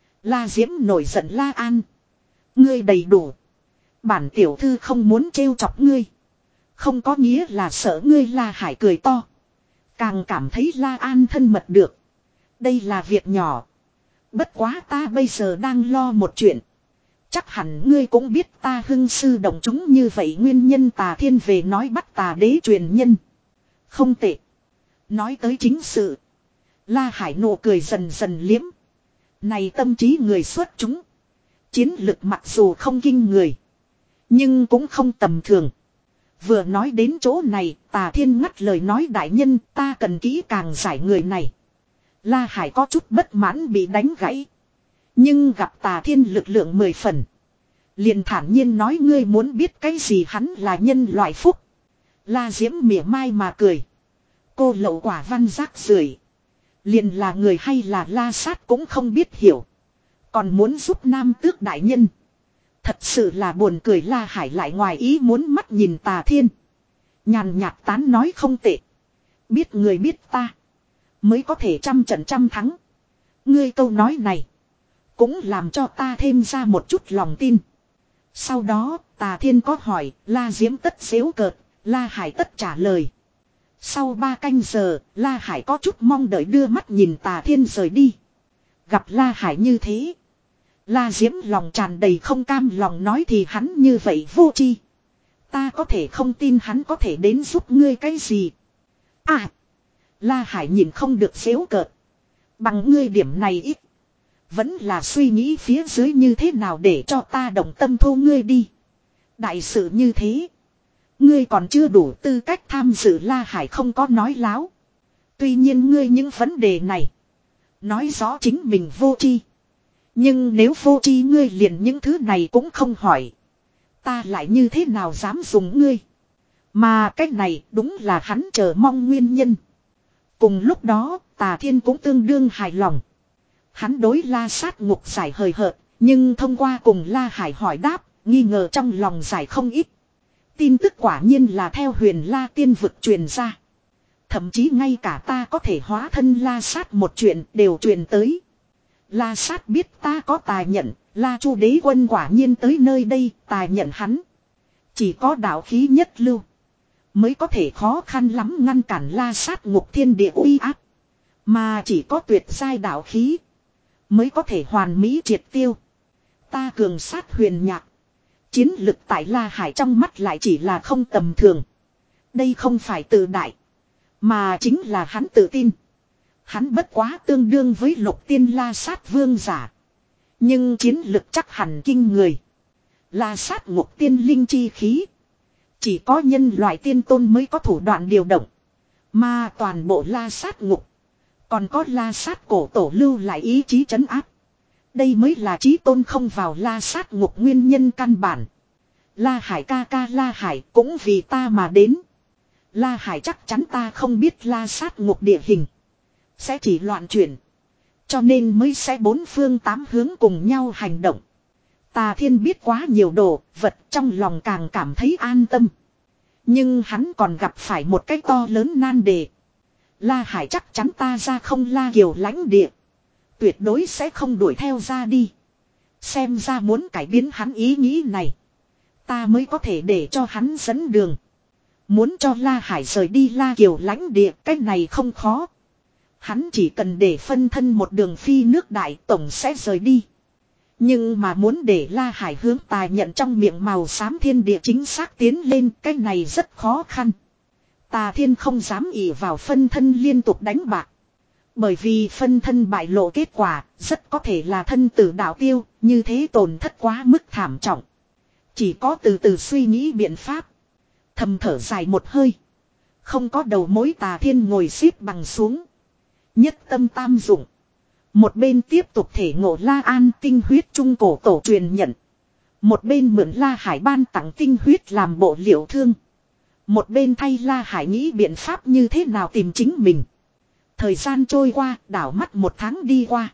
S1: La Diễm nổi giận La An. Ngươi đầy đủ. Bản tiểu thư không muốn trêu chọc ngươi. Không có nghĩa là sợ ngươi. La Hải cười to. Càng cảm thấy La An thân mật được. Đây là việc nhỏ. Bất quá ta bây giờ đang lo một chuyện. Chắc hẳn ngươi cũng biết ta hưng sư động chúng như vậy nguyên nhân. Tà Thiên về nói bắt Tà đế truyền nhân. Không tệ. Nói tới chính sự. La Hải nụ cười dần dần liếm. Này tâm trí người xuất chúng. Chiến lực mặc dù không kinh người. Nhưng cũng không tầm thường. Vừa nói đến chỗ này, Tà Thiên ngắt lời nói đại nhân, ta cần kỹ càng giải người này. La Hải có chút bất mãn bị đánh gãy. Nhưng gặp Tà Thiên lực lượng mười phần. Liền thản nhiên nói ngươi muốn biết cái gì hắn là nhân loại phúc. La Diễm mỉa mai mà cười. Cô lậu quả văn rác rưởi. Liền là người hay là La Sát cũng không biết hiểu. Còn muốn giúp Nam Tước đại nhân. Thật sự là buồn cười. La Hải lại ngoài ý muốn mắt nhìn Tà Thiên. Nhàn nhạt tán nói không tệ. Biết người biết ta. Mới có thể trăm trận trăm thắng. Ngươi câu nói này. Cũng làm cho ta thêm ra một chút lòng tin. Sau đó Tà Thiên có hỏi. La Diễm tất xếu cợt. La Hải tất trả lời. Sau ba canh giờ La Hải có chút mong đợi đưa mắt nhìn Tà Thiên rời đi. Gặp La Hải như thế. La Diễm lòng tràn đầy không cam lòng nói thì hắn như vậy vô tri. Ta có thể không tin hắn có thể đến giúp ngươi cái gì. À. La Hải nhìn không được xếu cợt. Bằng ngươi điểm này ít. Vẫn là suy nghĩ phía dưới như thế nào để cho ta đồng tâm thu ngươi đi. Đại sự như thế. Ngươi còn chưa đủ tư cách tham dự. La Hải không có nói láo. Tuy nhiên ngươi những vấn đề này. Nói rõ chính mình vô tri. Nhưng nếu vô tri ngươi liền những thứ này cũng không hỏi. Ta lại như thế nào dám dùng ngươi. Mà cái này đúng là hắn chờ mong nguyên nhân. Cùng lúc đó Tà Thiên cũng tương đương hài lòng. Hắn đối La Sát ngục giải hời hợt. Nhưng thông qua cùng La Hải hỏi đáp. Nghi ngờ trong lòng giải không ít. Tin tức quả nhiên là theo Huyền La tiên vực truyền ra. Thậm chí ngay cả ta có thể hóa thân La Sát một chuyện đều truyền tới. La Sát biết ta có tài nhận. La Chu đế quân quả nhiên tới nơi đây. Tài nhận hắn. Chỉ có đạo khí nhất lưu. Mới có thể khó khăn lắm ngăn cản La Sát ngục thiên địa uy áp. Mà chỉ có tuyệt giai đạo khí. Mới có thể hoàn mỹ triệt tiêu. Ta cường sát huyền nhạc. Chiến lực tại La Hải trong mắt lại chỉ là không tầm thường. Đây không phải tự đại. Mà chính là hắn tự tin. Hắn bất quá tương đương với lục tiên La Sát vương giả. Nhưng chiến lực chắc hẳn kinh người. La Sát ngục tiên linh chi khí. Chỉ có nhân loại tiên tôn mới có thủ đoạn điều động. Mà toàn bộ La Sát ngục. Còn có La Sát cổ tổ lưu lại ý chí trấn áp. Đây mới là chí tôn không vào La Sát ngục nguyên nhân căn bản. La Hải ca ca La Hải cũng vì ta mà đến. La Hải chắc chắn ta không biết La Sát ngục địa hình. Sẽ chỉ loạn chuyển. Cho nên mới sẽ bốn phương tám hướng cùng nhau hành động. Tà Thiên biết quá nhiều đồ vật trong lòng càng cảm thấy an tâm. Nhưng hắn còn gặp phải một cái to lớn nan đề. La Hải chắc chắn ta ra không La Kiều lãnh địa. Tuyệt đối sẽ không đuổi theo ra đi. Xem ra muốn cải biến hắn ý nghĩ này. Ta mới có thể để cho hắn dẫn đường. Muốn cho La Hải rời đi La Kiều lãnh địa, cái này không khó. Hắn chỉ cần để phân thân một đường phi nước đại tổng sẽ rời đi. Nhưng mà muốn để La Hải hướng tài nhận trong miệng màu xám thiên địa chính xác tiến lên, cái này rất khó khăn. Tà Thiên không dám ỷ vào phân thân liên tục đánh bạc. Bởi vì phân thân bại lộ kết quả, rất có thể là thân tử đạo tiêu, như thế tổn thất quá mức thảm trọng. Chỉ có từ từ suy nghĩ biện pháp. Thầm thở dài một hơi. Không có đầu mối Tà Thiên ngồi xếp bằng xuống. Nhất tâm tam dụng. Một bên tiếp tục thể ngộ La An tinh huyết trung cổ tổ truyền nhận. Một bên mượn La Hải ban tặng tinh huyết làm bộ liệu thương. Một bên thay La Hải nghĩ biện pháp như thế nào tìm chính mình. Thời gian trôi qua, đảo mắt một tháng đi qua.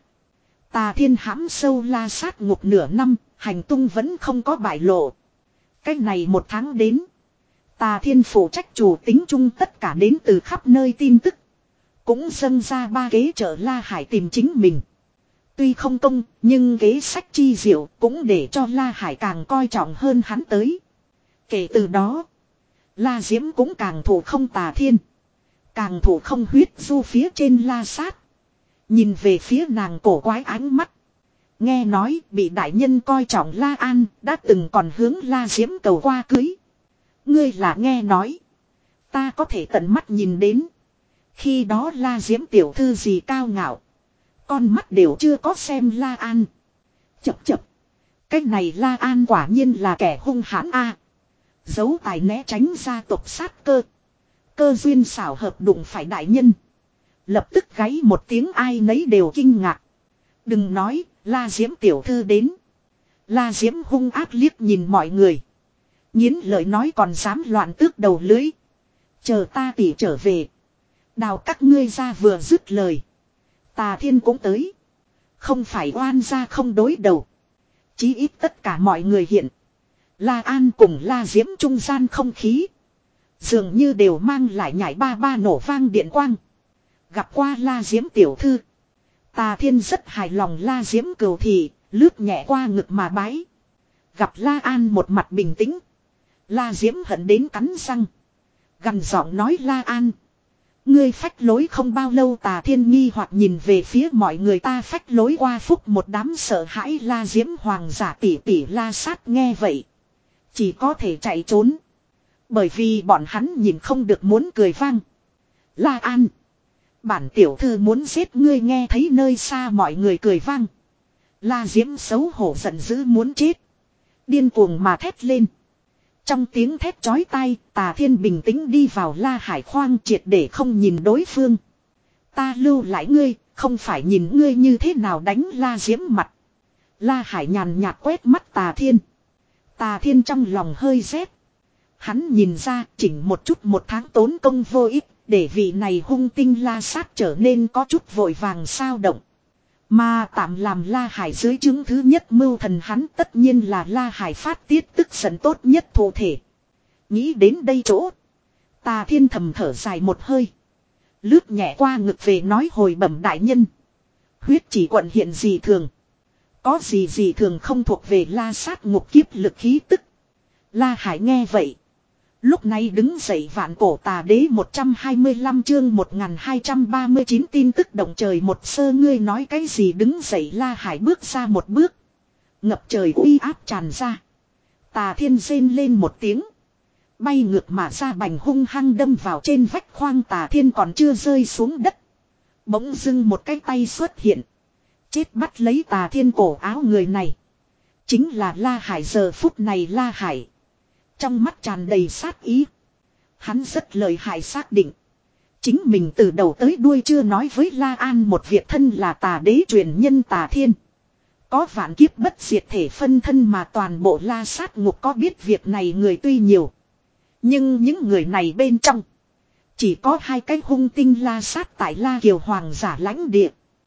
S1: Tà Thiên hãm sâu La sát ngục nửa năm, hành tung vẫn không có bại lộ. Cách này một tháng đến. Tà Thiên phụ trách chủ tính chung tất cả đến từ khắp nơi tin tức. Cũng dâng ra ba kế trợ La Hải tìm chính mình. Tuy không công, nhưng kế sách chi diệu cũng để cho La Hải càng coi trọng hơn hắn tới. Kể từ đó, La Diễm cũng càng thủ không Tà Thiên. Càng thủ không huyết du phía trên La sát. Nhìn về phía nàng cổ quái ánh mắt. Nghe nói bị đại nhân coi trọng La An đã từng còn hướng La Diễm cầu qua cưới. Ngươi là nghe nói. Ta có thể tận mắt nhìn đến. Khi đó La Diễm tiểu thư gì cao ngạo. Con mắt đều chưa có xem La An. Chập chập. Cái này La An quả nhiên là kẻ hung hãn a. Giấu tài né tránh gia tộc sát cơ. Cơ duyên xảo hợp đụng phải đại nhân. Lập tức gáy một tiếng ai nấy đều kinh ngạc. Đừng nói, La Diễm tiểu thư đến. La Diễm hung ác liếc nhìn mọi người. Nghiến lời nói còn dám loạn tước đầu lưới. Chờ ta tỉ trở về. Đào các ngươi ra vừa dứt lời. Tà Thiên cũng tới. Không phải oan gia không đối đầu. Chí ít tất cả mọi người hiện. La An cùng La Diễm trung gian không khí. Dường như đều mang lại nhảy ba ba nổ vang điện quang. Gặp qua La Diễm tiểu thư. Tà Thiên rất hài lòng La Diễm cừu thị, lướt nhẹ qua ngực mà bái. Gặp La An một mặt bình tĩnh. La Diễm hận đến cắn răng. Gằn giọng nói La An. Ngươi phách lối không bao lâu Tà Thiên nghi hoặc nhìn về phía mọi người ta phách lối qua phúc một đám sợ hãi La Diễm hoàng giả tỷ tỷ La sát nghe vậy. Chỉ có thể chạy trốn. Bởi vì bọn hắn nhìn không được muốn cười vang. La An. Bản tiểu thư muốn giết ngươi nghe thấy nơi xa mọi người cười vang. La Diễm xấu hổ giận dữ muốn chết. Điên cuồng mà thét lên. Trong tiếng thét chói tai, Tà Thiên bình tĩnh đi vào La Hải khoang triệt để không nhìn đối phương. Ta lưu lại ngươi, không phải nhìn ngươi như thế nào đánh La Diễm mặt. La Hải nhàn nhạt quét mắt Tà Thiên. Tà Thiên trong lòng hơi rét. Hắn nhìn ra chỉnh một chút một tháng tốn công vô ích, để vị này hung tinh La sát trở nên có chút vội vàng sao động. Mà tạm làm La Hải dưới chứng thứ nhất mưu thần hắn tất nhiên là La Hải phát tiết tức giận tốt nhất thụ thể. Nghĩ đến đây chỗ. Tà Thiên thầm thở dài một hơi. Lướt nhẹ qua ngực về nói hồi bẩm đại nhân. Huyết chỉ quận hiện gì thường. Có gì gì thường không thuộc về La sát ngục kiếp lực khí tức. La Hải nghe vậy. Lúc này đứng dậy vạn cổ tà đế một trăm hai mươi lăm chương một nghìn hai trăm ba mươi chín tin tức động trời một sơ ngươi nói cái gì đứng dậy La Hải bước ra một bước. Ngập trời uy áp tràn ra. Tà Thiên rên lên một tiếng. Bay ngược mà ra bành hung hăng đâm vào trên vách khoang Tà Thiên còn chưa rơi xuống đất. Bỗng dưng một cái tay xuất hiện. Chết bắt lấy Tà Thiên cổ áo người này. Chính là La Hải giờ phút này La Hải. Trong mắt tràn đầy sát ý. Hắn rất lợi hại xác định. Chính mình từ đầu tới đuôi chưa nói với La An một việc thân là tà đế truyền nhân Tà Thiên. Có vạn kiếp bất diệt thể phân thân mà toàn bộ La sát ngục có biết việc này người tuy nhiều. Nhưng những người này bên trong. Chỉ có hai cái hung tinh La sát tại La Kiều Hoàng giả lãnh địa.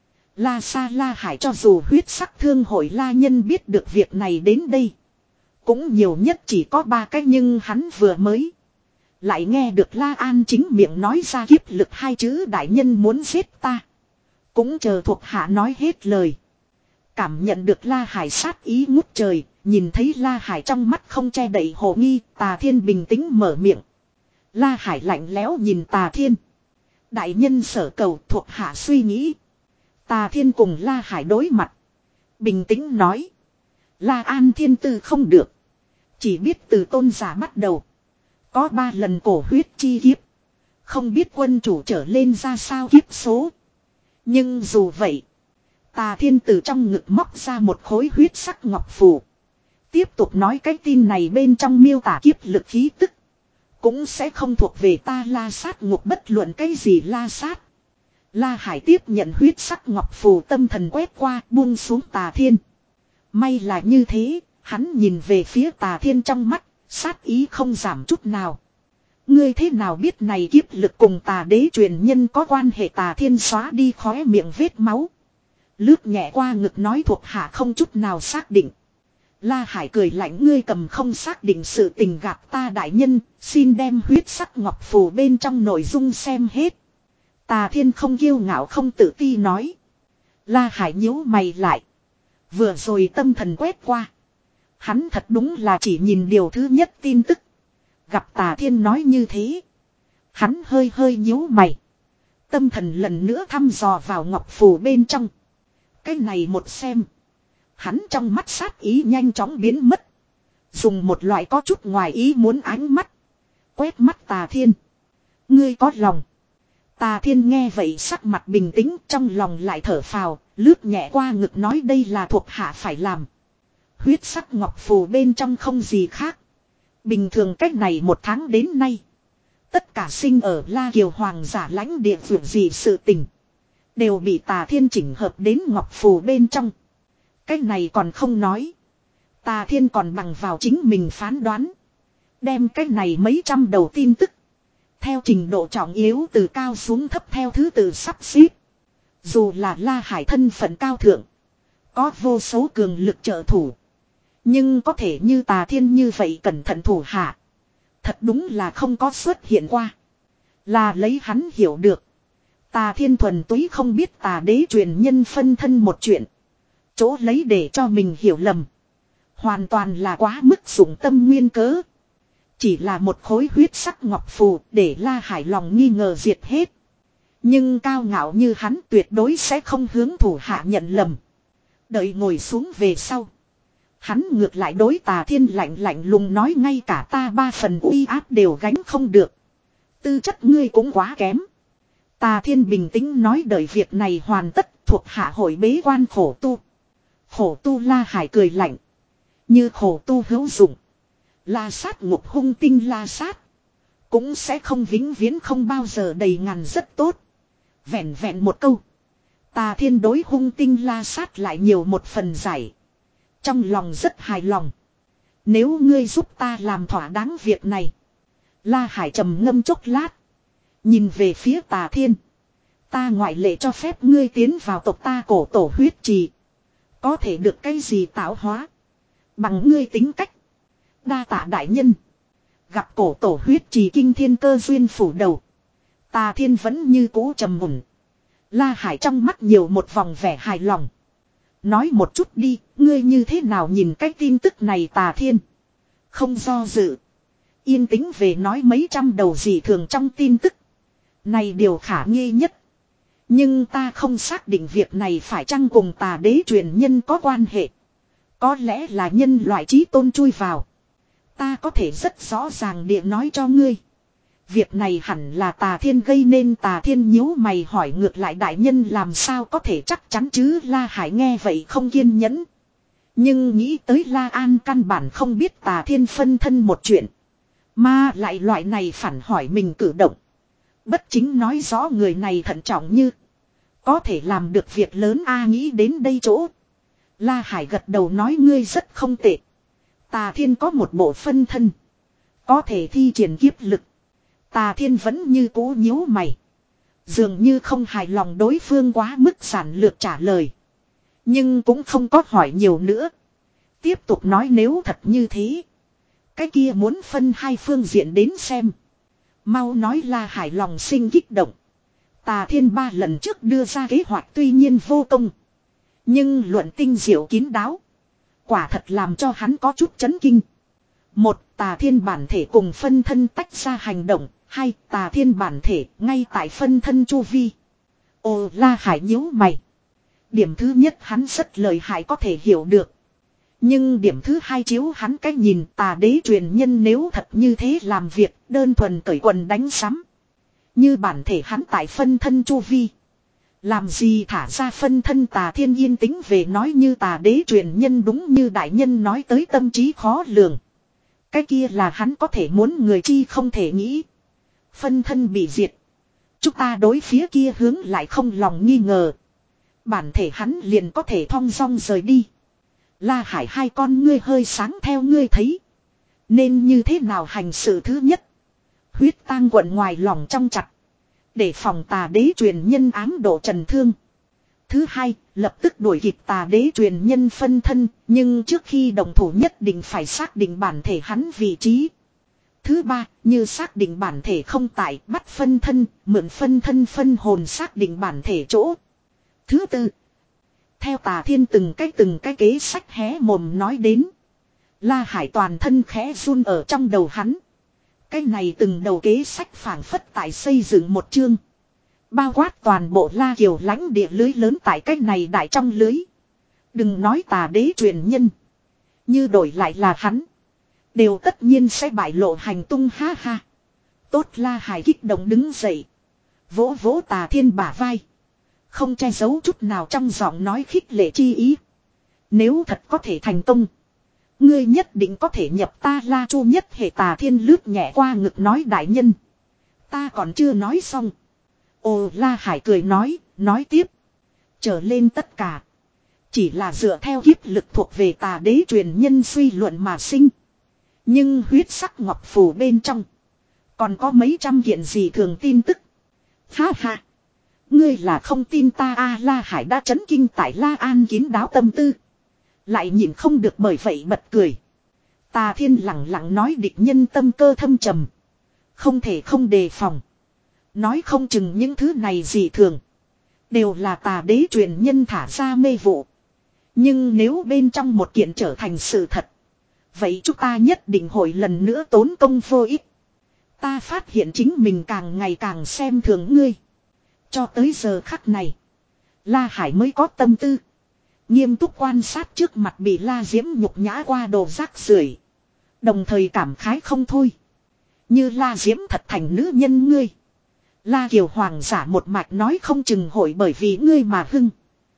S1: La Sa La Hải cho dù huyết sắc thương hội La Nhân biết được việc này đến đây. Cũng nhiều nhất chỉ có ba cái nhưng hắn vừa mới. Lại nghe được La An chính miệng nói ra kiếp lực hai chữ, đại nhân muốn giết ta. Cũng chờ thuộc hạ nói hết lời. Cảm nhận được La Hải sát ý ngút trời, nhìn thấy La Hải trong mắt không che đậy hồ nghi, Tà Thiên bình tĩnh mở miệng. La Hải lạnh lẽo nhìn Tà Thiên. Đại nhân sở cầu, thuộc hạ suy nghĩ. Tà Thiên cùng La Hải đối mặt. Bình tĩnh nói. La An thiên tư không được. Chỉ biết từ tôn giả bắt đầu. Có ba lần cổ huyết chi kiếp. Không biết quân chủ trở lên ra sao kiếp số. Nhưng dù vậy. Tà Thiên từ trong ngực móc ra một khối huyết sắc ngọc phù. Tiếp tục nói cái tin này bên trong miêu tả kiếp lực khí tức. Cũng sẽ không thuộc về ta La Sát ngục bất luận cái gì La Sát. La Hải tiếp nhận huyết sắc ngọc phù, tâm thần quét qua buông xuống Tà Thiên. May là như thế, hắn nhìn về phía Tà Thiên trong mắt, sát ý không giảm chút nào. Ngươi thế nào biết này kiếp lực cùng Tà đế truyền nhân có quan hệ? Tà Thiên xóa đi khóe miệng vết máu. Lướt nhẹ qua ngực nói thuộc hạ không chút nào xác định. La Hải cười lạnh, ngươi cầm không xác định sự tình gạt ta đại nhân, xin đem huyết sắc ngọc phù bên trong nội dung xem hết. Tà Thiên không kiêu ngạo không tự ti nói. La Hải nhíu mày lại. Vừa rồi tâm thần quét qua. Hắn thật đúng là chỉ nhìn điều thứ nhất tin tức. Gặp Tà Thiên nói như thế. Hắn hơi hơi nhíu mày. Tâm thần lần nữa thăm dò vào ngọc phù bên trong. Cái này một xem. Hắn trong mắt sát ý nhanh chóng biến mất. Dùng một loại có chút ngoài ý muốn ánh mắt. Quét mắt Tà Thiên. Ngươi có lòng. Tà Thiên nghe vậy sắc mặt bình tĩnh, trong lòng lại thở phào, lướt nhẹ qua ngực nói đây là thuộc hạ phải làm. Huyết sắc ngọc phù bên trong không gì khác. Bình thường cách này một tháng đến nay. Tất cả sinh ở La Kiều Hoàng giả lãnh địa vượt gì sự tình. Đều bị Tà Thiên chỉnh hợp đến ngọc phù bên trong. Cách này còn không nói. Tà Thiên còn bằng vào chính mình phán đoán. Đem cách này mấy trăm đầu tin tức. Theo trình độ trọng yếu từ cao xuống thấp theo thứ tự sắp xếp. Dù là La Hải thân phận cao thượng. Có vô số cường lực trợ thủ. Nhưng có thể như Tà Thiên như vậy cẩn thận thủ hạ. Thật đúng là không có xuất hiện qua. Là lấy hắn hiểu được. Tà Thiên thuần túy không biết Tà đế truyền nhân phân thân một chuyện. Chỗ lấy để cho mình hiểu lầm. Hoàn toàn là quá mức dụng tâm nguyên cớ. Chỉ là một khối huyết sắc ngọc phù để La Hải lòng nghi ngờ diệt hết. Nhưng cao ngạo như hắn tuyệt đối sẽ không hướng thủ hạ nhận lầm. Đợi ngồi xuống về sau. Hắn ngược lại đối Tà Thiên lạnh lạnh lùng nói ngay cả ta ba phần uy áp đều gánh không được. Tư chất ngươi cũng quá kém. Tà Thiên bình tĩnh nói đợi việc này hoàn tất thuộc hạ hội bế quan khổ tu. Khổ tu La Hải cười lạnh. Như khổ tu hữu dụng. La Sát ngục hung tinh La Sát. Cũng sẽ không vĩnh viễn không bao giờ đầy ngàn rất tốt. Vẹn vẹn một câu. Tà Thiên đối hung tinh La Sát lại nhiều một phần giải. Trong lòng rất hài lòng. Nếu ngươi giúp ta làm thỏa đáng việc này. La Hải trầm ngâm chốc lát. Nhìn về phía Tà Thiên. Ta ngoại lệ cho phép ngươi tiến vào tộc ta cổ tổ huyết trì. Có thể được cái gì tạo hóa. Bằng ngươi tính cách. Đa tạ đại nhân. Gặp cổ tổ huyết trì kinh thiên cơ duyên phủ đầu. Tà Thiên vẫn như cũ trầm mùn. La Hải trong mắt nhiều một vòng vẻ hài lòng. Nói một chút đi, ngươi như thế nào nhìn cái tin tức này? Tà Thiên không do dự. Yên tĩnh về nói mấy trăm đầu dị thường trong tin tức. Này điều khả nghi nhất. Nhưng ta không xác định việc này phải chăng cùng Tà đế truyền nhân có quan hệ. Có lẽ là nhân loại trí tôn chui vào. Ta có thể rất rõ ràng địa nói cho ngươi. Việc này hẳn là Tà Thiên gây nên. Tà Thiên nhíu mày hỏi ngược lại đại nhân làm sao có thể chắc chắn chứ? La Hải nghe vậy không kiên nhẫn. Nhưng nghĩ tới La An căn bản không biết Tà Thiên phân thân một chuyện. Mà lại loại này phản hỏi mình cử động. Bất chính nói rõ người này thận trọng như. Có thể làm được việc lớn a nghĩ đến đây chỗ. La Hải gật đầu nói ngươi rất không tệ. Tà Thiên có một bộ phân thân. Có thể thi triển kiếp lực. Tà Thiên vẫn như cũ nhíu mày. Dường như không hài lòng đối phương quá mức giản lược trả lời. Nhưng cũng không có hỏi nhiều nữa. Tiếp tục nói nếu thật như thế. Cái kia muốn phân hai phương diện đến xem. Mau nói La Hải lòng sinh kích động. Tà Thiên ba lần trước đưa ra kế hoạch tuy nhiên vô công. Nhưng luận tinh diệu kín đáo. Quả thật làm cho hắn có chút chấn kinh. Một, Tà Thiên bản thể cùng phân thân tách ra hành động. Hai, Tà Thiên bản thể ngay tại phân thân chu vi. Ồ, La Hải nhíu mày. Điểm thứ nhất hắn rất lợi hại có thể hiểu được. Nhưng điểm thứ hai chiếu hắn cách nhìn Tà Đế truyền nhân nếu thật như thế làm việc đơn thuần cởi quần đánh sắm. Như bản thể hắn tại phân thân chu vi. Làm gì thả ra phân thân Tà Thiên yên tĩnh về nói như Tà Đế truyền nhân đúng như đại nhân nói tới tâm trí khó lường. Cái kia là hắn có thể muốn người chi không thể nghĩ. Phân thân bị diệt. Chúng ta đối phía kia hướng lại không lòng nghi ngờ. Bản thể hắn liền có thể thong dong rời đi. La Hải hai con ngươi hơi sáng theo ngươi thấy. Nên như thế nào hành sự thứ nhất. Huyết tang quận ngoài lòng trong chặt. Để phòng Tà Đế truyền nhân ám độ trần thương. Thứ hai, lập tức đuổi kịp Tà Đế truyền nhân phân thân. Nhưng trước khi đồng thủ nhất định phải xác định bản thể hắn vị trí. Thứ ba, như xác định bản thể không tại, bắt phân thân, mượn phân thân phân hồn xác định bản thể chỗ. Thứ tư, theo Tà Thiên từng cái từng cái kế sách hé mồm nói đến. La Hải toàn thân khẽ run ở trong đầu hắn. Cái này từng đầu kế sách phảng phất tại xây dựng một chương. Bao quát toàn bộ La Kiều lãnh địa lưới lớn tại cái này đại trong lưới. Đừng nói Tà Đế truyền nhân. Như đổi lại là hắn. Đều tất nhiên sẽ bại lộ hành tung ha ha. Tốt La Hải kích động đứng dậy. Vỗ vỗ Tà Thiên bả vai. Không che giấu chút nào trong giọng nói khích lệ chi ý. Nếu thật có thể thành công. Ngươi nhất định có thể nhập ta La Chu nhất hệ. Tà Thiên lướt nhẹ qua ngực nói đại nhân. Ta còn chưa nói xong. Ồ La Hải cười nói, nói tiếp. Trở lên tất cả. Chỉ là dựa theo kiếp lực thuộc về Tà Đế truyền nhân suy luận mà sinh. Nhưng huyết sắc ngọc phù bên trong. Còn có mấy trăm kiện gì thường tin tức. Ha ha. Ngươi là không tin ta a La Hải đã chấn kinh tại La An kín đáo tâm tư. Lại nhìn không được bởi vậy bật cười. Tà Thiên lặng lặng nói địch nhân tâm cơ thâm trầm. Không thể không đề phòng. Nói không chừng những thứ này gì thường. Đều là Tà Đế truyền nhân thả ra mê vụ. Nhưng nếu bên trong một kiện trở thành sự thật. Vậy chúng ta nhất định hội lần nữa tốn công vô ích. Ta phát hiện chính mình càng ngày càng xem thường ngươi. Cho tới giờ khắc này. La Hải mới có tâm tư. Nghiêm túc quan sát trước mặt bị La Diễm nhục nhã qua đồ rác rưởi. Đồng thời cảm khái không thôi. Như La Diễm thật thành nữ nhân ngươi. La Kiều Hoàng giả một mạch nói không chừng hội bởi vì ngươi mà hưng.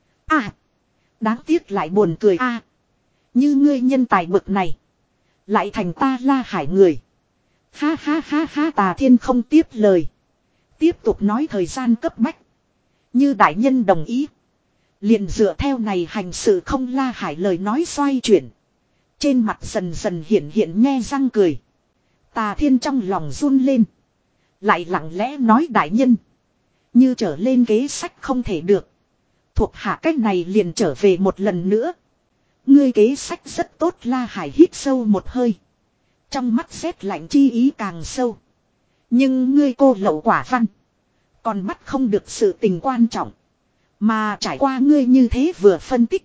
S1: À. Đáng tiếc lại buồn cười a. À, như ngươi nhân tài bực này. Lại thành ta La Hải người. Ha ha ha ha Tà Thiên không tiếp lời. Tiếp tục nói thời gian cấp bách. Như đại nhân đồng ý. Liền dựa theo này hành sự không La Hải lời nói xoay chuyển. Trên mặt dần dần hiện hiện nhe răng cười. Tà Thiên trong lòng run lên. Lại lặng lẽ nói đại nhân. Như trở lên kế sách không thể được. Thuộc hạ cách này liền trở về một lần nữa. Ngươi kế sách rất tốt La Hải hít sâu một hơi. Trong mắt rét lạnh chi ý càng sâu. Nhưng ngươi cô lậu quả văn. Còn bắt không được sự tình quan trọng. Mà trải qua ngươi như thế vừa phân tích.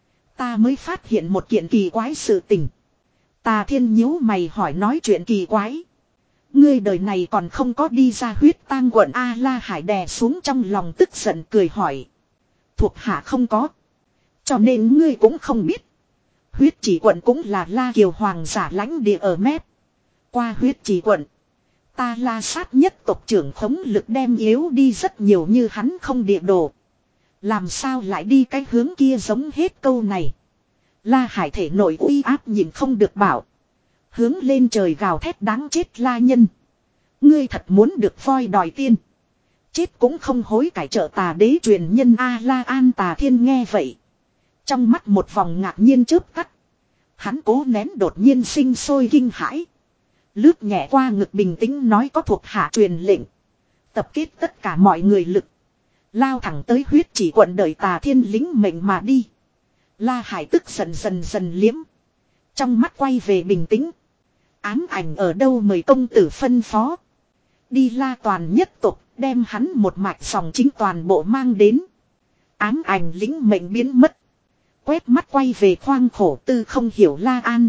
S1: Ta mới phát hiện một kiện kỳ quái sự tình. Tà Thiên nhíu mày hỏi nói chuyện kỳ quái. Ngươi đời này còn không có đi ra huyết tang quận A La Hải đè xuống trong lòng tức giận cười hỏi. Thuộc hạ không có. Cho nên ngươi cũng không biết. Huyết chỉ quận cũng là La Kiều Hoàng giả lãnh địa ở mép. Qua huyết chỉ quận. Ta La sát nhất tộc trưởng khống lực đem yếu đi rất nhiều như hắn không địa đồ. Làm sao lại đi cái hướng kia giống hết câu này. La Hải thể nội uy áp nhìn không được bảo. Hướng lên trời gào thét đáng chết La nhân. Ngươi thật muốn được voi đòi tiên. Chết cũng không hối cải trợ Tà Đế truyền nhân A La An. Tà Thiên nghe vậy. Trong mắt một vòng ngạc nhiên chớp tắt. Hắn cố nén đột nhiên sinh sôi kinh hãi. Lướt nhẹ qua ngực bình tĩnh nói có thuộc hạ truyền lệnh. Tập kết tất cả mọi người lực. Lao thẳng tới huyết chỉ quận đợi Tà Thiên lính mệnh mà đi. La Hải tức dần dần dần liếm. Trong mắt quay về bình tĩnh. Ám ảnh ở đâu mời công tử phân phó. Đi La Toàn nhất tục, đem hắn một mạch dòng chính toàn bộ mang đến. Ám ảnh lĩnh mệnh biến mất. Quét mắt quay về khoang khổ tư không hiểu La An.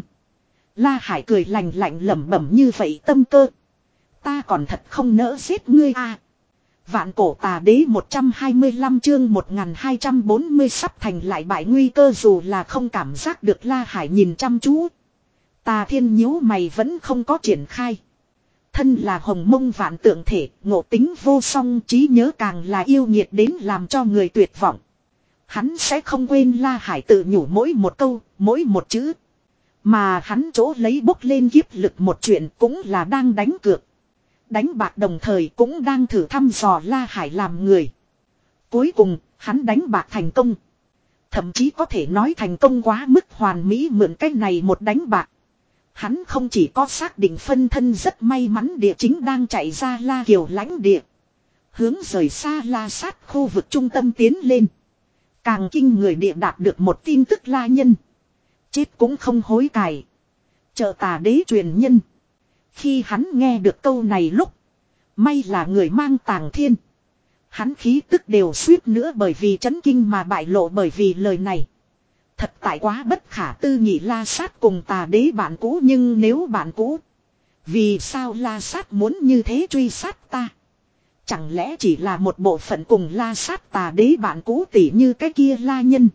S1: La Hải cười lạnh lạnh lẩm bẩm như vậy tâm cơ. Ta còn thật không nỡ giết ngươi à. Vạn cổ tà đế một trăm hai mươi lăm chương một nghìn hai trăm bốn mươi sắp thành lại bại nguy cơ dù là không cảm giác được La Hải nhìn chăm chú. Tà Thiên nhíu mày vẫn không có triển khai. Thân là hồng mông vạn tượng thể, ngộ tính vô song, trí nhớ càng là yêu nhiệt đến làm cho người tuyệt vọng. Hắn sẽ không quên La Hải tự nhủ mỗi một câu, mỗi một chữ. Mà hắn chỗ lấy bốc lên kiếp lực một chuyện cũng là đang đánh cược. Đánh bạc đồng thời cũng đang thử thăm dò La Hải làm người. Cuối cùng, hắn đánh bạc thành công. Thậm chí có thể nói thành công quá mức hoàn mỹ mượn cách này một đánh bạc. Hắn không chỉ có xác định phân thân rất may mắn địa chính đang chạy ra La Kiều lãnh địa. Hướng rời xa La Sát khu vực trung tâm tiến lên. Càng kinh người địa đạt được một tin tức La nhân. Chết cũng không hối cải. Trợ tà đế truyền nhân. Khi hắn nghe được câu này lúc. May là người mang Tàng Thiên. Hắn khí tức đều suýt nữa bởi vì chấn kinh mà bại lộ bởi vì lời này. Thật tại quá bất khả tư nghị La Sát cùng tà đế bạn cũ nhưng nếu bạn cũ. Vì sao La Sát muốn như thế truy sát ta? Chẳng lẽ chỉ là một bộ phận cùng La Sát tà đế bạn cũ tỉ như cái kia La nhân.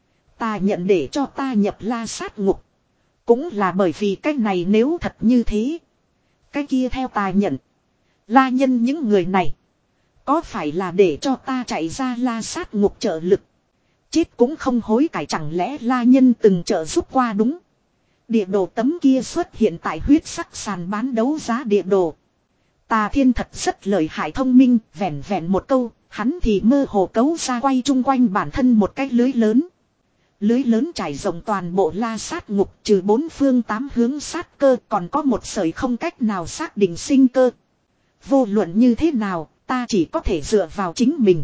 S1: Ta nhận để cho ta nhập La Sát ngục. Cũng là bởi vì cái này nếu thật như thế. Cái kia theo ta nhận. La nhân những người này. Có phải là để cho ta chạy ra La Sát ngục trợ lực. Chết cũng không hối cải chẳng lẽ La nhân từng trợ giúp qua đúng. Địa đồ tấm kia xuất hiện tại huyết sắc sàn bán đấu giá địa đồ. Tà Thiên thật rất lợi hại thông minh, vẹn vẹn một câu, hắn thì mơ hồ cấu ra quay chung quanh bản thân một cái lưới lớn. Lưới lớn trải rộng toàn bộ La Sát ngục trừ bốn phương tám hướng sát cơ còn có một sợi không cách nào xác định sinh cơ. Vô luận như thế nào, ta chỉ có thể dựa vào chính mình.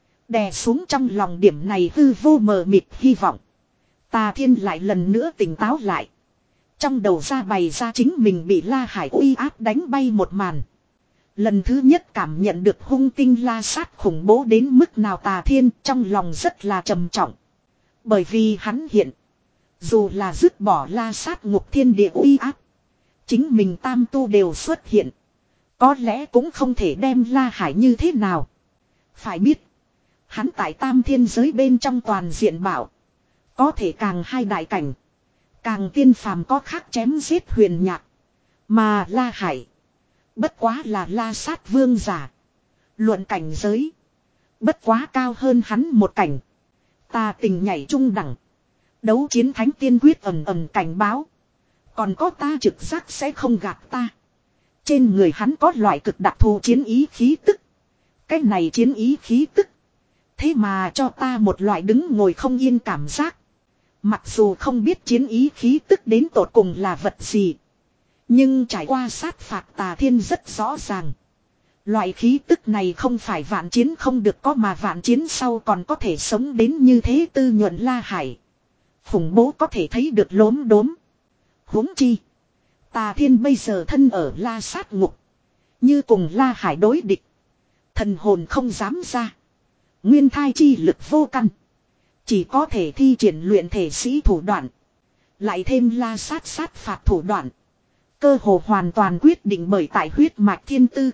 S1: Đè xuống trong lòng điểm này hư vô mờ mịt hy vọng. Tà Thiên lại lần nữa tỉnh táo lại. Trong đầu ra bày ra chính mình bị La Hải uy áp đánh bay một màn. Lần thứ nhất cảm nhận được hung tinh La Sát khủng bố đến mức nào Tà Thiên trong lòng rất là trầm trọng. Bởi vì hắn hiện. Dù là dứt bỏ La Sát ngục thiên địa uy áp. Chính mình tam tu đều xuất hiện. Có lẽ cũng không thể đem La Hải như thế nào. Phải biết. Hắn tại tam thiên giới bên trong toàn diện bảo. Có thể càng hai đại cảnh. Càng tiên phàm có khác chém giết huyền nhạc. Mà La Hải. Bất quá là La Sát vương giả. Luận cảnh giới. Bất quá cao hơn hắn một cảnh. Ta tình nhảy trung đẳng. Đấu chiến thánh tiên quyết ầm ầm cảnh báo. Còn có ta trực giác sẽ không gạt ta. Trên người hắn có loại cực đặc thù chiến ý khí tức. Cái này chiến ý khí tức. Thế mà cho ta một loại đứng ngồi không yên cảm giác. Mặc dù không biết chiến ý khí tức đến tột cùng là vật gì. Nhưng trải qua sát phạt Tà Thiên rất rõ ràng. Loại khí tức này không phải vạn chiến không được có mà vạn chiến sau còn có thể sống đến như thế tư nhuận La Hải. Khủng bố có thể thấy được lốm đốm. Huống chi. Tà Thiên bây giờ thân ở La Sát ngục. Như cùng La Hải đối địch. Thần hồn không dám ra. Nguyên thai chi lực vô căn. Chỉ có thể thi triển luyện thể sĩ thủ đoạn. Lại thêm La Sát sát phạt thủ đoạn. Cơ hồ hoàn toàn quyết định bởi tại huyết mạch thiên tư.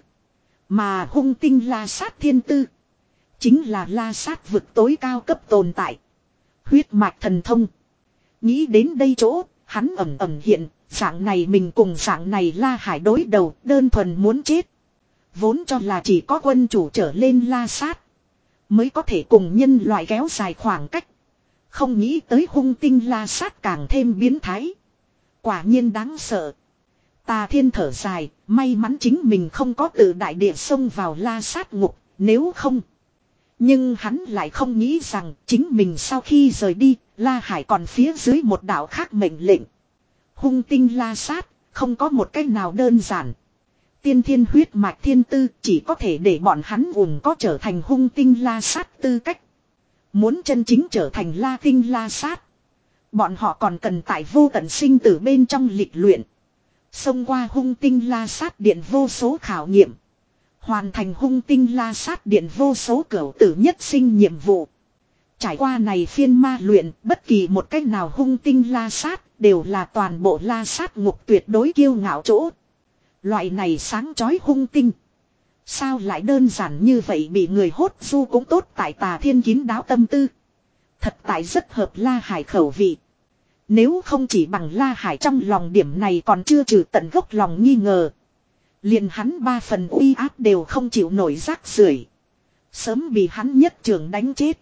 S1: Mà hung tinh La Sát thiên tư. Chính là La Sát vực tối cao cấp tồn tại. Huyết mạch thần thông. Nghĩ đến đây chỗ, hắn ẩm ẩm hiện, dạng này mình cùng dạng này La Hải đối đầu, đơn thuần muốn chết. Vốn cho là chỉ có quân chủ trở lên La Sát. Mới có thể cùng nhân loại kéo dài khoảng cách. Không nghĩ tới hung tinh La Sát càng thêm biến thái. Quả nhiên đáng sợ. Tà Thiên thở dài, may mắn chính mình không có từ đại địa xông vào La Sát ngục, nếu không. Nhưng hắn lại không nghĩ rằng chính mình sau khi rời đi, La Hải còn phía dưới một đạo khác mệnh lệnh. Hung tinh La Sát, không có một cách nào đơn giản. Tiên thiên huyết mạch thiên tư chỉ có thể để bọn hắn ủng có trở thành hung tinh La Sát tư cách. Muốn chân chính trở thành La Tinh La Sát. Bọn họ còn cần tại vô tận sinh tử bên trong lịch luyện. Xông qua hung tinh La Sát điện vô số khảo nghiệm. Hoàn thành hung tinh la sát điện vô số cửu tử nhất sinh nhiệm vụ. Trải qua này phiên ma luyện, bất kỳ một cách nào hung tinh la sát, đều là toàn bộ la sát ngục tuyệt đối kiêu ngạo chỗ. Loại này sáng chói hung tinh. Sao lại đơn giản như vậy bị người hốt du cũng tốt tại Tà Thiên kín đáo tâm tư. Thật tại rất hợp La Hải khẩu vị. Nếu không chỉ bằng La Hải trong lòng điểm này còn chưa trừ tận gốc lòng nghi ngờ. Liền hắn ba phần uy áp đều không chịu nổi rác rưởi, sớm bị hắn nhất trường đánh chết.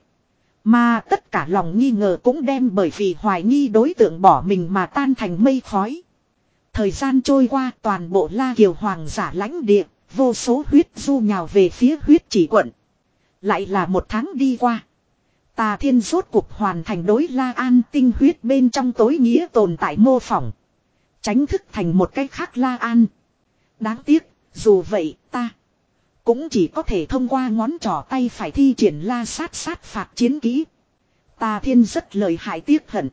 S1: Mà tất cả lòng nghi ngờ cũng đem bởi vì hoài nghi đối tượng bỏ mình mà tan thành mây khói. Thời gian trôi qua, toàn bộ La Kiều hoàng giả lãnh địa, vô số huyết du nhào về phía huyết chỉ quận. Lại là một tháng đi qua. Tà Thiên rốt cuộc hoàn thành đối La An tinh huyết bên trong tối nghĩa tồn tại mô phỏng. Tránh thức thành một cách khác La An. Đáng tiếc, dù vậy ta cũng chỉ có thể thông qua ngón trỏ tay phải thi triển la sát sát phạt chiến kỹ. Tà Thiên rất lợi hại tiếc hận.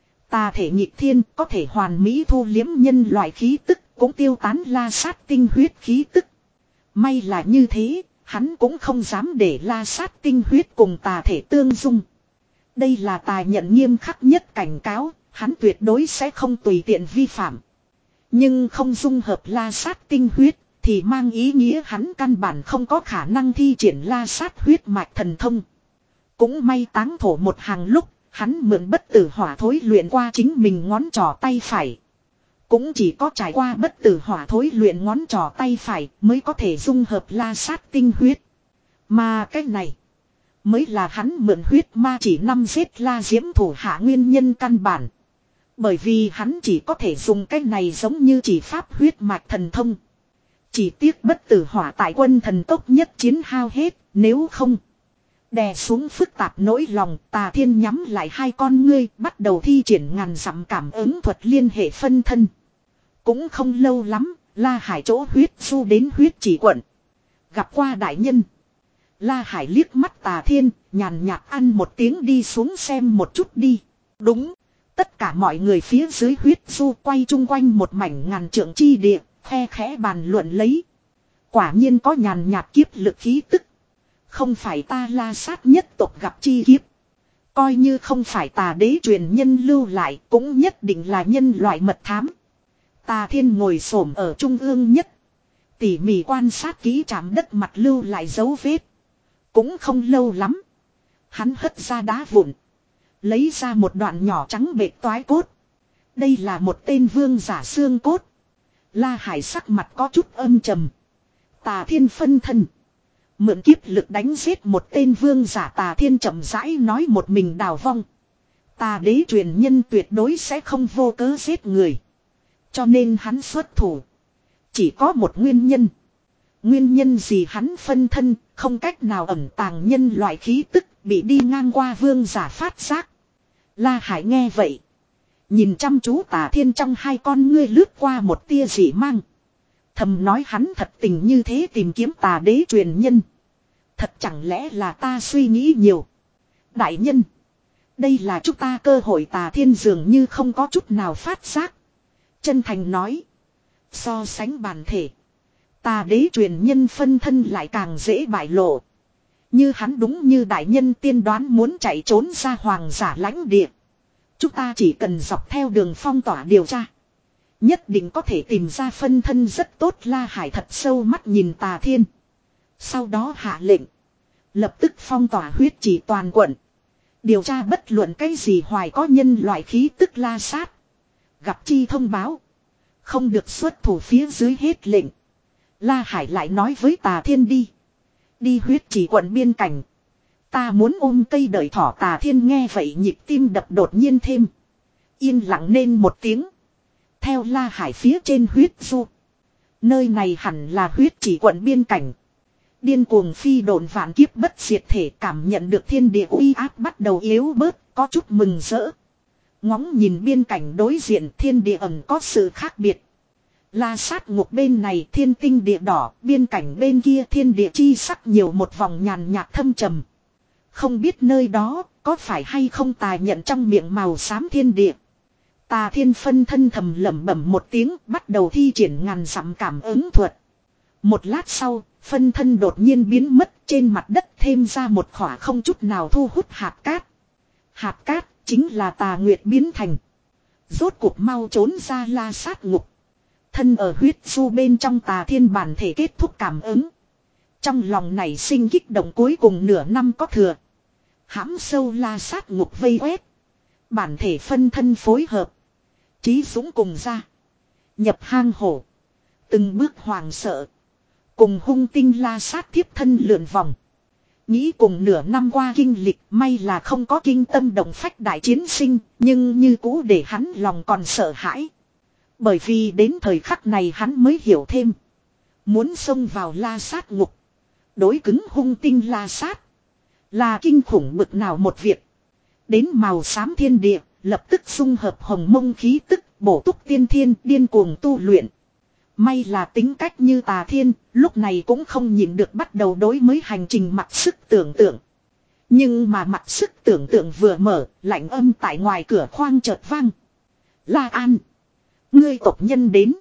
S1: Tà thể nhịp thiên có thể hoàn mỹ thu liếm nhân loại khí tức, cũng tiêu tán la sát tinh huyết khí tức. May là như thế, hắn cũng không dám để la sát tinh huyết cùng tà thể tương dung. Đây là tà nhận nghiêm khắc nhất cảnh cáo, hắn tuyệt đối sẽ không tùy tiện vi phạm. Nhưng không dung hợp la sát tinh huyết, thì mang ý nghĩa hắn căn bản không có khả năng thi triển la sát huyết mạch thần thông. Cũng may táng thổ một hàng lúc, hắn mượn bất tử hỏa thối luyện qua chính mình ngón trỏ tay phải. Cũng chỉ có trải qua bất tử hỏa thối luyện ngón trỏ tay phải mới có thể dung hợp la sát tinh huyết. Mà cái này mới là hắn mượn huyết ma chỉ năm giết la diễm thủ hạ nguyên nhân căn bản. Bởi vì hắn chỉ có thể dùng cái này giống như chỉ pháp huyết mạch thần thông. Chỉ tiếc bất tử hỏa tại quân thần tốc nhất chiến hao hết, nếu không đè xuống phức tạp nỗi lòng. Tà Thiên nhắm lại hai con ngươi, bắt đầu thi triển ngàn dặm cảm ứng thuật liên hệ phân thân. Cũng không lâu lắm, La Hải chỗ huyết du đến huyết chỉ quận. Gặp qua đại nhân. La Hải liếc mắt Tà Thiên, nhàn nhạt ăn một tiếng đi xuống xem một chút đi. Đúng. Tất cả mọi người phía dưới huyết du quay chung quanh một mảnh ngàn trượng chi địa, khe khẽ bàn luận lấy. Quả nhiên có nhàn nhạt kiếp lực khí tức. Không phải ta la sát nhất tộc gặp chi kiếp. Coi như không phải tà đế truyền nhân lưu lại, cũng nhất định là nhân loại mật thám. Tà Thiên ngồi xổm ở trung ương nhất, tỉ mỉ quan sát kỹ chạm đất mặt lưu lại dấu vết. Cũng không lâu lắm, hắn hất ra đá vụn, lấy ra một đoạn nhỏ trắng bệt toái cốt. Đây là một tên vương giả xương cốt. La Hải sắc mặt có chút âm trầm. Tà Thiên phân thân, mượn kiếp lực đánh giết một tên vương giả. Tà Thiên chậm rãi nói một mình đào vong. Tà đế truyền nhân tuyệt đối sẽ không vô cớ giết người. Cho nên hắn xuất thủ chỉ có một nguyên nhân. Nguyên nhân gì? Hắn phân thân không cách nào ẩn tàng nhân loại khí tức, bị đi ngang qua vương giả phát giác. La Hải nghe vậy, nhìn chăm chú Tà Thiên, trong hai con ngươi lướt qua một tia dị mang. Thầm nói hắn thật tình như thế tìm kiếm tà đế truyền nhân. Thật chẳng lẽ là ta suy nghĩ nhiều. Đại nhân, đây là chúng ta cơ hội. Tà Thiên dường như không có chút nào phát giác, chân thành nói. So sánh bản thể, tà đế truyền nhân phân thân lại càng dễ bại lộ. Như hắn đúng như đại nhân tiên đoán muốn chạy trốn ra hoàng giả lãnh địa, chúng ta chỉ cần dọc theo đường phong tỏa điều tra, nhất định có thể tìm ra phân thân rất tốt. La Hải thật sâu mắt nhìn Tà Thiên, sau đó hạ lệnh lập tức phong tỏa huyết chỉ toàn quận, điều tra bất luận cái gì hoài có nhân loại khí tức la sát. Gặp chi thông báo, không được xuất thủ phía dưới hết lệnh. La Hải lại nói với Tà Thiên đi. Đi huyết chỉ quận biên cảnh. Ta muốn ôm cây đợi thỏ. Tà Thiên nghe vậy nhịp tim đập đột nhiên thêm. Yên lặng nên một tiếng, theo La Hải phía trên huyết du. Nơi này hẳn là huyết chỉ quận biên cảnh. Điên cuồng phi độn vạn kiếp bất diệt thể cảm nhận được thiên địa uy áp bắt đầu yếu bớt, có chút mừng rỡ. Ngóng nhìn biên cảnh đối diện, thiên địa ẩn có sự khác biệt. La sát ngục bên này thiên tinh địa đỏ, biên cảnh bên kia thiên địa chi sắc nhiều một vòng nhàn nhạt thâm trầm. Không biết nơi đó có phải hay không tà nhận trong miệng màu xám thiên địa. Tà Thiên phân thân thầm lẩm bẩm một tiếng, bắt đầu thi triển ngàn dặm cảm ứng thuật. Một lát sau, phân thân đột nhiên biến mất, trên mặt đất thêm ra một khỏa không chút nào thu hút hạt cát. Hạt cát chính là Tà Nguyệt biến thành. Rốt cuộc mau trốn ra La Sát ngục. Thân ở huyết du bên trong Tà Thiên bản thể kết thúc cảm ứng. Trong lòng nảy sinh kích động, cuối cùng nửa năm có thừa. Hãm sâu La Sát ngục vây quét. Bản thể phân thân phối hợp. Chí dũng cùng ra. Nhập hang hổ. Từng bước hoàng sợ. Cùng hung tinh La Sát thiếp thân lượn vòng. Nghĩ cùng nửa năm qua kinh lịch, may là không có kinh tâm động phách đại chiến sinh, nhưng như cũ để hắn lòng còn sợ hãi. Bởi vì đến thời khắc này hắn mới hiểu thêm. Muốn xông vào La Sát ngục. Đối cứng hung tinh La Sát. Là kinh khủng bực nào một việc. Đến màu xám thiên địa, lập tức dung hợp hồng mông khí tức, bổ túc tiên thiên, điên cuồng tu luyện. May là tính cách như Tà Thiên, lúc này cũng không nhịn được bắt đầu đối với hành trình mặc sức tưởng tượng. Nhưng mà mặc sức tưởng tượng vừa mở, lạnh âm tại ngoài cửa khoang chợt vang. La An! Ngươi tộc nhân đến.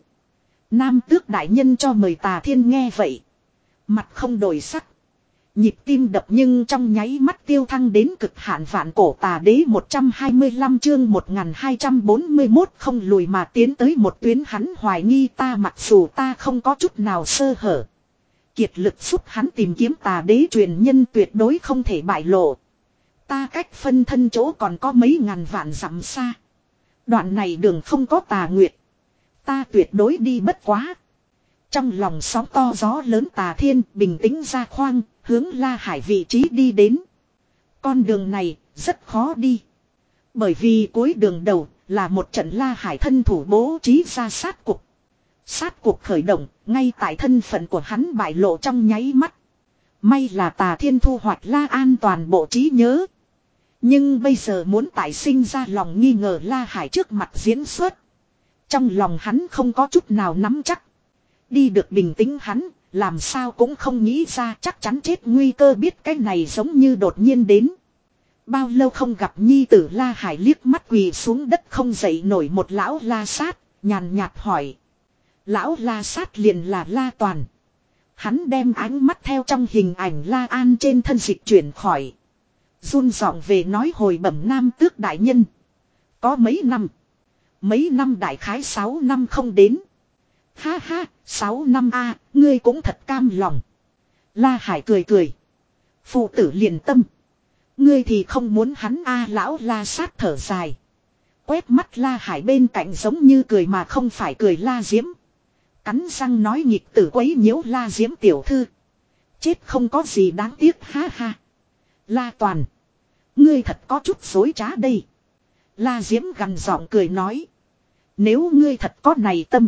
S1: Nam Tước đại nhân cho mời. Tà Thiên nghe vậy. Mặt không đổi sắc. Nhịp tim đập nhưng trong nháy mắt tiêu thăng đến cực hạn. Vạn cổ tà đế một trăm hai mươi lăm chương một nghìn hai trăm bốn mươi mốt không lùi mà tiến tới một tuyến. Hắn hoài nghi ta, mặc dù ta không có chút nào sơ hở. Kiệt lực giúp hắn tìm kiếm tà đế truyền nhân, tuyệt đối không thể bại lộ. Ta cách phân thân chỗ còn có mấy ngàn vạn dặm xa. Đoạn này đường không có Tà Nguyệt. Ta tuyệt đối đi bất quá. Trong lòng sóng to gió lớn, Tà Thiên bình tĩnh ra khoang, hướng La Hải vị trí đi đến. Con đường này rất khó đi. Bởi vì cuối đường đầu là một trận La Hải thân thủ bố trí ra sát cục. Sát cục khởi động, ngay tại thân phận của hắn bại lộ trong nháy mắt. May là Tà Thiên thu hoạch La An toàn bộ trí nhớ. Nhưng bây giờ muốn tại sinh ra lòng nghi ngờ La Hải trước mặt diễn xuất. Trong lòng hắn không có chút nào nắm chắc. Đi được bình tĩnh hắn, làm sao cũng không nghĩ ra chắc chắn chết nguy cơ, biết cái này giống như đột nhiên đến. Bao lâu không gặp nhi tử, La Hải liếc mắt quỳ xuống đất không dậy nổi một lão La Sát, nhàn nhạt hỏi. Lão La Sát liền là La Toàn. Hắn đem ánh mắt theo trong hình ảnh La An trên thân dịch chuyển khỏi. Run giọng về nói, hồi bẩm Nam Tước đại nhân. Có mấy năm. Mấy năm đại khái sáu năm không đến. Ha ha, sáu năm a, ngươi cũng thật cam lòng. La Hải cười cười. Phụ tử liền tâm. Ngươi thì không muốn hắn a, lão La Sát thở dài. Quét mắt La Hải bên cạnh giống như cười mà không phải cười La Diễm. Cắn răng nói, nghịch tử quấy nhiễu La Diễm tiểu thư. Chết không có gì đáng tiếc, ha ha. La Toàn. Ngươi thật có chút dối trá đây. La Diễm gằn giọng cười nói. Nếu ngươi thật có này tâm.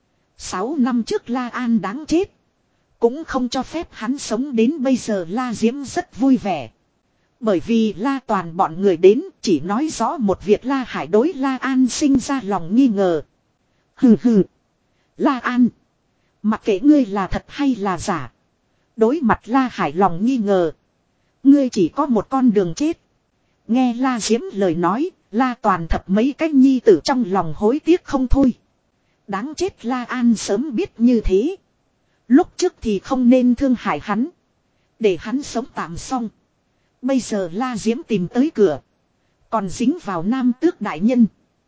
S1: Sáu năm trước La An đáng chết. Cũng không cho phép hắn sống đến bây giờ. La Diễm rất vui vẻ. Bởi vì La Toàn bọn người đến chỉ nói rõ một việc, La Hải đối La An sinh ra lòng nghi ngờ. Hừ hừ. La An. Mặc kệ ngươi là thật hay là giả. Đối mặt La Hải lòng nghi ngờ. Ngươi chỉ có một con đường chết. Nghe La Diễm lời nói, La Toàn thập mấy cái nhi tử trong lòng hối tiếc không thôi. Đáng chết, La An sớm biết như thế. Lúc trước thì không nên thương hại hắn. Để hắn sống tạm xong. Bây giờ La Diễm tìm tới cửa. Còn dính vào Nam Tước đại nhân.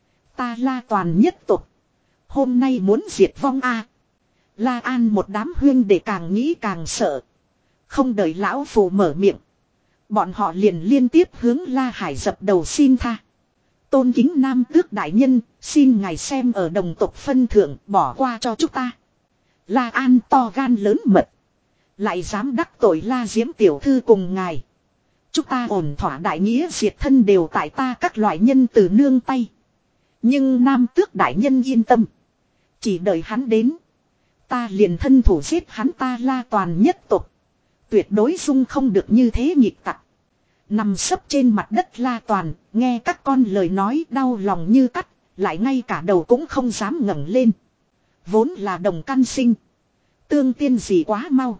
S1: Ta La Toàn nhất tục. Hôm nay muốn diệt vong a. La An một đám huyên để càng nghĩ càng sợ. Không đợi lão phù mở miệng. Bọn họ liền liên tiếp hướng La Hải dập đầu xin tha. Tôn kính Nam Tước đại nhân, xin ngài xem ở đồng tộc phân thượng, bỏ qua cho chúng ta. La An to gan lớn mật. Lại dám đắc tội La Diễm tiểu thư cùng ngài. Chúng ta ổn thỏa đại nghĩa diệt thân đều tại ta các loại nhân từ nương tay. Nhưng Nam Tước đại nhân yên tâm. Chỉ đợi hắn đến. Ta liền thân thủ giết hắn, ta La Toàn nhất tộc. Tuyệt đối dung không được như thế nghịch tặc. Nằm sấp trên mặt đất La Toàn, nghe các con lời nói đau lòng như cắt, lại ngay cả đầu cũng không dám ngẩng lên. Vốn là đồng căn sinh. Tương tiên gì quá mau.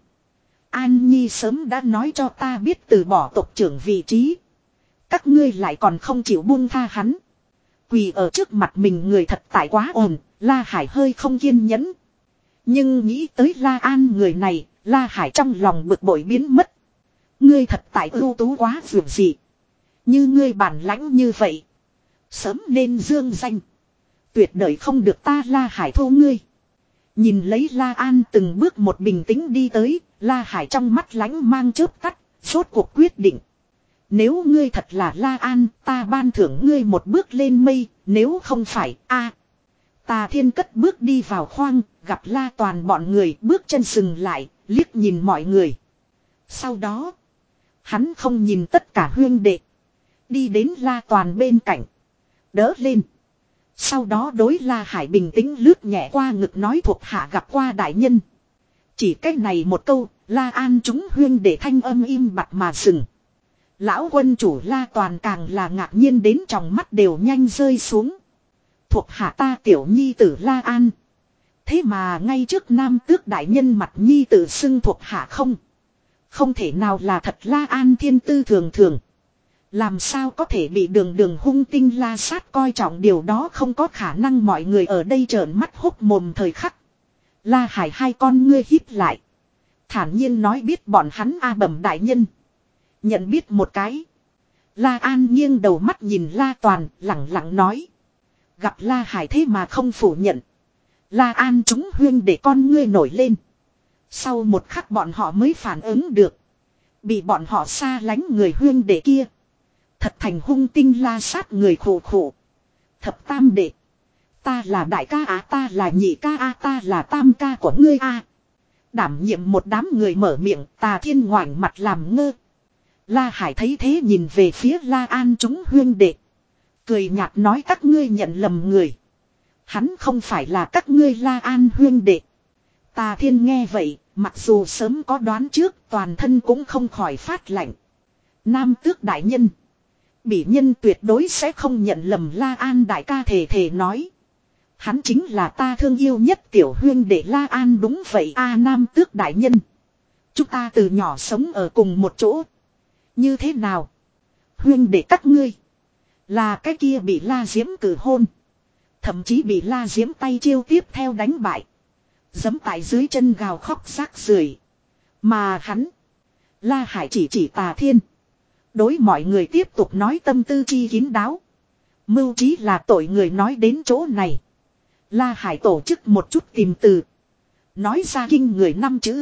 S1: An Nhi sớm đã nói cho ta biết từ bỏ tộc trưởng vị trí. Các ngươi lại còn không chịu buông tha hắn. Quỳ ở trước mặt mình người thật tại quá ồn, La Hải hơi không kiên nhẫn. Nhưng nghĩ tới La An người này, La Hải trong lòng bực bội biến mất. Ngươi thật tại ưu tú quá vượt gì. Như ngươi bản lãnh như vậy. Sớm nên dương danh. Tuyệt đời không được ta La Hải thô ngươi. Nhìn lấy La An từng bước một bình tĩnh đi tới. La Hải trong mắt lánh mang chớp tắt. Rốt cuộc quyết định. Nếu ngươi thật là La An, ta ban thưởng ngươi một bước lên mây. Nếu không phải, a Tà Thiên cất bước đi vào khoang, gặp La Toàn bọn người bước chân dừng lại, liếc nhìn mọi người. Sau đó, hắn không nhìn tất cả huyên đệ. Đi đến La Toàn bên cạnh. Đỡ lên. Sau đó đối La Hải bình tĩnh lướt nhẹ qua ngực nói thuộc hạ gặp qua đại nhân. Chỉ cách này một câu, La An chúng huyên đệ thanh âm im bặt mà dừng. Lão quân chủ La Toàn càng là ngạc nhiên đến tròng mắt đều nhanh rơi xuống. Thuộc hạ ta tiểu nhi tử La An. Thế mà ngay trước nam tước đại nhân mặt nhi tử xưng thuộc hạ không. Không thể nào là thật La An thiên tư thường thường. Làm sao có thể bị đường đường hung tinh La Sát coi trọng điều đó không có khả năng mọi người ở đây trợn mắt hốc mồm thời khắc. La Hải hai con ngươi híp lại. Thản nhiên nói biết bọn hắn a bẩm đại nhân. Nhận biết một cái. La An nghiêng đầu mắt nhìn La Toàn lẳng lặng nói. Gặp La Hải thế mà không phủ nhận. La An chúng huyên để con ngươi nổi lên. Sau một khắc bọn họ mới phản ứng được. Bị bọn họ xa lánh người huyên để kia. Thật thành hung tinh La Sát người khổ khổ. Thập tam đệ. Ta là đại ca á ta là nhị ca a ta là tam ca của ngươi a. Đảm nhiệm một đám người mở miệng Tà Thiên ngoảnh mặt làm ngơ. La Hải thấy thế nhìn về phía La An chúng huyên đệ. Cười nhạt nói các ngươi nhận lầm người. Hắn không phải là các ngươi La An huyên đệ. Tà Thiên nghe vậy, mặc dù sớm có đoán trước toàn thân cũng không khỏi phát lạnh. Nam tước đại nhân. Bỉ nhân tuyệt đối sẽ không nhận lầm La An đại ca thề thề nói. Hắn chính là ta thương yêu nhất tiểu huyên đệ La An đúng vậy a Nam tước đại nhân. Chúng ta từ nhỏ sống ở cùng một chỗ. Như thế nào? Huyên đệ các ngươi. Là cái kia bị La Diễm cử hôn. Thậm chí bị La Diễm tay chiêu tiếp theo đánh bại. Giẫm tại dưới chân gào khóc rác rưởi. Mà hắn. La Hải chỉ chỉ Tà Thiên. Đối mọi người tiếp tục nói tâm tư chi kín đáo. Mưu trí là tội người nói đến chỗ này. La Hải tổ chức một chút tìm từ. Nói ra kinh người năm chữ.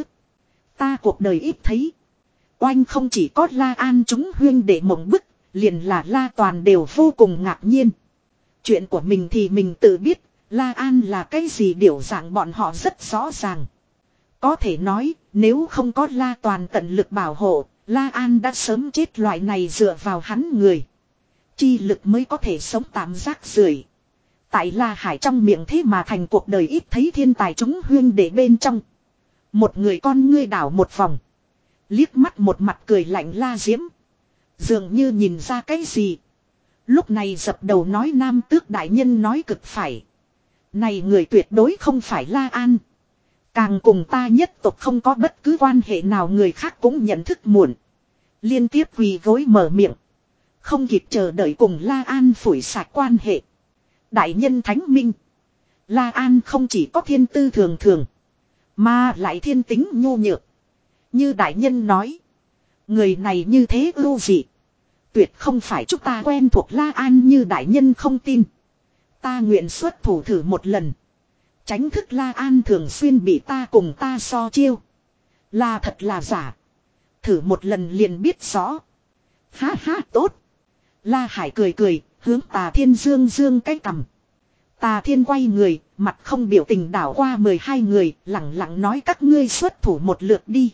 S1: Ta cuộc đời ít thấy. Oanh không chỉ có La An chúng huyên để mộng bức. Liền là La Toàn đều vô cùng ngạc nhiên. Chuyện của mình thì mình tự biết. La An là cái gì điều dạng bọn họ rất rõ ràng. Có thể nói nếu không có La Toàn tận lực bảo hộ. La An đã sớm chết loại này dựa vào hắn người. Chi lực mới có thể sống tạm rác rưởi. Tại La Hải trong miệng thế mà thành cuộc đời ít thấy thiên tài chúng huyên để bên trong. Một người con ngươi đảo một vòng. Liếc mắt một mặt cười lạnh La Diễm. Dường như nhìn ra cái gì. Lúc này dập đầu nói nam tước đại nhân nói cực phải. Này người tuyệt đối không phải La An. Càng cùng ta nhất tộc không có bất cứ quan hệ nào người khác cũng nhận thức muộn. Liên tiếp quỳ gối mở miệng. Không kịp chờ đợi cùng La An phủi sạch quan hệ. Đại nhân thánh minh. La An không chỉ có thiên tư thường thường. Mà lại thiên tính nhu nhược. Như đại nhân nói. Người này như thế ưu dị. Tuyệt không phải chúng ta quen thuộc La An như đại nhân không tin. Ta nguyện xuất thủ thử một lần. Tránh thức La An thường xuyên bị ta cùng ta so chiêu. Là thật là giả. Thử một lần liền biết rõ. Ha ha tốt. La Hải cười cười, hướng Tà Thiên dương dương cái cằm. Tà Thiên quay người, mặt không biểu tình đảo qua mười hai người, lặng lặng nói các ngươi xuất thủ một lượt đi.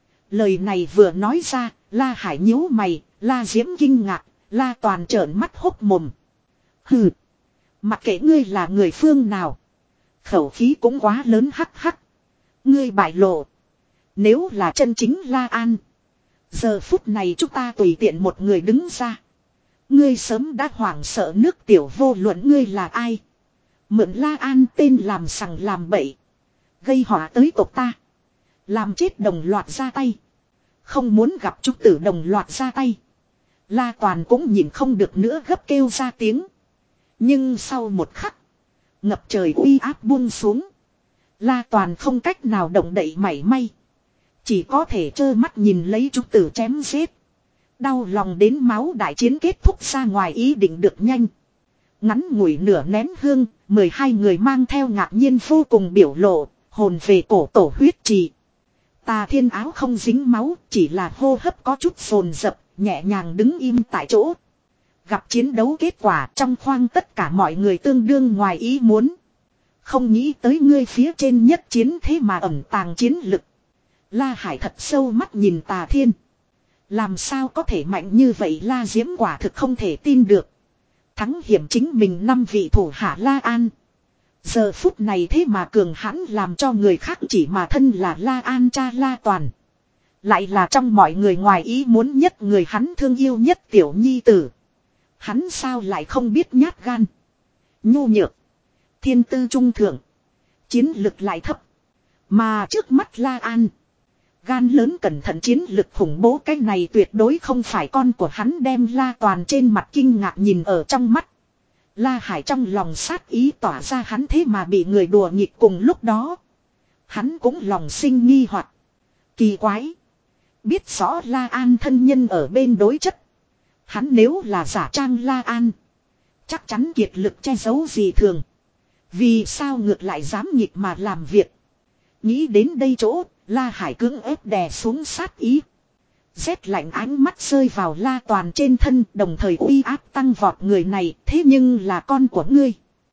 S1: Lời này vừa nói ra, La Hải nhíu mày, La Diễm kinh ngạc, La Toàn trợn mắt hốc mồm. Hừ. Mặc kệ ngươi là người phương nào. Khẩu khí cũng quá lớn hắc hắc. Ngươi bại lộ. Nếu là chân chính La An. Giờ phút này chúng ta tùy tiện một người đứng ra. Ngươi sớm đã hoảng sợ nước tiểu vô luận ngươi là ai. Mượn La An tên làm sằng làm bậy. Gây họa tới tộc ta. Làm chết đồng loạt ra tay. Không muốn gặp chúng tử đồng loạt ra tay. La Toàn cũng nhìn không được nữa gấp kêu ra tiếng. Nhưng sau một khắc. Ngập trời uy áp buông xuống. La Toàn không cách nào động đậy mảy may. Chỉ có thể trơ mắt nhìn lấy chúng tử chém giết. Đau lòng đến máu đại chiến kết thúc ra ngoài ý định được nhanh. Ngắn ngủi nửa nén hương, mười hai người mang theo ngạc nhiên vô cùng biểu lộ, hồn về cổ tổ huyết trì. Tà Thiên áo không dính máu, chỉ là hô hấp có chút phồn dập, nhẹ nhàng đứng im tại chỗ. Gặp chiến đấu kết quả trong khoang tất cả mọi người tương đương ngoài ý muốn. Không nghĩ tới ngươi phía trên nhất chiến thế mà ẩn tàng chiến lực. La Hải thật sâu mắt nhìn Tà Thiên. Làm sao có thể mạnh như vậy La Diễm quả thực không thể tin được. Thắng hiểm chính mình năm vị thủ hạ La An. Giờ phút này thế mà cường hãn làm cho người khác chỉ mà thân là La An cha La Toàn. Lại là trong mọi người ngoài ý muốn nhất người hắn thương yêu nhất tiểu nhi tử. Hắn sao lại không biết nhát gan. Nhu nhược. Thiên tư trung thượng. Chiến lực lại thấp. Mà trước mắt La An. Gan lớn cẩn thận chiến lực khủng bố, cái này tuyệt đối không phải con của hắn, đem La Toàn trên mặt kinh ngạc nhìn ở trong mắt. La Hải trong lòng sát ý tỏa ra, hắn thế mà bị người đùa nghịch. Cùng lúc đó hắn cũng lòng sinh nghi hoặc. Kỳ quái. Biết rõ La An thân nhân ở bên đối chất. Hắn nếu là giả trang La An, chắc chắn kiệt lực che giấu gì thường. Vì sao ngược lại dám nghịch mà làm việc. Nghĩ đến đây chỗ, La Hải cưỡng ép đè xuống sát ý. Rét lạnh ánh mắt rơi vào La Toàn trên thân, đồng thời uy áp tăng vọt, người này thế nhưng là con của ngươi.